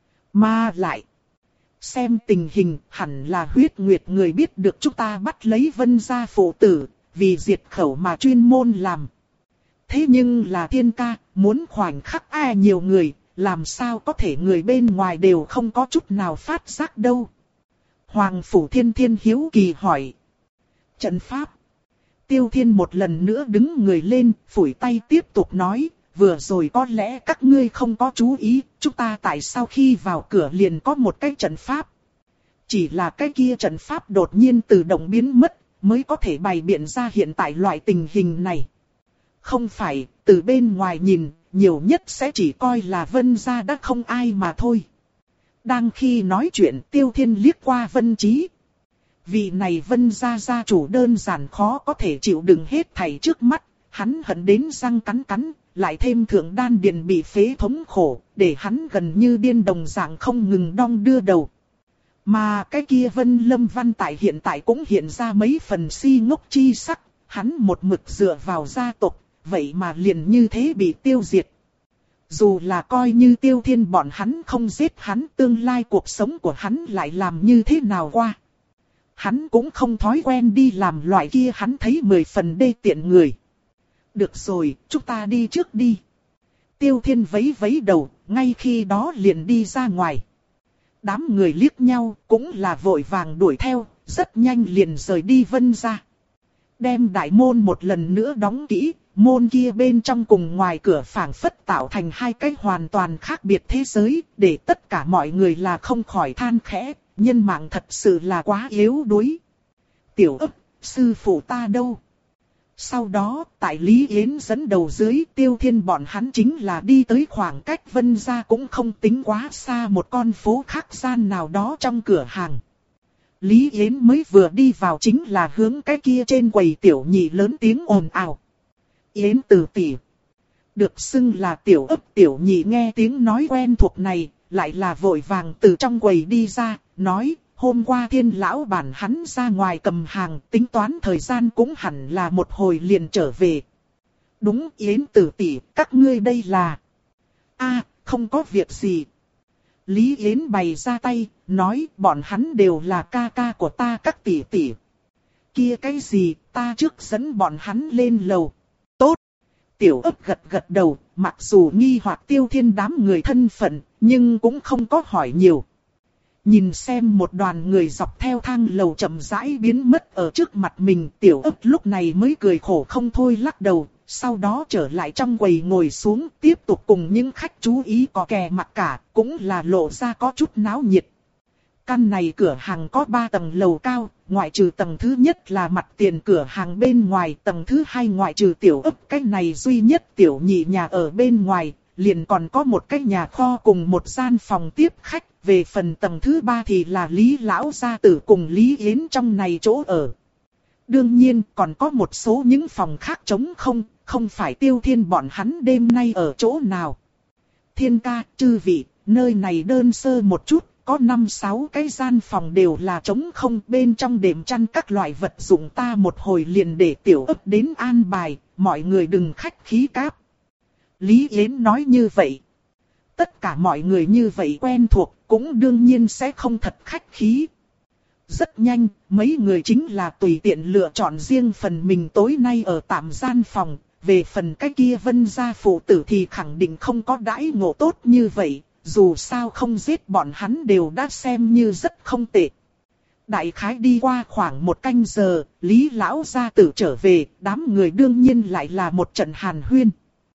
Mà lại, xem tình hình hẳn là huyết nguyệt người biết được chúng ta bắt lấy Vân gia phụ tử, vì diệt khẩu mà chuyên môn làm. Thế nhưng là Thiên ca, muốn khoảnh khắc ai nhiều người, làm sao có thể người bên ngoài đều không có chút nào phát giác đâu. Hoàng Phủ Thiên Thiên hiếu kỳ hỏi. Trận pháp. Tiêu Thiên một lần nữa đứng người lên, phủi tay tiếp tục nói, vừa rồi có lẽ các ngươi không có chú ý, chúng ta tại sao khi vào cửa liền có một cái trận pháp. Chỉ là cái kia trận pháp đột nhiên tự động biến mất, mới có thể bày biện ra hiện tại loại tình hình này. Không phải, từ bên ngoài nhìn, nhiều nhất sẽ chỉ coi là Vân gia đã không ai mà thôi. Đang khi nói chuyện, Tiêu Thiên liếc qua Vân Chí. Vị này Vân gia gia chủ đơn giản khó có thể chịu đựng hết thảy trước mắt, hắn hận đến răng cắn cắn, lại thêm thượng đan điền bị phế thống khổ, để hắn gần như điên đồng dạng không ngừng đong đưa đầu. Mà cái kia Vân Lâm Văn tại hiện tại cũng hiện ra mấy phần si ngốc chi sắc, hắn một mực dựa vào gia tộc, vậy mà liền như thế bị tiêu diệt. Dù là coi như Tiêu Thiên bọn hắn không giết hắn, tương lai cuộc sống của hắn lại làm như thế nào qua. Hắn cũng không thói quen đi làm loại kia hắn thấy mười phần đê tiện người. Được rồi, chúng ta đi trước đi. Tiêu Thiên vấy vấy đầu, ngay khi đó liền đi ra ngoài. Đám người liếc nhau, cũng là vội vàng đuổi theo, rất nhanh liền rời đi Vân gia. Đem đại môn một lần nữa đóng kỹ, môn kia bên trong cùng ngoài cửa phảng phất tạo thành hai cái hoàn toàn khác biệt thế giới, để tất cả mọi người là không khỏi than khẽ, nhân mạng thật sự là quá yếu đuối. Tiểu ấp, sư phụ ta đâu? Sau đó, tại Lý Yến dẫn đầu dưới, Tiêu Thiên bọn hắn chính là đi tới khoảng cách Vân gia cũng không tính quá xa một con phố khác gian nào đó trong cửa hàng. Lý Yến mới vừa đi vào chính là hướng cái kia trên quầy tiểu nhị lớn tiếng ồn ào. Yến từ tỷ. Được xưng là tiểu ấp tiểu nhị nghe tiếng nói quen thuộc này, lại là vội vàng từ trong quầy đi ra, nói, hôm qua Thiên lão bản hắn ra ngoài cầm hàng, tính toán thời gian cũng hẳn là một hồi liền trở về. Đúng, Yến Tử tỷ, các ngươi đây là... A, không có việc gì. Lý Yến bày ra tay, nói bọn hắn đều là ca ca của ta các tỷ tỷ. Kia cái gì, ta trước dẫn bọn hắn lên lầu. Tốt. Tiểu ấp gật gật đầu, mặc dù nghi hoặc Tiêu Thiên đám người thân phận, nhưng cũng không có hỏi nhiều. Nhìn xem một đoàn người dọc theo thang lầu chậm rãi biến mất ở trước mặt mình, tiểu ấp lúc này mới cười khổ không thôi lắc đầu, sau đó trở lại trong quầy ngồi xuống, tiếp tục cùng những khách chú ý có kè mặc cả, cũng là lộ ra có chút náo nhiệt. Căn này cửa hàng có ba tầng lầu cao, ngoại trừ tầng thứ nhất là mặt tiền cửa hàng bên ngoài, tầng thứ hai ngoại trừ tiểu ấp cái này duy nhất tiểu nhị nhà ở bên ngoài, liền còn có một cái nhà kho cùng một gian phòng tiếp khách. Về phần tầng thứ ba thì là Lý Lão gia tử cùng Lý Yến trong này chỗ ở. Đương nhiên còn có một số những phòng khác trống không, không phải Tiêu Thiên bọn hắn đêm nay ở chỗ nào. Thiên ca, chư vị, nơi này đơn sơ một chút, có năm sáu cái gian phòng đều là trống không, bên trong đệm chăn các loại vật dụng ta một hồi liền để tiểu ấp đến an bài, mọi người đừng khách khí cáp. Lý Yến nói như vậy. Tất cả mọi người như vậy quen thuộc, cũng đương nhiên sẽ không thật khách khí. Rất nhanh, mấy người chính là tùy tiện lựa chọn riêng phần mình tối nay ở tạm gian phòng. Về phần cái kia Vân gia phụ tử thì khẳng định không có đãi ngộ tốt như vậy, dù sao không giết bọn hắn đều đã xem như rất không tệ. Đại khái đi qua khoảng một canh giờ, Lý Lão gia tử trở về, đám người đương nhiên lại là một trận hàn huyên.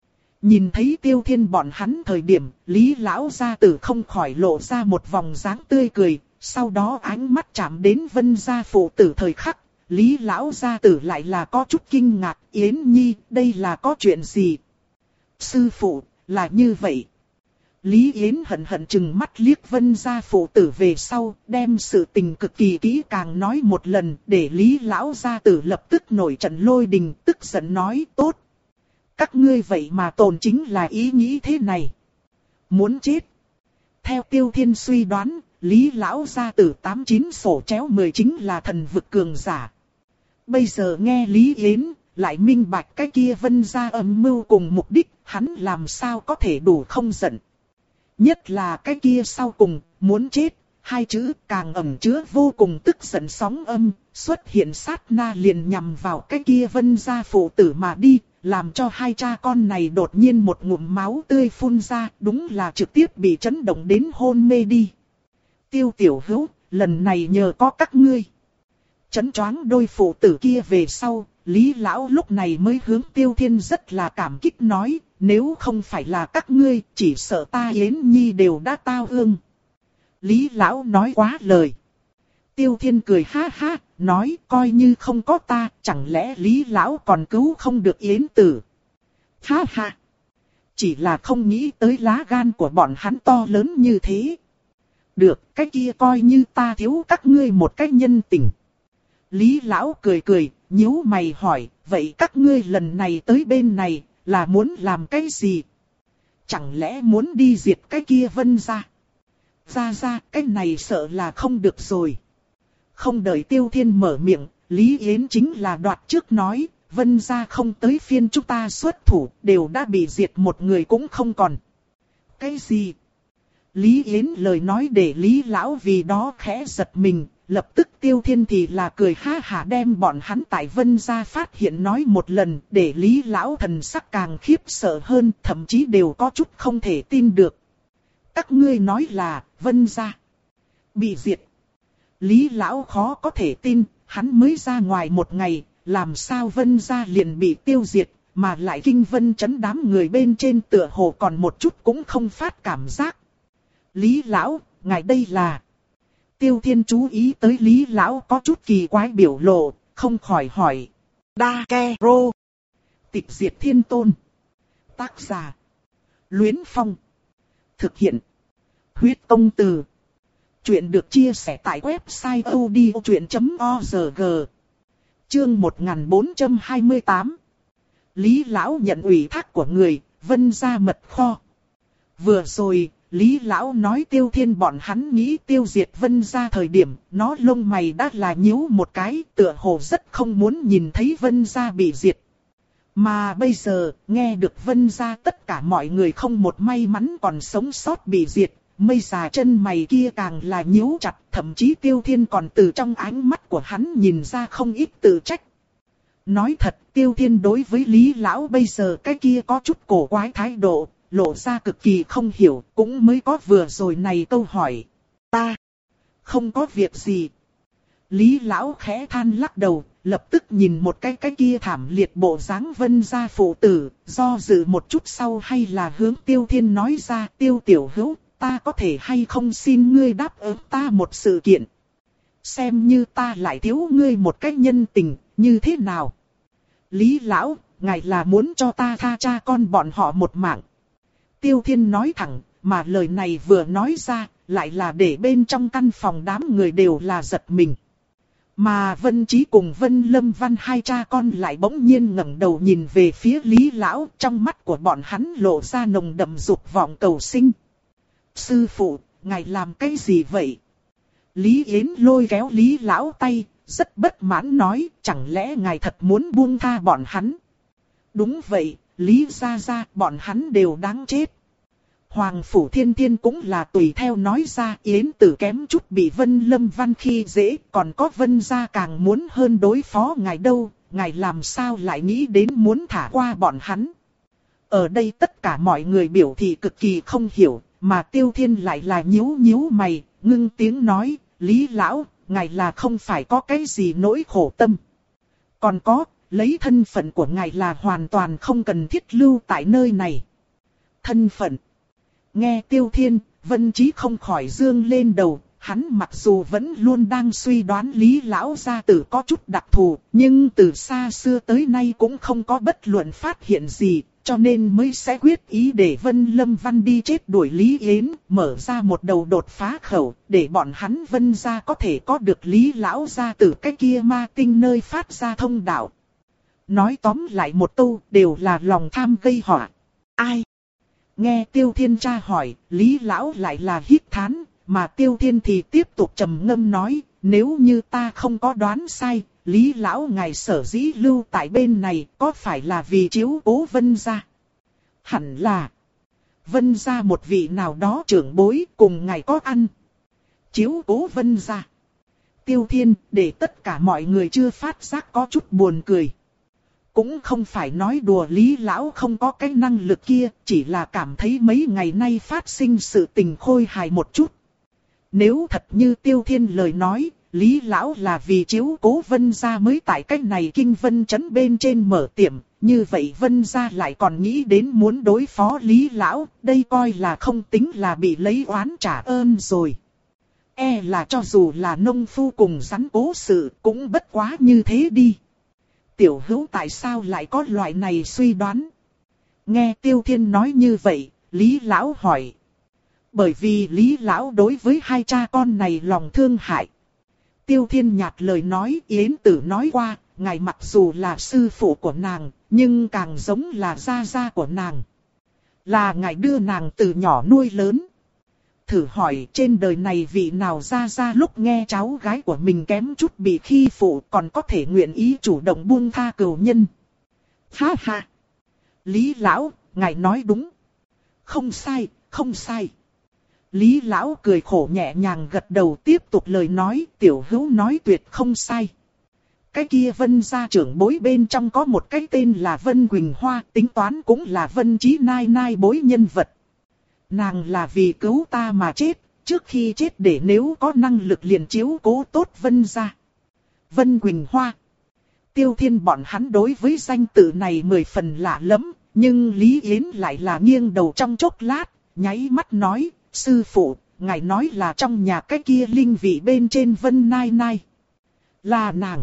Nhìn thấy Tiêu Thiên bọn hắn thời điểm, Lý Lão gia tử không khỏi lộ ra một vòng dáng tươi cười, sau đó ánh mắt chạm đến Vân gia phụ tử thời khắc, Lý Lão gia tử lại là có chút kinh ngạc, Yến Nhi, đây là có chuyện gì? Sư phụ, là như vậy. Lý Yến hận hận chừng mắt liếc Vân gia phụ tử về sau, đem sự tình cực kỳ kỹ càng nói một lần, để Lý Lão gia tử lập tức nổi trận lôi đình, tức giận nói, tốt. Các ngươi vậy mà tồn chính là ý nghĩ thế này. Muốn chết. Theo Tiêu Thiên suy đoán, Lý Lão gia tử tám chín sổ chéo mười chính là thần vực cường giả. Bây giờ nghe Lý Yến, lại minh bạch cái kia Vân gia âm mưu cùng mục đích, hắn làm sao có thể đủ không giận. Nhất là cái kia sau cùng, muốn chết, hai chữ càng ẩn chứa vô cùng tức giận sóng âm, xuất hiện sát na liền nhằm vào cái kia Vân gia phụ tử mà đi. Làm cho hai cha con này đột nhiên một ngụm máu tươi phun ra, đúng là trực tiếp bị chấn động đến hôn mê đi. Tiêu tiểu hữu, lần này nhờ có các ngươi. Chấn choáng đôi phụ tử kia về sau, Lý Lão lúc này mới hướng Tiêu Thiên rất là cảm kích nói, nếu không phải là các ngươi, chỉ sợ ta Yến Nhi đều đã tao ương. Lý Lão nói quá lời. Tiêu Thiên cười ha ha, nói coi như không có ta, chẳng lẽ Lý Lão còn cứu không được Yến Tử. Ha ha, chỉ là không nghĩ tới lá gan của bọn hắn to lớn như thế. Được, cái kia coi như ta thiếu các ngươi một cái nhân tình. Lý Lão cười cười, nhíu mày hỏi, vậy các ngươi lần này tới bên này, là muốn làm cái gì? Chẳng lẽ muốn đi diệt cái kia Vân gia? Ra ra, cái này sợ là không được rồi. Không đợi Tiêu Thiên mở miệng, Lý Yến chính là đoạt trước nói, Vân gia không tới phiên chúng ta xuất thủ, đều đã bị diệt một người cũng không còn. Cái gì? Lý Yến lời nói để Lý Lão vì đó khẽ giật mình, lập tức Tiêu Thiên thì là cười ha hả đem bọn hắn tại Vân gia phát hiện nói một lần, để Lý Lão thần sắc càng khiếp sợ hơn, thậm chí đều có chút không thể tin được. Các ngươi nói là, Vân gia bị diệt. Lý Lão khó có thể tin, hắn mới ra ngoài một ngày, làm sao Vân gia liền bị tiêu diệt, mà lại kinh vân chấn đám người bên trên tựa hồ còn một chút cũng không phát cảm giác. Lý Lão, ngài đây là... Tiêu Thiên chú ý tới Lý Lão có chút kỳ quái biểu lộ, không khỏi hỏi. Đa Ke Rô. Tịch diệt thiên tôn. Tác giả. Luyến Phong. Thực hiện. Huyết công từ. Chuyện được chia sẻ tại website odchuyện chấm org. Chương một nghìn bốn trăm hai mươi tám. Lý Lão nhận ủy thác của người, Vân gia mật kho. Vừa rồi, Lý Lão nói Tiêu Thiên bọn hắn nghĩ tiêu diệt Vân gia thời điểm, nó lông mày đã là nhíu một cái, tựa hồ rất không muốn nhìn thấy Vân gia bị diệt. Mà bây giờ, nghe được Vân gia tất cả mọi người không một may mắn còn sống sót bị diệt, mây già chân mày kia càng là nhíu chặt, thậm chí Tiêu Thiên còn từ trong ánh mắt của hắn nhìn ra không ít tự trách. Nói thật, Tiêu Thiên đối với Lý Lão bây giờ cái kia có chút cổ quái thái độ, lộ ra cực kỳ không hiểu, cũng mới có vừa rồi này câu hỏi. Ta, không có việc gì. Lý Lão khẽ than lắc đầu, lập tức nhìn một cái cái kia thảm liệt bộ dáng Vân gia phụ tử, do dự một chút sau hay là hướng Tiêu Thiên nói ra, Tiêu tiểu hữu, ta có thể hay không xin ngươi đáp ứng ta một sự kiện. Xem như ta lại thiếu ngươi một cái nhân tình, như thế nào? Lý Lão, ngài là muốn cho ta tha cha con bọn họ một mạng. Tiêu Thiên nói thẳng, mà lời này vừa nói ra, lại là để bên trong căn phòng đám người đều là giật mình. Mà Vân Chí cùng Vân Lâm Văn hai cha con lại bỗng nhiên ngẩng đầu nhìn về phía Lý Lão, trong mắt của bọn hắn lộ ra nồng đậm dục vọng cầu sinh. Sư phụ, ngài làm cái gì vậy? Lý Yến lôi kéo Lý Lão tay, rất bất mãn nói, chẳng lẽ ngài thật muốn buông tha bọn hắn? Đúng vậy, Lý gia gia, bọn hắn đều đáng chết. Hoàng Phủ Thiên Thiên cũng là tùy theo nói ra, Yến Tử kém chút bị Vân Lâm Văn khi dễ, còn có Vân gia càng muốn hơn đối phó ngài đâu, ngài làm sao lại nghĩ đến muốn thả qua bọn hắn. Ở đây tất cả mọi người biểu thị cực kỳ không hiểu, mà Tiêu Thiên lại là nhíu nhíu mày, ngưng tiếng nói, Lý Lão, ngài là không phải có cái gì nỗi khổ tâm. Còn có, lấy thân phận của ngài là hoàn toàn không cần thiết lưu tại nơi này. Thân phận. Nghe Tiêu Thiên, Vân Chí không khỏi dương lên đầu, hắn mặc dù vẫn luôn đang suy đoán Lý Lão gia tử có chút đặc thù, nhưng từ xa xưa tới nay cũng không có bất luận phát hiện gì, cho nên mới sẽ quyết ý để Vân Lâm Văn đi chết đuổi Lý Yến, mở ra một đầu đột phá khẩu, để bọn hắn Vân gia có thể có được Lý Lão gia tử cái kia ma tinh nơi phát ra thông đạo. Nói tóm lại một câu, đều là lòng tham gây họa. Ai? Nghe Tiêu Thiên tra hỏi, Lý Lão lại là hít thán, mà Tiêu Thiên thì tiếp tục trầm ngâm nói, nếu như ta không có đoán sai, Lý Lão ngài sở dĩ lưu tại bên này có phải là vì chiếu cố Vân gia? Hẳn là Vân gia một vị nào đó trưởng bối cùng ngài có ăn. Chiếu cố Vân gia. Tiêu Thiên để tất cả mọi người chưa phát giác có chút buồn cười. Cũng không phải nói đùa Lý Lão không có cái năng lực kia, chỉ là cảm thấy mấy ngày nay phát sinh sự tình khôi hài một chút. Nếu thật như Tiêu Thiên lời nói, Lý Lão là vì chiếu cố Vân gia mới tại cách này kinh Vân trấn bên trên mở tiệm, như vậy Vân gia lại còn nghĩ đến muốn đối phó Lý Lão, đây coi là không tính là bị lấy oán trả ơn rồi. E là cho dù là nông phu cùng rắn cố sự cũng bất quá như thế đi. Tiểu hữu tại sao lại có loại này suy đoán? Nghe Tiêu Thiên nói như vậy, Lý Lão hỏi. Bởi vì Lý Lão đối với hai cha con này lòng thương hại. Tiêu Thiên nhạt lời nói, Yến Tử nói qua, ngài mặc dù là sư phụ của nàng, nhưng càng giống là gia gia của nàng. Là ngài đưa nàng từ nhỏ nuôi lớn. Thử hỏi trên đời này vị nào gia gia lúc nghe cháu gái của mình kém chút bị khi phụ còn có thể nguyện ý chủ động buông tha cừu nhân. Ha ha! Lý Lão, ngài nói đúng. Không sai, không sai. Lý Lão cười khổ nhẹ nhàng gật đầu tiếp tục lời nói, tiểu hữu nói tuyệt không sai. Cái kia Vân gia trưởng bối bên trong có một cái tên là Vân Quỳnh Hoa, tính toán cũng là Vân Chí nai nai bối nhân vật. Nàng là vì cứu ta mà chết, trước khi chết để nếu có năng lực liền chiếu cố tốt Vân gia. Vân Quỳnh Hoa. Tiêu Thiên bọn hắn đối với danh tự này mười phần lạ lắm, nhưng Lý Yến lại là nghiêng đầu trong chốc lát, nháy mắt nói, sư phụ, ngài nói là trong nhà cái kia linh vị bên trên Vân nai nai. Là nàng.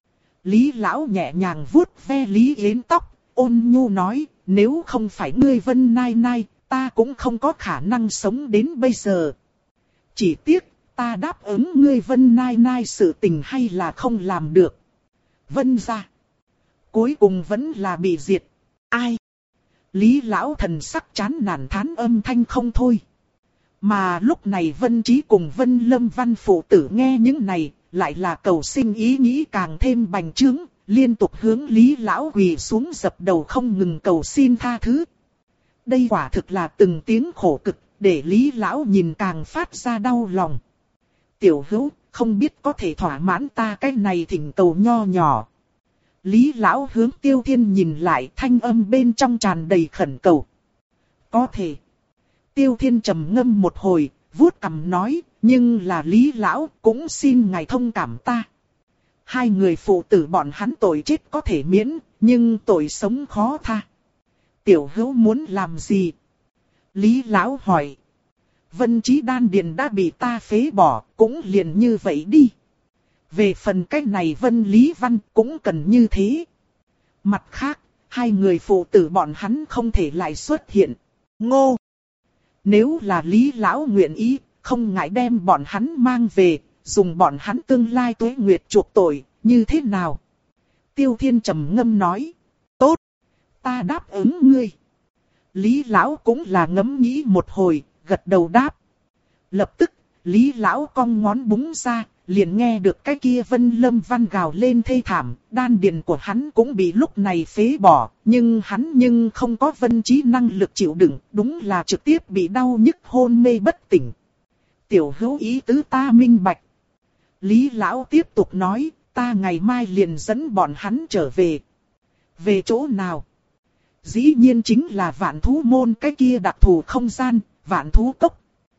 Lý Lão nhẹ nhàng vuốt ve Lý Yến tóc, ôn nhu nói, nếu không phải ngươi Vân nai nai, ta cũng không có khả năng sống đến bây giờ. Chỉ tiếc, ta đáp ứng ngươi Vân nai nai sự tình hay là không làm được. Vân gia. Cuối cùng vẫn là bị diệt. Ai? Lý Lão thần sắc chán nản thán âm thanh không thôi. Mà lúc này Vân Trí cùng Vân Lâm Văn phụ tử nghe những này, lại là cầu sinh ý nghĩ càng thêm bành trướng, liên tục hướng Lý Lão quỳ xuống dập đầu không ngừng cầu xin tha thứ. Đây quả thực là từng tiếng khổ cực, để Lý Lão nhìn càng phát ra đau lòng. Tiểu Hữu, không biết có thể thỏa mãn ta cái này thỉnh cầu nho nhỏ. Lý Lão hướng Tiêu Thiên nhìn lại, thanh âm bên trong tràn đầy khẩn cầu. Có thể. Tiêu Thiên trầm ngâm một hồi, vuốt cằm nói, nhưng là Lý Lão cũng xin ngài thông cảm ta. Hai người phụ tử bọn hắn tội chết có thể miễn, nhưng tội sống khó tha. Tiểu Hữu muốn làm gì? Lý Lão hỏi. Vân Trí đan điền đã bị ta phế bỏ, cũng liền như vậy đi. Về phần cách này Vân Lý Văn cũng cần như thế. Mặt khác, hai người phụ tử bọn hắn không thể lại xuất hiện. Ngô! Nếu là Lý Lão nguyện ý, không ngại đem bọn hắn mang về, dùng bọn hắn tương lai tuế nguyệt chuộc tội, như thế nào? Tiêu Thiên trầm ngâm nói. Tốt! Ta đáp ứng ngươi. Lý Lão cũng là ngẫm nghĩ một hồi, gật đầu đáp. Lập tức, Lý Lão cong ngón búng ra, liền nghe được cái kia Vân Lâm Văn gào lên thê thảm, đan điền của hắn cũng bị lúc này phế bỏ, nhưng hắn nhưng không có Vân Trí năng lực chịu đựng, đúng là trực tiếp bị đau nhức hôn mê bất tỉnh. Tiểu Hữu ý tứ ta minh bạch. Lý Lão tiếp tục nói, ta ngày mai liền dẫn bọn hắn trở về. Về chỗ nào? Dĩ nhiên chính là Vạn Thú Môn cái kia đặc thù không gian, Vạn Thú Cốc.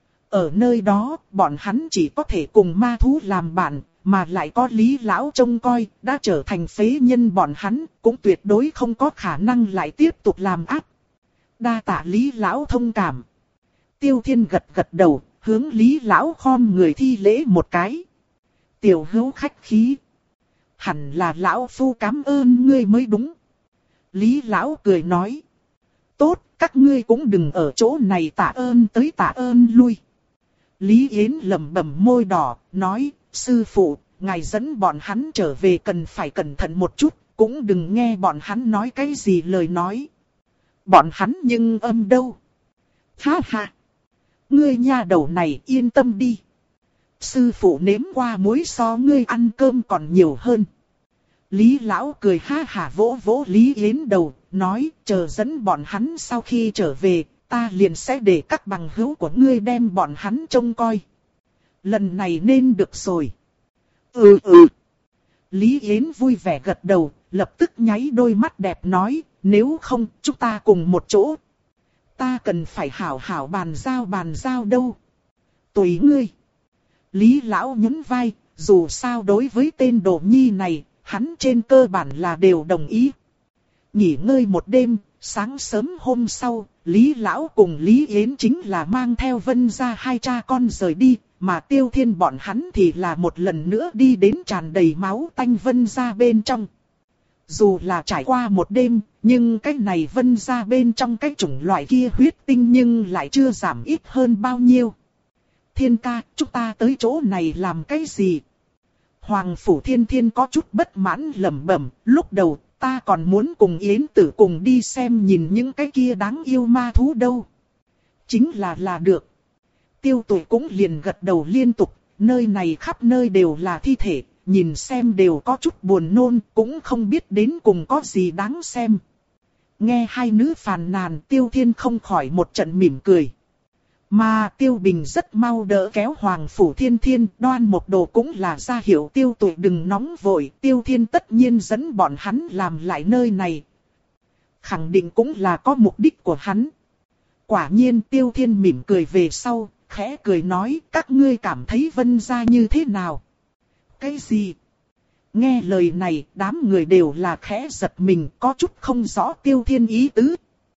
Ở nơi đó, bọn hắn chỉ có thể cùng ma thú làm bạn, mà lại có Lý Lão trông coi, đã trở thành phế nhân bọn hắn, cũng tuyệt đối không có khả năng lại tiếp tục làm ác. Đa tạ Lý Lão thông cảm. Tiêu Thiên gật gật đầu, hướng Lý Lão khom người thi lễ một cái. Tiểu Hữu khách khí. Hẳn là Lão Phu cảm ơn ngươi mới đúng. Lý Lão cười nói. Tốt, các ngươi cũng đừng ở chỗ này tạ ơn tới tạ ơn lui. Lý Yến lẩm bẩm môi đỏ, nói, sư phụ, ngài dẫn bọn hắn trở về cần phải cẩn thận một chút, cũng đừng nghe bọn hắn nói cái gì lời nói. Bọn hắn nhưng âm đâu. Ha ha. Ngươi nha đầu này yên tâm đi. Sư phụ nếm qua muối so ngươi ăn cơm còn nhiều hơn. Lý Lão cười ha hả vỗ vỗ Lý Yến đầu, nói, chờ dẫn bọn hắn sau khi trở về, ta liền sẽ để các bằng hữu của ngươi đem bọn hắn trông coi. Lần này nên được rồi. Ừ ừ. Lý Yến vui vẻ gật đầu, lập tức nháy đôi mắt đẹp nói, nếu không, chúng ta cùng một chỗ. Ta cần phải hảo hảo bàn giao bàn giao đâu. Tùy ngươi. Lý Lão nhún vai, dù sao đối với tên Đồ Nhi này, hắn trên cơ bản là đều đồng ý. Nghỉ ngơi một đêm, sáng sớm hôm sau, Lý Lão cùng Lý Yến chính là mang theo Vân gia hai cha con rời đi, mà Tiêu Thiên bọn hắn thì là một lần nữa đi đến tràn đầy máu tanh Vân gia bên trong. Dù là trải qua một đêm, nhưng cái này Vân gia bên trong cái chủng loại kia huyết tinh nhưng lại chưa giảm ít hơn bao nhiêu. Thiên ca, chúng ta tới chỗ này làm cái gì? Hoàng Phủ Thiên Thiên có chút bất mãn lẩm bẩm, lúc đầu ta còn muốn cùng Yến Tử cùng đi xem nhìn những cái kia đáng yêu ma thú đâu. Chính là là được. Tiêu Tuổi cũng liền gật đầu liên tục, nơi này khắp nơi đều là thi thể, nhìn xem đều có chút buồn nôn, cũng không biết đến cùng có gì đáng xem. Nghe hai nữ phàn nàn, Tiêu Thiên không khỏi một trận mỉm cười. Mà Tiêu Bình rất mau đỡ kéo Hoàng Phủ Thiên Thiên, Đoan Một Đồ cũng là ra hiệu Tiêu Tuổi đừng nóng vội, Tiêu Thiên tất nhiên dẫn bọn hắn làm lại nơi này. Khẳng định cũng là có mục đích của hắn. Quả nhiên Tiêu Thiên mỉm cười về sau, khẽ cười nói, các ngươi cảm thấy Vân gia như thế nào? Cái gì? Nghe lời này, đám người đều là khẽ giật mình, có chút không rõ Tiêu Thiên ý tứ.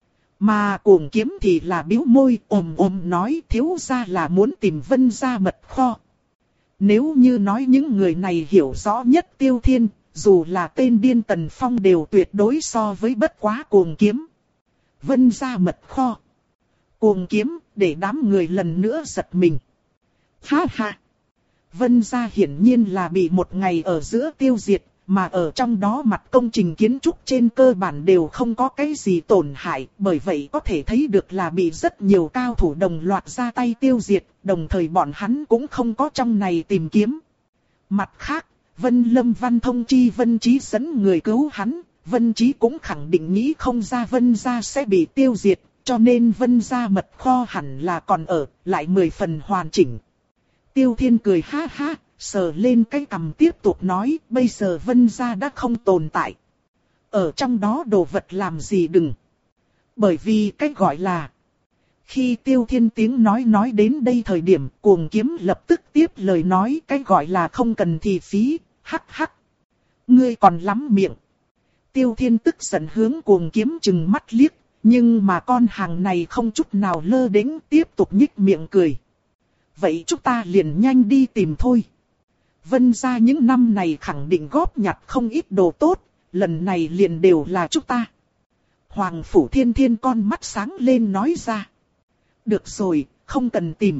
Mà Cuồng Kiếm thì là bĩu môi ồm ồm nói thiếu gia là muốn tìm Vân gia mật kho. Nếu như nói những người này hiểu rõ nhất Tiêu Thiên, dù là tên điên Tần Phong đều tuyệt đối so với bất quá Cuồng Kiếm. Vân gia mật kho. Cuồng Kiếm, để đám người lần nữa giật mình. Ha ha. Vân gia hiển nhiên là bị một ngày ở giữa tiêu diệt, mà ở trong đó mặt công trình kiến trúc trên cơ bản đều không có cái gì tổn hại, bởi vậy có thể thấy được là bị rất nhiều cao thủ đồng loạt ra tay tiêu diệt, đồng thời bọn hắn cũng không có trong này tìm kiếm. Mặt khác, Vân Lâm Văn thông chi Vân Chí dẫn người cứu hắn, Vân Chí cũng khẳng định nghĩ không ra Vân gia sẽ bị tiêu diệt, cho nên Vân gia mật kho hẳn là còn ở, lại mười phần hoàn chỉnh. Tiêu Thiên cười ha ha, sờ lên cái cằm tiếp tục nói, bây giờ Vân gia đã không tồn tại. Ở trong đó đồ vật làm gì đừng. Bởi vì cái gọi là... Khi Tiêu Thiên tiếng nói nói đến đây thời điểm, Cuồng Kiếm lập tức tiếp lời nói, cái gọi là không cần thì phí, hắc hắc. Ngươi còn lắm miệng. Tiêu Thiên tức giận hướng Cuồng Kiếm chừng mắt liếc, nhưng mà con hàng này không chút nào lơ đễnh, tiếp tục nhích miệng cười. Vậy chúng ta liền nhanh đi tìm thôi. Vân gia những năm này khẳng định góp nhặt không ít đồ tốt, lần này liền đều là chúng ta. Hoàng Phủ Thiên Thiên con mắt sáng lên nói ra. Được rồi, không cần tìm.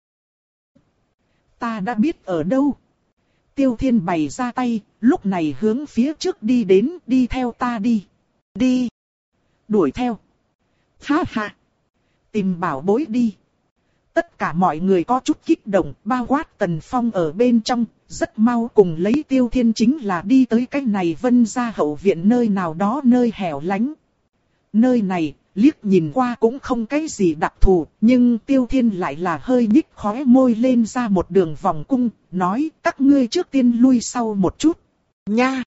Ta đã biết ở đâu. Tiêu Thiên bày ra tay, lúc này hướng phía trước đi đến, đi theo ta đi. Đi. Đuổi theo. Ha ha. Tìm bảo bối đi. Tất cả mọi người có chút kích động, bao quát Tần Phong ở bên trong, rất mau cùng lấy Tiêu Thiên chính là đi tới cái này Vân gia hậu viện nơi nào đó nơi hẻo lánh. Nơi này, liếc nhìn qua cũng không cái gì đặc thù, nhưng Tiêu Thiên lại là hơi nhích khóe môi lên ra một đường vòng cung, nói các ngươi trước tiên lui sau một chút. Nha!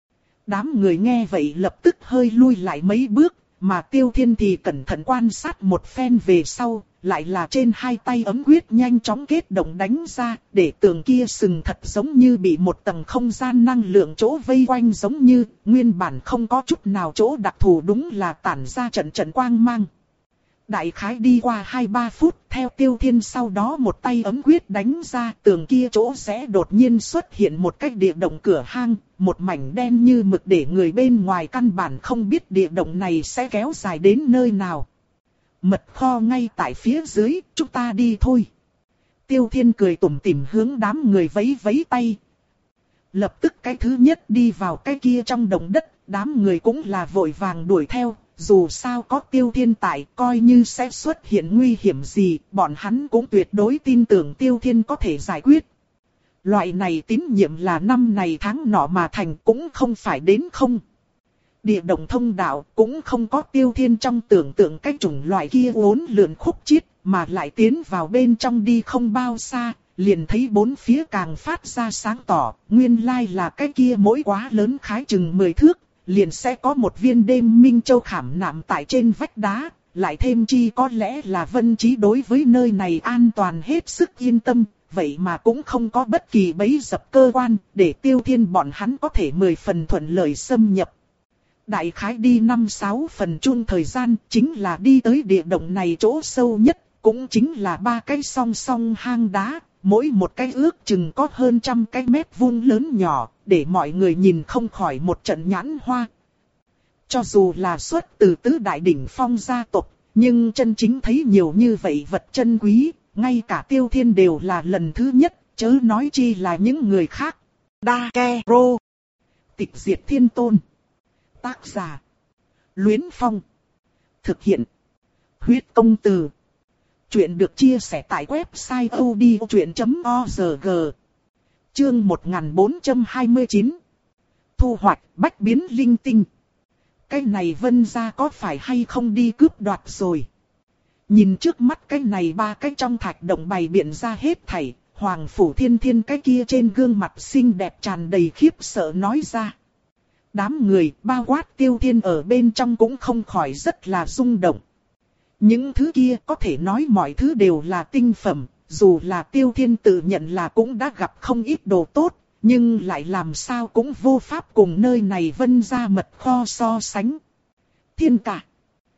Đám người nghe vậy lập tức hơi lui lại mấy bước, mà Tiêu Thiên thì cẩn thận quan sát một phen về sau, lại là trên hai tay ấm quyết nhanh chóng kết động đánh ra, để tường kia sừng thật giống như bị một tầng không gian năng lượng chỗ vây quanh, giống như nguyên bản không có chút nào chỗ đặc thù, đúng là tản ra trận trận quang mang. Đại khái đi qua hai ba phút, theo Tiêu Thiên sau đó một tay ấm quyết đánh ra, tường kia chỗ sẽ đột nhiên xuất hiện một cái địa động cửa hang, một mảnh đen như mực để người bên ngoài căn bản không biết địa động này sẽ kéo dài đến nơi nào. Mật kho ngay tại phía dưới, chúng ta đi thôi. Tiêu Thiên cười tủm tỉm hướng đám người vẫy vẫy tay. Lập tức cái thứ nhất đi vào cái kia trong động đất, đám người cũng là vội vàng đuổi theo. Dù sao có Tiêu Thiên tại, coi như sẽ xuất hiện nguy hiểm gì, bọn hắn cũng tuyệt đối tin tưởng Tiêu Thiên có thể giải quyết. Loại này tín nhiệm là năm này tháng nọ mà thành, cũng không phải đến không. Địa động thông đạo cũng không có Tiêu Thiên trong tưởng tượng cái chủng loại kia uốn lượn khúc chiết, mà lại tiến vào bên trong đi không bao xa, liền thấy bốn phía càng phát ra sáng tỏ, nguyên lai là cái kia mỗi quá lớn khái chừng mười thước, liền sẽ có một viên đêm minh châu khảm nạm tại trên vách đá, lại thêm chi có lẽ là Vân Chí đối với nơi này an toàn hết sức yên tâm, vậy mà cũng không có bất kỳ bẫy dập cơ quan, để Tiêu Thiên bọn hắn có thể mười phần thuận lợi xâm nhập. Đại khái đi năm sáu phần chung thời gian, chính là đi tới địa động này chỗ sâu nhất, cũng chính là ba cái song song hang đá, mỗi một cái ước chừng có hơn trăm cái mét vuông lớn nhỏ, để mọi người nhìn không khỏi một trận nhãn hoa. Cho dù là xuất từ tứ đại đỉnh phong gia tộc, nhưng chân chính thấy nhiều như vậy vật chân quý, ngay cả Tiêu Thiên đều là lần thứ nhất, chớ nói chi là những người khác. Dakero, Tịch Diệt Thiên Tôn. Tác giả: Luyến Phong. Thực hiện: Huyết Công Từ. Chuyện được chia sẻ tại website odchuyện chấm org. Chương một nghìn bốn trăm hai mươi chín. Thu hoạch bách biến linh tinh. Cái này Vân gia có phải hay không đi cướp đoạt rồi? Nhìn trước mắt cái này ba cái trong thạch động bày biện ra hết thảy, Hoàng Phủ Thiên Thiên cái kia trên gương mặt xinh đẹp tràn đầy khiếp sợ nói ra. Đám người bao quát Tiêu Thiên ở bên trong cũng không khỏi rất là rung động. Những thứ kia có thể nói mọi thứ đều là tinh phẩm, dù là Tiêu Thiên tự nhận là cũng đã gặp không ít đồ tốt, nhưng lại làm sao cũng vô pháp cùng nơi này Vân gia mật kho so sánh. Thiên cả.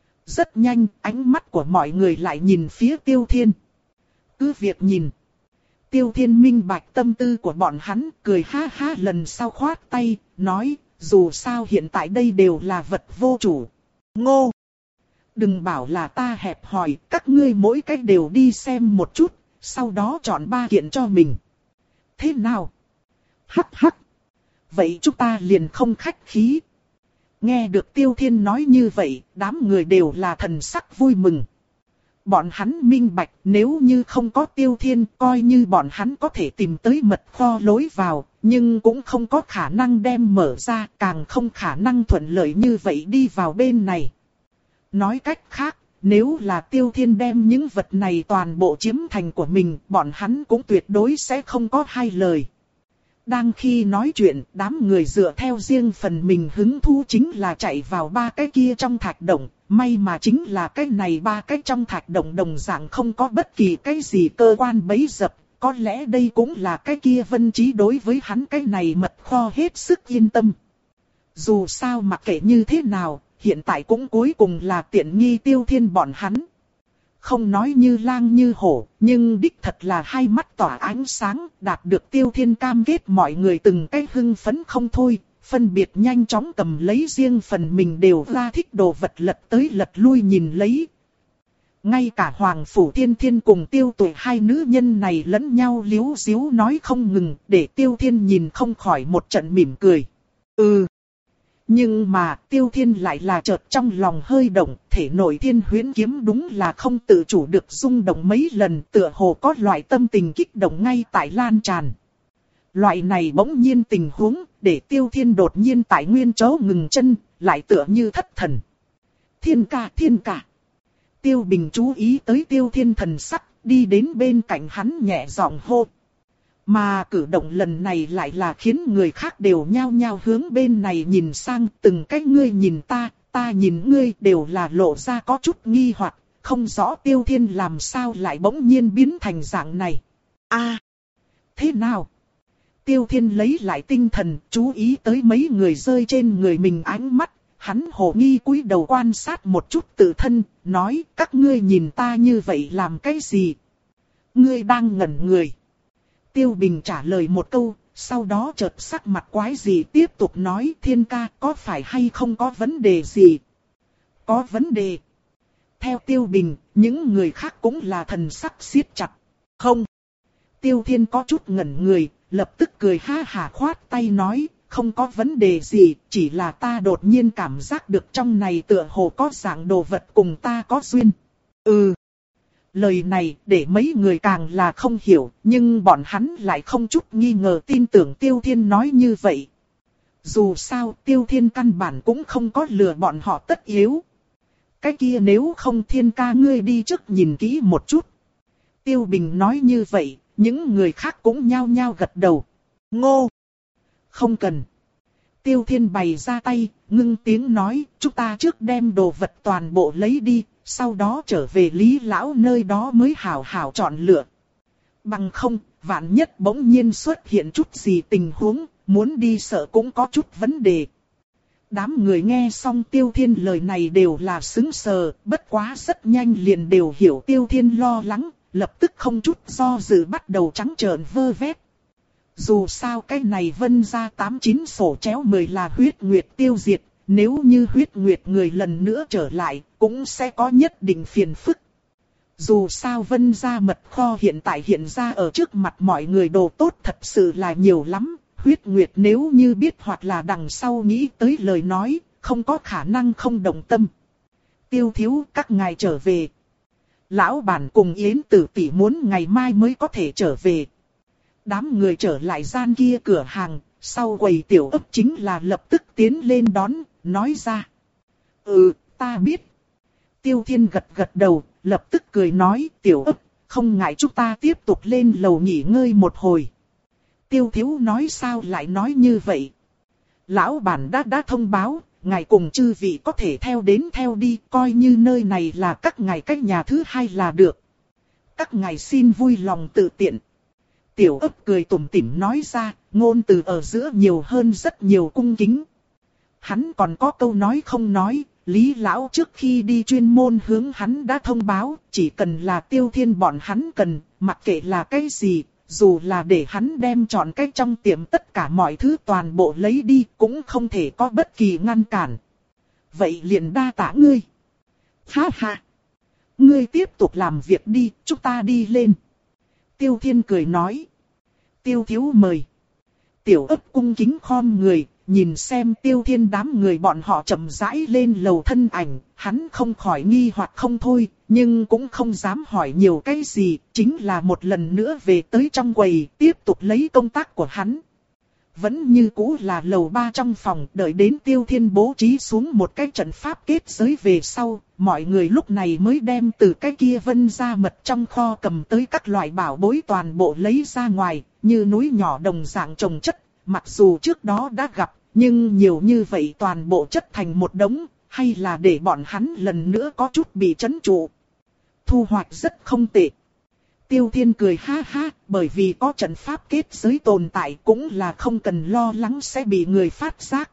Rất nhanh, ánh mắt của mọi người lại nhìn phía Tiêu Thiên. Cứ việc nhìn. Tiêu Thiên minh bạch tâm tư của bọn hắn, cười ha ha lần sau khoát tay, nói, dù sao hiện tại đây đều là vật vô chủ. Ngô! Đừng bảo là ta hẹp hòi, các ngươi mỗi cách đều đi xem một chút, sau đó chọn ba kiện cho mình. Thế nào? Hắc hắc! Vậy chúng ta liền không khách khí. Nghe được Tiêu Thiên nói như vậy, đám người đều là thần sắc vui mừng. Bọn hắn minh bạch, nếu như không có Tiêu Thiên, coi như bọn hắn có thể tìm tới mật kho lối vào, nhưng cũng không có khả năng đem mở ra, càng không khả năng thuận lợi như vậy đi vào bên này. Nói cách khác, nếu là Tiêu Thiên đem những vật này toàn bộ chiếm thành của mình, bọn hắn cũng tuyệt đối sẽ không có hai lời. Đang khi nói chuyện, đám người dựa theo riêng phần mình hứng thú chính là chạy vào ba cái kia trong thạch động. May mà chính là cái này ba cái trong thạch động đồng dạng không có bất kỳ cái gì cơ quan bấy dập. Có lẽ đây cũng là cái kia Vân Chí đối với hắn cái này mật kho hết sức yên tâm. Dù sao mặc kệ như thế nào, hiện tại cũng cuối cùng là tiện nghi Tiêu Thiên bọn hắn. Không nói như lang như hổ, nhưng đích thật là hai mắt tỏa ánh sáng, đạt được Tiêu Thiên cam kết mọi người từng cái hưng phấn không thôi, phân biệt nhanh chóng cầm lấy riêng phần mình đều ra thích đồ vật lật tới lật lui nhìn lấy. Ngay cả Hoàng Phủ Thiên Thiên cùng Tiêu Tuệ hai nữ nhân này lẫn nhau líu díu nói không ngừng, để Tiêu Thiên nhìn không khỏi một trận mỉm cười. Ừ. Nhưng mà Tiêu Thiên lại là chợt trong lòng hơi động, thể nội thiên huyễn kiếm đúng là không tự chủ được rung động mấy lần, tựa hồ có loại tâm tình kích động ngay tại lan tràn. Loại này bỗng nhiên tình huống, để Tiêu Thiên đột nhiên tại nguyên chỗ ngừng chân, lại tựa như thất thần. Thiên ca, thiên ca. Tiêu Bình chú ý tới Tiêu Thiên thần sắc, đi đến bên cạnh hắn nhẹ giọng hô. Mà cử động lần này lại là khiến người khác đều nhao nhao hướng bên này nhìn sang, từng cái ngươi nhìn ta, ta nhìn ngươi đều là lộ ra có chút nghi hoặc, không rõ Tiêu Thiên làm sao lại bỗng nhiên biến thành dạng này. A, thế nào? Tiêu Thiên lấy lại tinh thần, chú ý tới mấy người rơi trên người mình ánh mắt, hắn hồ nghi cúi đầu quan sát một chút tự thân, nói các ngươi nhìn ta như vậy làm cái gì? Ngươi đang ngẩn người. Tiêu Bình trả lời một câu, sau đó chợt sắc mặt quái gì tiếp tục nói Thiên ca có phải hay không có vấn đề gì? Có vấn đề. Theo Tiêu Bình, những người khác cũng là thần sắc siết chặt. Không. Tiêu Thiên có chút ngẩn người, lập tức cười ha hả khoát tay nói, không có vấn đề gì, chỉ là ta đột nhiên cảm giác được trong này tựa hồ có dạng đồ vật cùng ta có duyên. Ừ. Lời này để mấy người càng là không hiểu, nhưng bọn hắn lại không chút nghi ngờ tin tưởng Tiêu Thiên nói như vậy. Dù sao Tiêu Thiên căn bản cũng không có lừa bọn họ tất yếu. Cái kia nếu không Thiên ca ngươi đi trước nhìn kỹ một chút. Tiêu Bình nói như vậy, những người khác cũng nhao nhao gật đầu. Ngô! Không cần. Tiêu Thiên bày ra tay, ngưng tiếng nói, chúng ta trước đem đồ vật toàn bộ lấy đi, sau đó trở về Lý Lão nơi đó mới hảo hảo chọn lựa. Bằng không, vạn nhất bỗng nhiên xuất hiện chút gì tình huống, muốn đi sợ cũng có chút vấn đề. Đám người nghe xong Tiêu Thiên lời này đều là sững sờ, bất quá rất nhanh liền đều hiểu Tiêu Thiên lo lắng, lập tức không chút do dự bắt đầu trắng trợn vơ vét. Dù sao cái này Vân ra tám chín sổ chéo mười là huyết nguyệt tiêu diệt, nếu như huyết nguyệt người lần nữa trở lại, cũng sẽ có nhất định phiền phức. Dù sao Vân ra mật kho hiện tại hiện ra ở trước mặt mọi người đồ tốt thật sự là nhiều lắm, huyết nguyệt nếu như biết hoặc là đằng sau nghĩ tới lời nói, không có khả năng không động tâm. Tiêu thiếu các ngài trở về. Lão bản cùng Yến Tử tỷ muốn ngày mai mới có thể trở về. Đám người trở lại gian kia cửa hàng, sau quầy tiểu ấp chính là lập tức tiến lên đón, nói ra. Ừ, ta biết. Tiêu Thiên gật gật đầu, lập tức cười nói tiểu ấp, không ngại chúng ta tiếp tục lên lầu nghỉ ngơi một hồi. Tiêu thiếu nói sao lại nói như vậy. Lão bản đã đã thông báo, ngài cùng chư vị có thể theo đến theo đi, coi như nơi này là các ngài cách nhà thứ hai là được. Các ngài xin vui lòng tự tiện. Tiểu ấp cười tủm tỉm nói ra, ngôn từ ở giữa nhiều hơn rất nhiều cung kính. Hắn còn có câu nói không nói, Lý Lão trước khi đi chuyên môn hướng hắn đã thông báo, chỉ cần là Tiêu Thiên bọn hắn cần, mặc kệ là cái gì, dù là để hắn đem chọn cái trong tiệm tất cả mọi thứ toàn bộ lấy đi, cũng không thể có bất kỳ ngăn cản. Vậy liền đa tạ ngươi. Ha ha. Ngươi tiếp tục làm việc đi, chúng ta đi lên. Tiêu Thiên cười nói. Tiêu thiếu mời. Tiểu Ức cung kính khom người, nhìn xem Tiêu Thiên đám người bọn họ chậm rãi lên lầu thân ảnh, hắn không khỏi nghi hoặc không thôi, nhưng cũng không dám hỏi nhiều cái gì, chính là một lần nữa về tới trong quầy, tiếp tục lấy công tác của hắn. Vẫn như cũ là lầu ba trong phòng, đợi đến Tiêu Thiên bố trí xuống một cái trận pháp kết giới về sau, mọi người lúc này mới đem từ cái kia vân ra mật trong kho cầm tới các loại bảo bối toàn bộ lấy ra ngoài, như núi nhỏ đồng dạng trồng chất, mặc dù trước đó đã gặp, nhưng nhiều như vậy toàn bộ chất thành một đống, hay là để bọn hắn lần nữa có chút bị chấn trụ. Thu hoạch rất không tệ. Tiêu Thiên cười ha ha, bởi vì có trận pháp kết giới tồn tại cũng là không cần lo lắng sẽ bị người phát giác.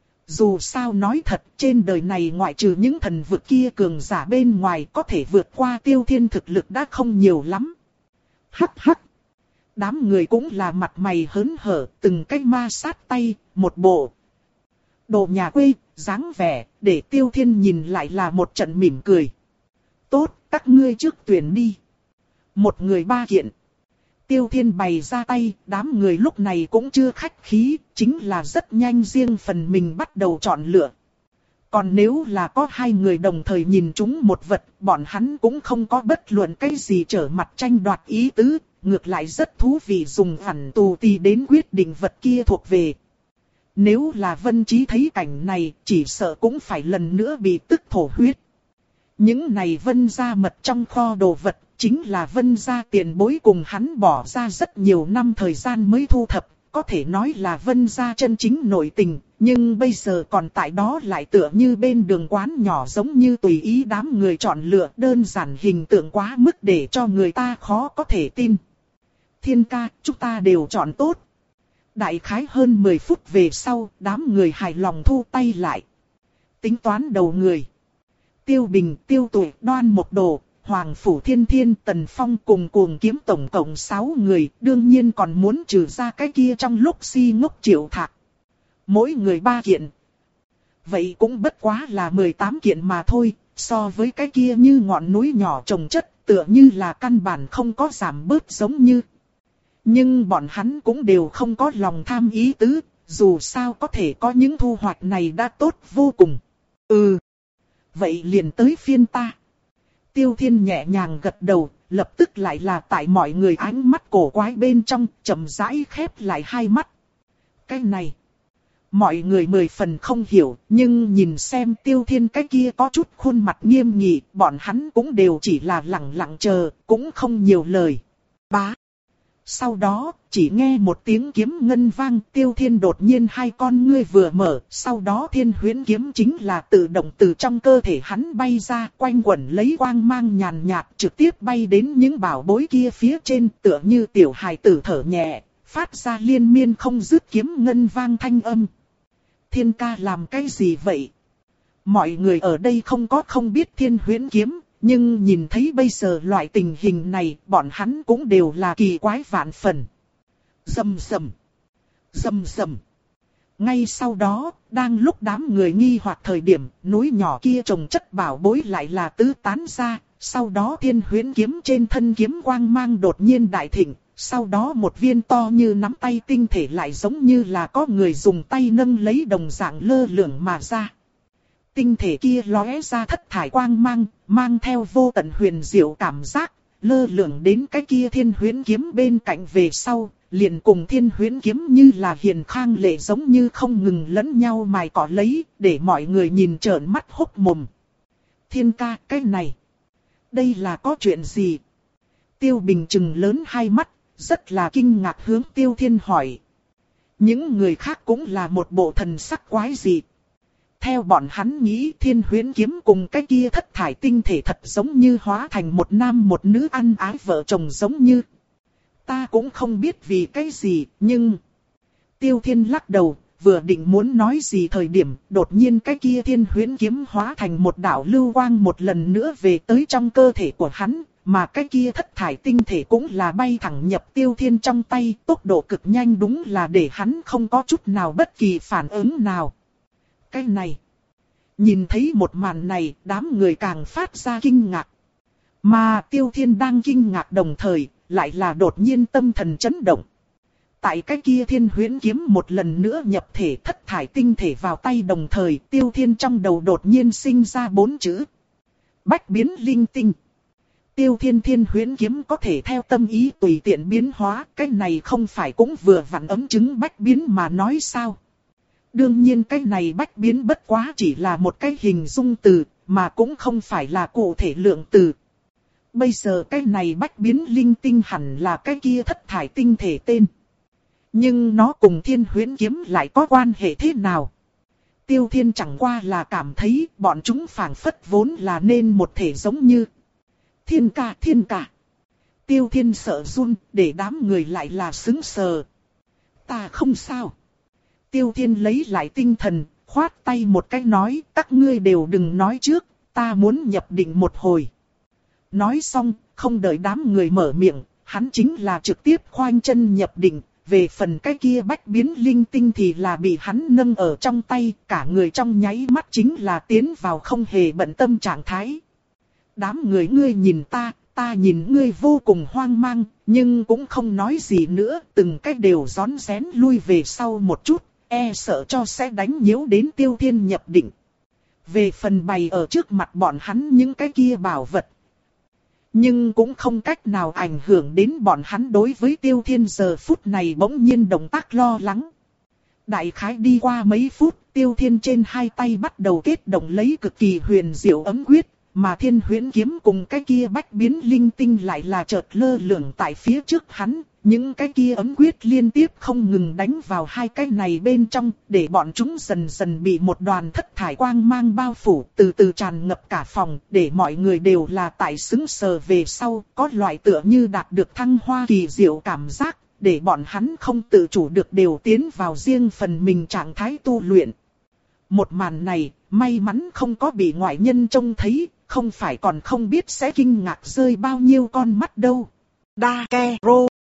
Dù sao nói thật, trên đời này ngoại trừ những thần vực kia cường giả bên ngoài có thể vượt qua Tiêu Thiên thực lực đã không nhiều lắm. Hắc hắc. Đám người cũng là mặt mày hớn hở, từng cái ma sát tay, một bộ đồ nhà quê, dáng vẻ, để Tiêu Thiên nhìn lại là một trận mỉm cười. Tốt, các ngươi trước tuyển đi. Một người ba kiện. Tiêu Thiên bày ra tay, đám người lúc này cũng chưa khách khí, chính là rất nhanh riêng phần mình bắt đầu chọn lựa. Còn nếu là có hai người đồng thời nhìn chúng một vật, bọn hắn cũng không có bất luận cái gì trở mặt tranh đoạt ý tứ, ngược lại rất thú vị dùng ẩn tù tì đến quyết định vật kia thuộc về. Nếu là Vân Chí thấy cảnh này, chỉ sợ cũng phải lần nữa bị tức thổ huyết. Những này Vân gia mật trong kho đồ vật, chính là Vân gia tiền bối cùng hắn bỏ ra rất nhiều năm thời gian mới thu thập, có thể nói là Vân gia chân chính nội tình, nhưng bây giờ còn tại đó lại tựa như bên đường quán nhỏ giống như tùy ý đám người chọn lựa, đơn giản hình tượng quá mức để cho người ta khó có thể tin. Thiên ca, chúng ta đều chọn tốt. Đại khái hơn mười phút về sau, đám người hài lòng thu tay lại. Tính toán đầu người. Tiêu Bình, Tiêu Tuệ, Đoan Một Đồ, Hoàng Phủ Thiên Thiên, Tần Phong cùng Cuồng Kiếm tổng cộng sáu người, đương nhiên còn muốn trừ ra cái kia trong lúc si ngốc Triệu Thạc. Mỗi người ba kiện. Vậy cũng bất quá là mười tám kiện mà thôi, so với cái kia như ngọn núi nhỏ trồng chất, tựa như là căn bản không có giảm bớt giống như. Nhưng bọn hắn cũng đều không có lòng tham ý tứ, dù sao có thể có những thu hoạch này đã tốt vô cùng. Ừ. Vậy liền tới phiên ta. Tiêu Thiên nhẹ nhàng gật đầu, lập tức lại là tại mọi người ánh mắt cổ quái bên trong, chậm rãi khép lại hai mắt. Cái này, mọi người mười phần không hiểu, nhưng nhìn xem Tiêu Thiên cái kia có chút khuôn mặt nghiêm nghị, bọn hắn cũng đều chỉ là lặng lặng chờ, cũng không nhiều lời. Bá. Sau đó, chỉ nghe một tiếng kiếm ngân vang, Tiêu Thiên đột nhiên hai con ngươi vừa mở, sau đó thiên huyễn kiếm chính là tự động từ trong cơ thể hắn bay ra, quanh quẩn lấy quang mang nhàn nhạt, trực tiếp bay đến những bảo bối kia phía trên, tựa như tiểu hài tử thở nhẹ, phát ra liên miên không dứt kiếm ngân vang thanh âm. Thiên ca làm cái gì vậy? Mọi người ở đây không có không biết thiên huyễn kiếm. Nhưng nhìn thấy bây giờ loại tình hình này, bọn hắn cũng đều là kỳ quái vạn phần. Rầm rầm, rầm rầm. Ngay sau đó, đang lúc đám người nghi hoặc thời điểm, núi nhỏ kia trồng chất bảo bối lại là tứ tán ra. Sau đó thiên huyễn kiếm trên thân kiếm quang mang đột nhiên đại thịnh. Sau đó một viên to như nắm tay tinh thể lại giống như là có người dùng tay nâng lấy đồng dạng lơ lửng mà ra. Tinh thể kia lóe ra thất thải quang mang, mang theo vô tận huyền diệu cảm giác, lơ lửng đến cái kia thiên huyễn kiếm bên cạnh về sau, liền cùng thiên huyễn kiếm như là hiền khang lệ giống như không ngừng lẫn nhau mài cỏ lấy, để mọi người nhìn trợn mắt hốc mồm. Thiên ca, cái này, đây là có chuyện gì? Tiêu Bình trừng lớn hai mắt, rất là kinh ngạc hướng Tiêu Thiên hỏi. Những người khác cũng là một bộ thần sắc quái dị. Theo bọn hắn nghĩ thiên huyễn kiếm cùng cái kia thất thải tinh thể thật giống như hóa thành một nam một nữ ăn ái vợ chồng giống như. Ta cũng không biết vì cái gì, nhưng... Tiêu Thiên lắc đầu, vừa định muốn nói gì thời điểm, đột nhiên cái kia thiên huyễn kiếm hóa thành một đạo lưu quang một lần nữa về tới trong cơ thể của hắn, mà cái kia thất thải tinh thể cũng là bay thẳng nhập Tiêu Thiên trong tay, tốc độ cực nhanh đúng là để hắn không có chút nào bất kỳ phản ứng nào. Cái này, nhìn thấy một màn này, đám người càng phát ra kinh ngạc. Mà Tiêu Thiên đang kinh ngạc đồng thời, lại là đột nhiên tâm thần chấn động. Tại cái kia thiên huyễn kiếm một lần nữa nhập thể thất thải tinh thể vào tay đồng thời, Tiêu Thiên trong đầu đột nhiên sinh ra bốn chữ. Bách biến linh tinh. Tiêu Thiên thiên huyễn kiếm có thể theo tâm ý tùy tiện biến hóa, cái này không phải cũng vừa vặn ấm chứng bách biến mà nói sao? Đương nhiên cái này bách biến bất quá chỉ là một cái hình dung từ, mà cũng không phải là cụ thể lượng từ. Bây giờ cái này bách biến linh tinh hẳn là cái kia thất thải tinh thể tên. Nhưng nó cùng thiên huyễn kiếm lại có quan hệ thế nào? Tiêu Thiên chẳng qua là cảm thấy bọn chúng phảng phất vốn là nên một thể giống như. Thiên ca thiên ca. Tiêu Thiên sợ run, để đám người lại là sững sờ. Ta không sao. Tiêu Thiên lấy lại tinh thần, khoát tay một cái nói, các ngươi đều đừng nói trước, ta muốn nhập định một hồi. Nói xong, không đợi đám người mở miệng, hắn chính là trực tiếp khoanh chân nhập định. Về phần cái kia bách biến linh tinh thì là bị hắn nâng ở trong tay, cả người trong nháy mắt chính là tiến vào không hề bận tâm trạng thái. Đám người ngươi nhìn ta, ta nhìn ngươi vô cùng hoang mang, nhưng cũng không nói gì nữa, từng cách đều rón rén lui về sau một chút, e sợ cho sẽ đánh nhiễu đến Tiêu Thiên nhập định. Về phần bày ở trước mặt bọn hắn những cái kia bảo vật. Nhưng cũng không cách nào ảnh hưởng đến bọn hắn đối với Tiêu Thiên giờ phút này bỗng nhiên động tác lo lắng. Đại khái đi qua mấy phút, Tiêu Thiên trên hai tay bắt đầu kết động lấy cực kỳ huyền diệu ấm quyết, mà thiên huyễn kiếm cùng cái kia bách biến linh tinh lại là chợt lơ lửng tại phía trước hắn. Những cái kia ấm quyết liên tiếp không ngừng đánh vào hai cái này bên trong, để bọn chúng dần dần bị một đoàn thất thải quang mang bao phủ, từ từ tràn ngập cả phòng, để mọi người đều là tại sững sờ về sau, có loại tựa như đạt được thăng hoa kỳ diệu cảm giác, để bọn hắn không tự chủ được đều tiến vào riêng phần mình trạng thái tu luyện. Một màn này, may mắn không có bị ngoại nhân trông thấy, không phải còn không biết sẽ kinh ngạc rơi bao nhiêu con mắt đâu. Đa ke rô.